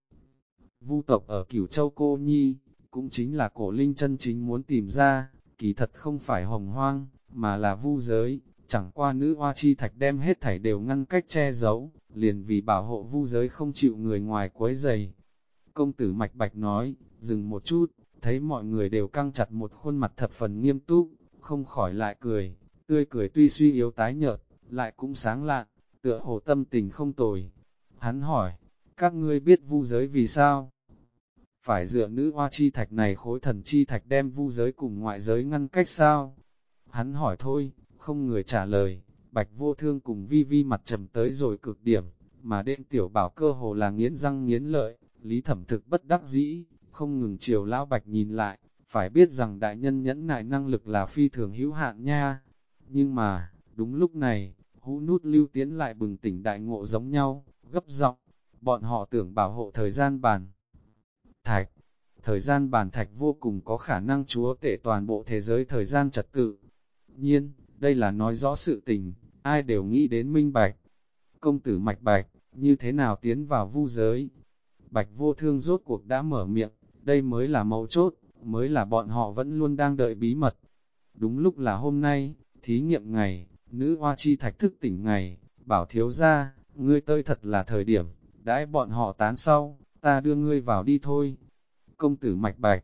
Vu tộc ở Cửu Châu Cô Nhi, cũng chính là Cổ Linh chân chính muốn tìm ra, kỳ thật không phải hồng hoang, mà là vu giới, chẳng qua nữ oa chi thạch đem hết thảy đều ngăn cách che giấu, liền vì bảo hộ vu giới không chịu người ngoài quấy rầy. Công tử Mạch Bạch nói, dừng một chút, thấy mọi người đều căng chặt một khuôn mặt thập phần nghiêm túc, không khỏi lại cười, tươi cười tuy suy yếu tái nhợt, lại cũng sáng lạn, tựa hồ tâm tình không tồi. Hắn hỏi, các ngươi biết vu giới vì sao? Phải dựa nữ oa chi thạch này khối thần chi thạch đem vu giới cùng ngoại giới ngăn cách sao? Hắn hỏi thôi, không người trả lời, Bạch Vô Thương cùng Vi Vi mặt trầm tới rồi cực điểm, mà đêm tiểu bảo cơ hồ là nghiến răng nghiến lợi, Lý Thẩm thực bất đắc dĩ, không ngừng chiều lão Bạch nhìn lại, phải biết rằng đại nhân nhẫn nại năng lực là phi thường hữu hạn nha. Nhưng mà, đúng lúc này, hũ nút Lưu Tiễn lại bừng tỉnh đại ngộ giống nhau, gấp giọng, bọn họ tưởng bảo hộ thời gian bàn thạch. Thời gian bàn thạch vô cùng có khả năng chúa tể toàn bộ thế giới thời gian trật tự. Nhiên, đây là nói rõ sự tình, ai đều nghĩ đến minh bạch. Công tử Mạch Bạch, như thế nào tiến vào vu giới? Bạch Vô Thương rốt cuộc đã mở miệng, đây mới là mấu chốt, mới là bọn họ vẫn luôn đang đợi bí mật. Đúng lúc là hôm nay, thí nghiệm ngày, nữ oa chi thạch thức tỉnh ngày, bảo thiếu gia, ngươi tơi thật là thời điểm, đãi bọn họ tán sau, ta đưa ngươi vào đi thôi. Công tử Mạch Bạch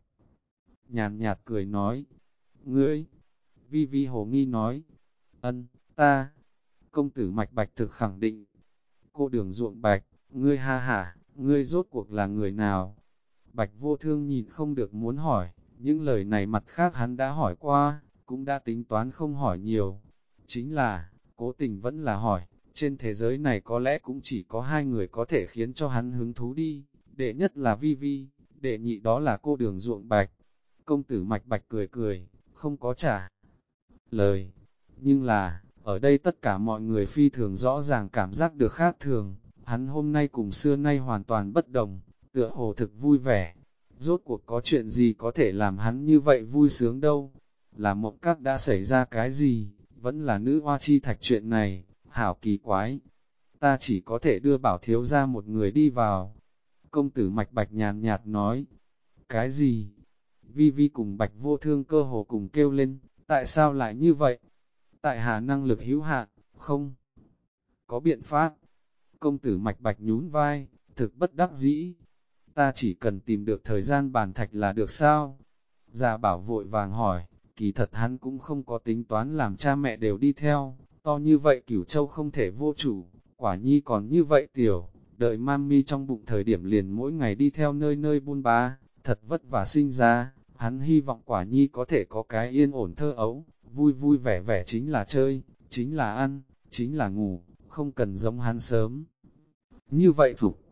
nhàn nhạt cười nói, ngươi, Vi Vi hồ nghi nói, ân, ta. Công tử Mạch Bạch thực khẳng định, cô Đường Ruộng Bạch, ngươi ha hả, ngươi rốt cuộc là người nào? Bạch Vô Thương nhìn không được muốn hỏi, những lời này mặt khác hắn đã hỏi qua, cũng đã tính toán không hỏi nhiều. Chính là, cố tình vẫn là hỏi, trên thế giới này có lẽ cũng chỉ có hai người có thể khiến cho hắn hứng thú đi, đệ nhất là Vi Vi, đệ nhị đó là cô Đường Ruộng Bạch. Công tử Mạch Bạch cười cười, không có trả lời. Nhưng là, ở đây tất cả mọi người phi thường rõ ràng cảm giác được khác thường, hắn hôm nay cùng xưa nay hoàn toàn bất đồng, tựa hồ thực vui vẻ. Rốt cuộc có chuyện gì có thể làm hắn như vậy vui sướng đâu? Là mộng các đã xảy ra cái gì? Vẫn là nữ oa chi thạch chuyện này, hảo kỳ quái. Ta chỉ có thể đưa bảo thiếu ra một người đi vào. Công tử Mạch Bạch nhàn nhạt nói. Cái gì? Vi Vi cùng Bạch Vô Thương cơ hồ cùng kêu lên, tại sao lại như vậy? Tại hà năng lực hữu hạn, không có biện pháp. Công tử Mạch Bạch nhún vai, thực bất đắc dĩ. Ta chỉ cần tìm được thời gian bàn thạch là được sao? Gia Bảo vội vàng hỏi, kỳ thật hắn cũng không có tính toán làm cha mẹ đều đi theo, to như vậy Cửu Châu không thể vô chủ, quả nhi còn như vậy tiểu, đợi mami trong bụng thời điểm liền mỗi ngày đi theo nơi nơi buôn ba, thật vất vả sinh ra, hắn hy vọng quả nhi có thể có cái yên ổn thơ ấu, vui vui vẻ vẻ chính là chơi, chính là ăn, chính là ngủ, không cần giống hắn sớm. Như vậy thục,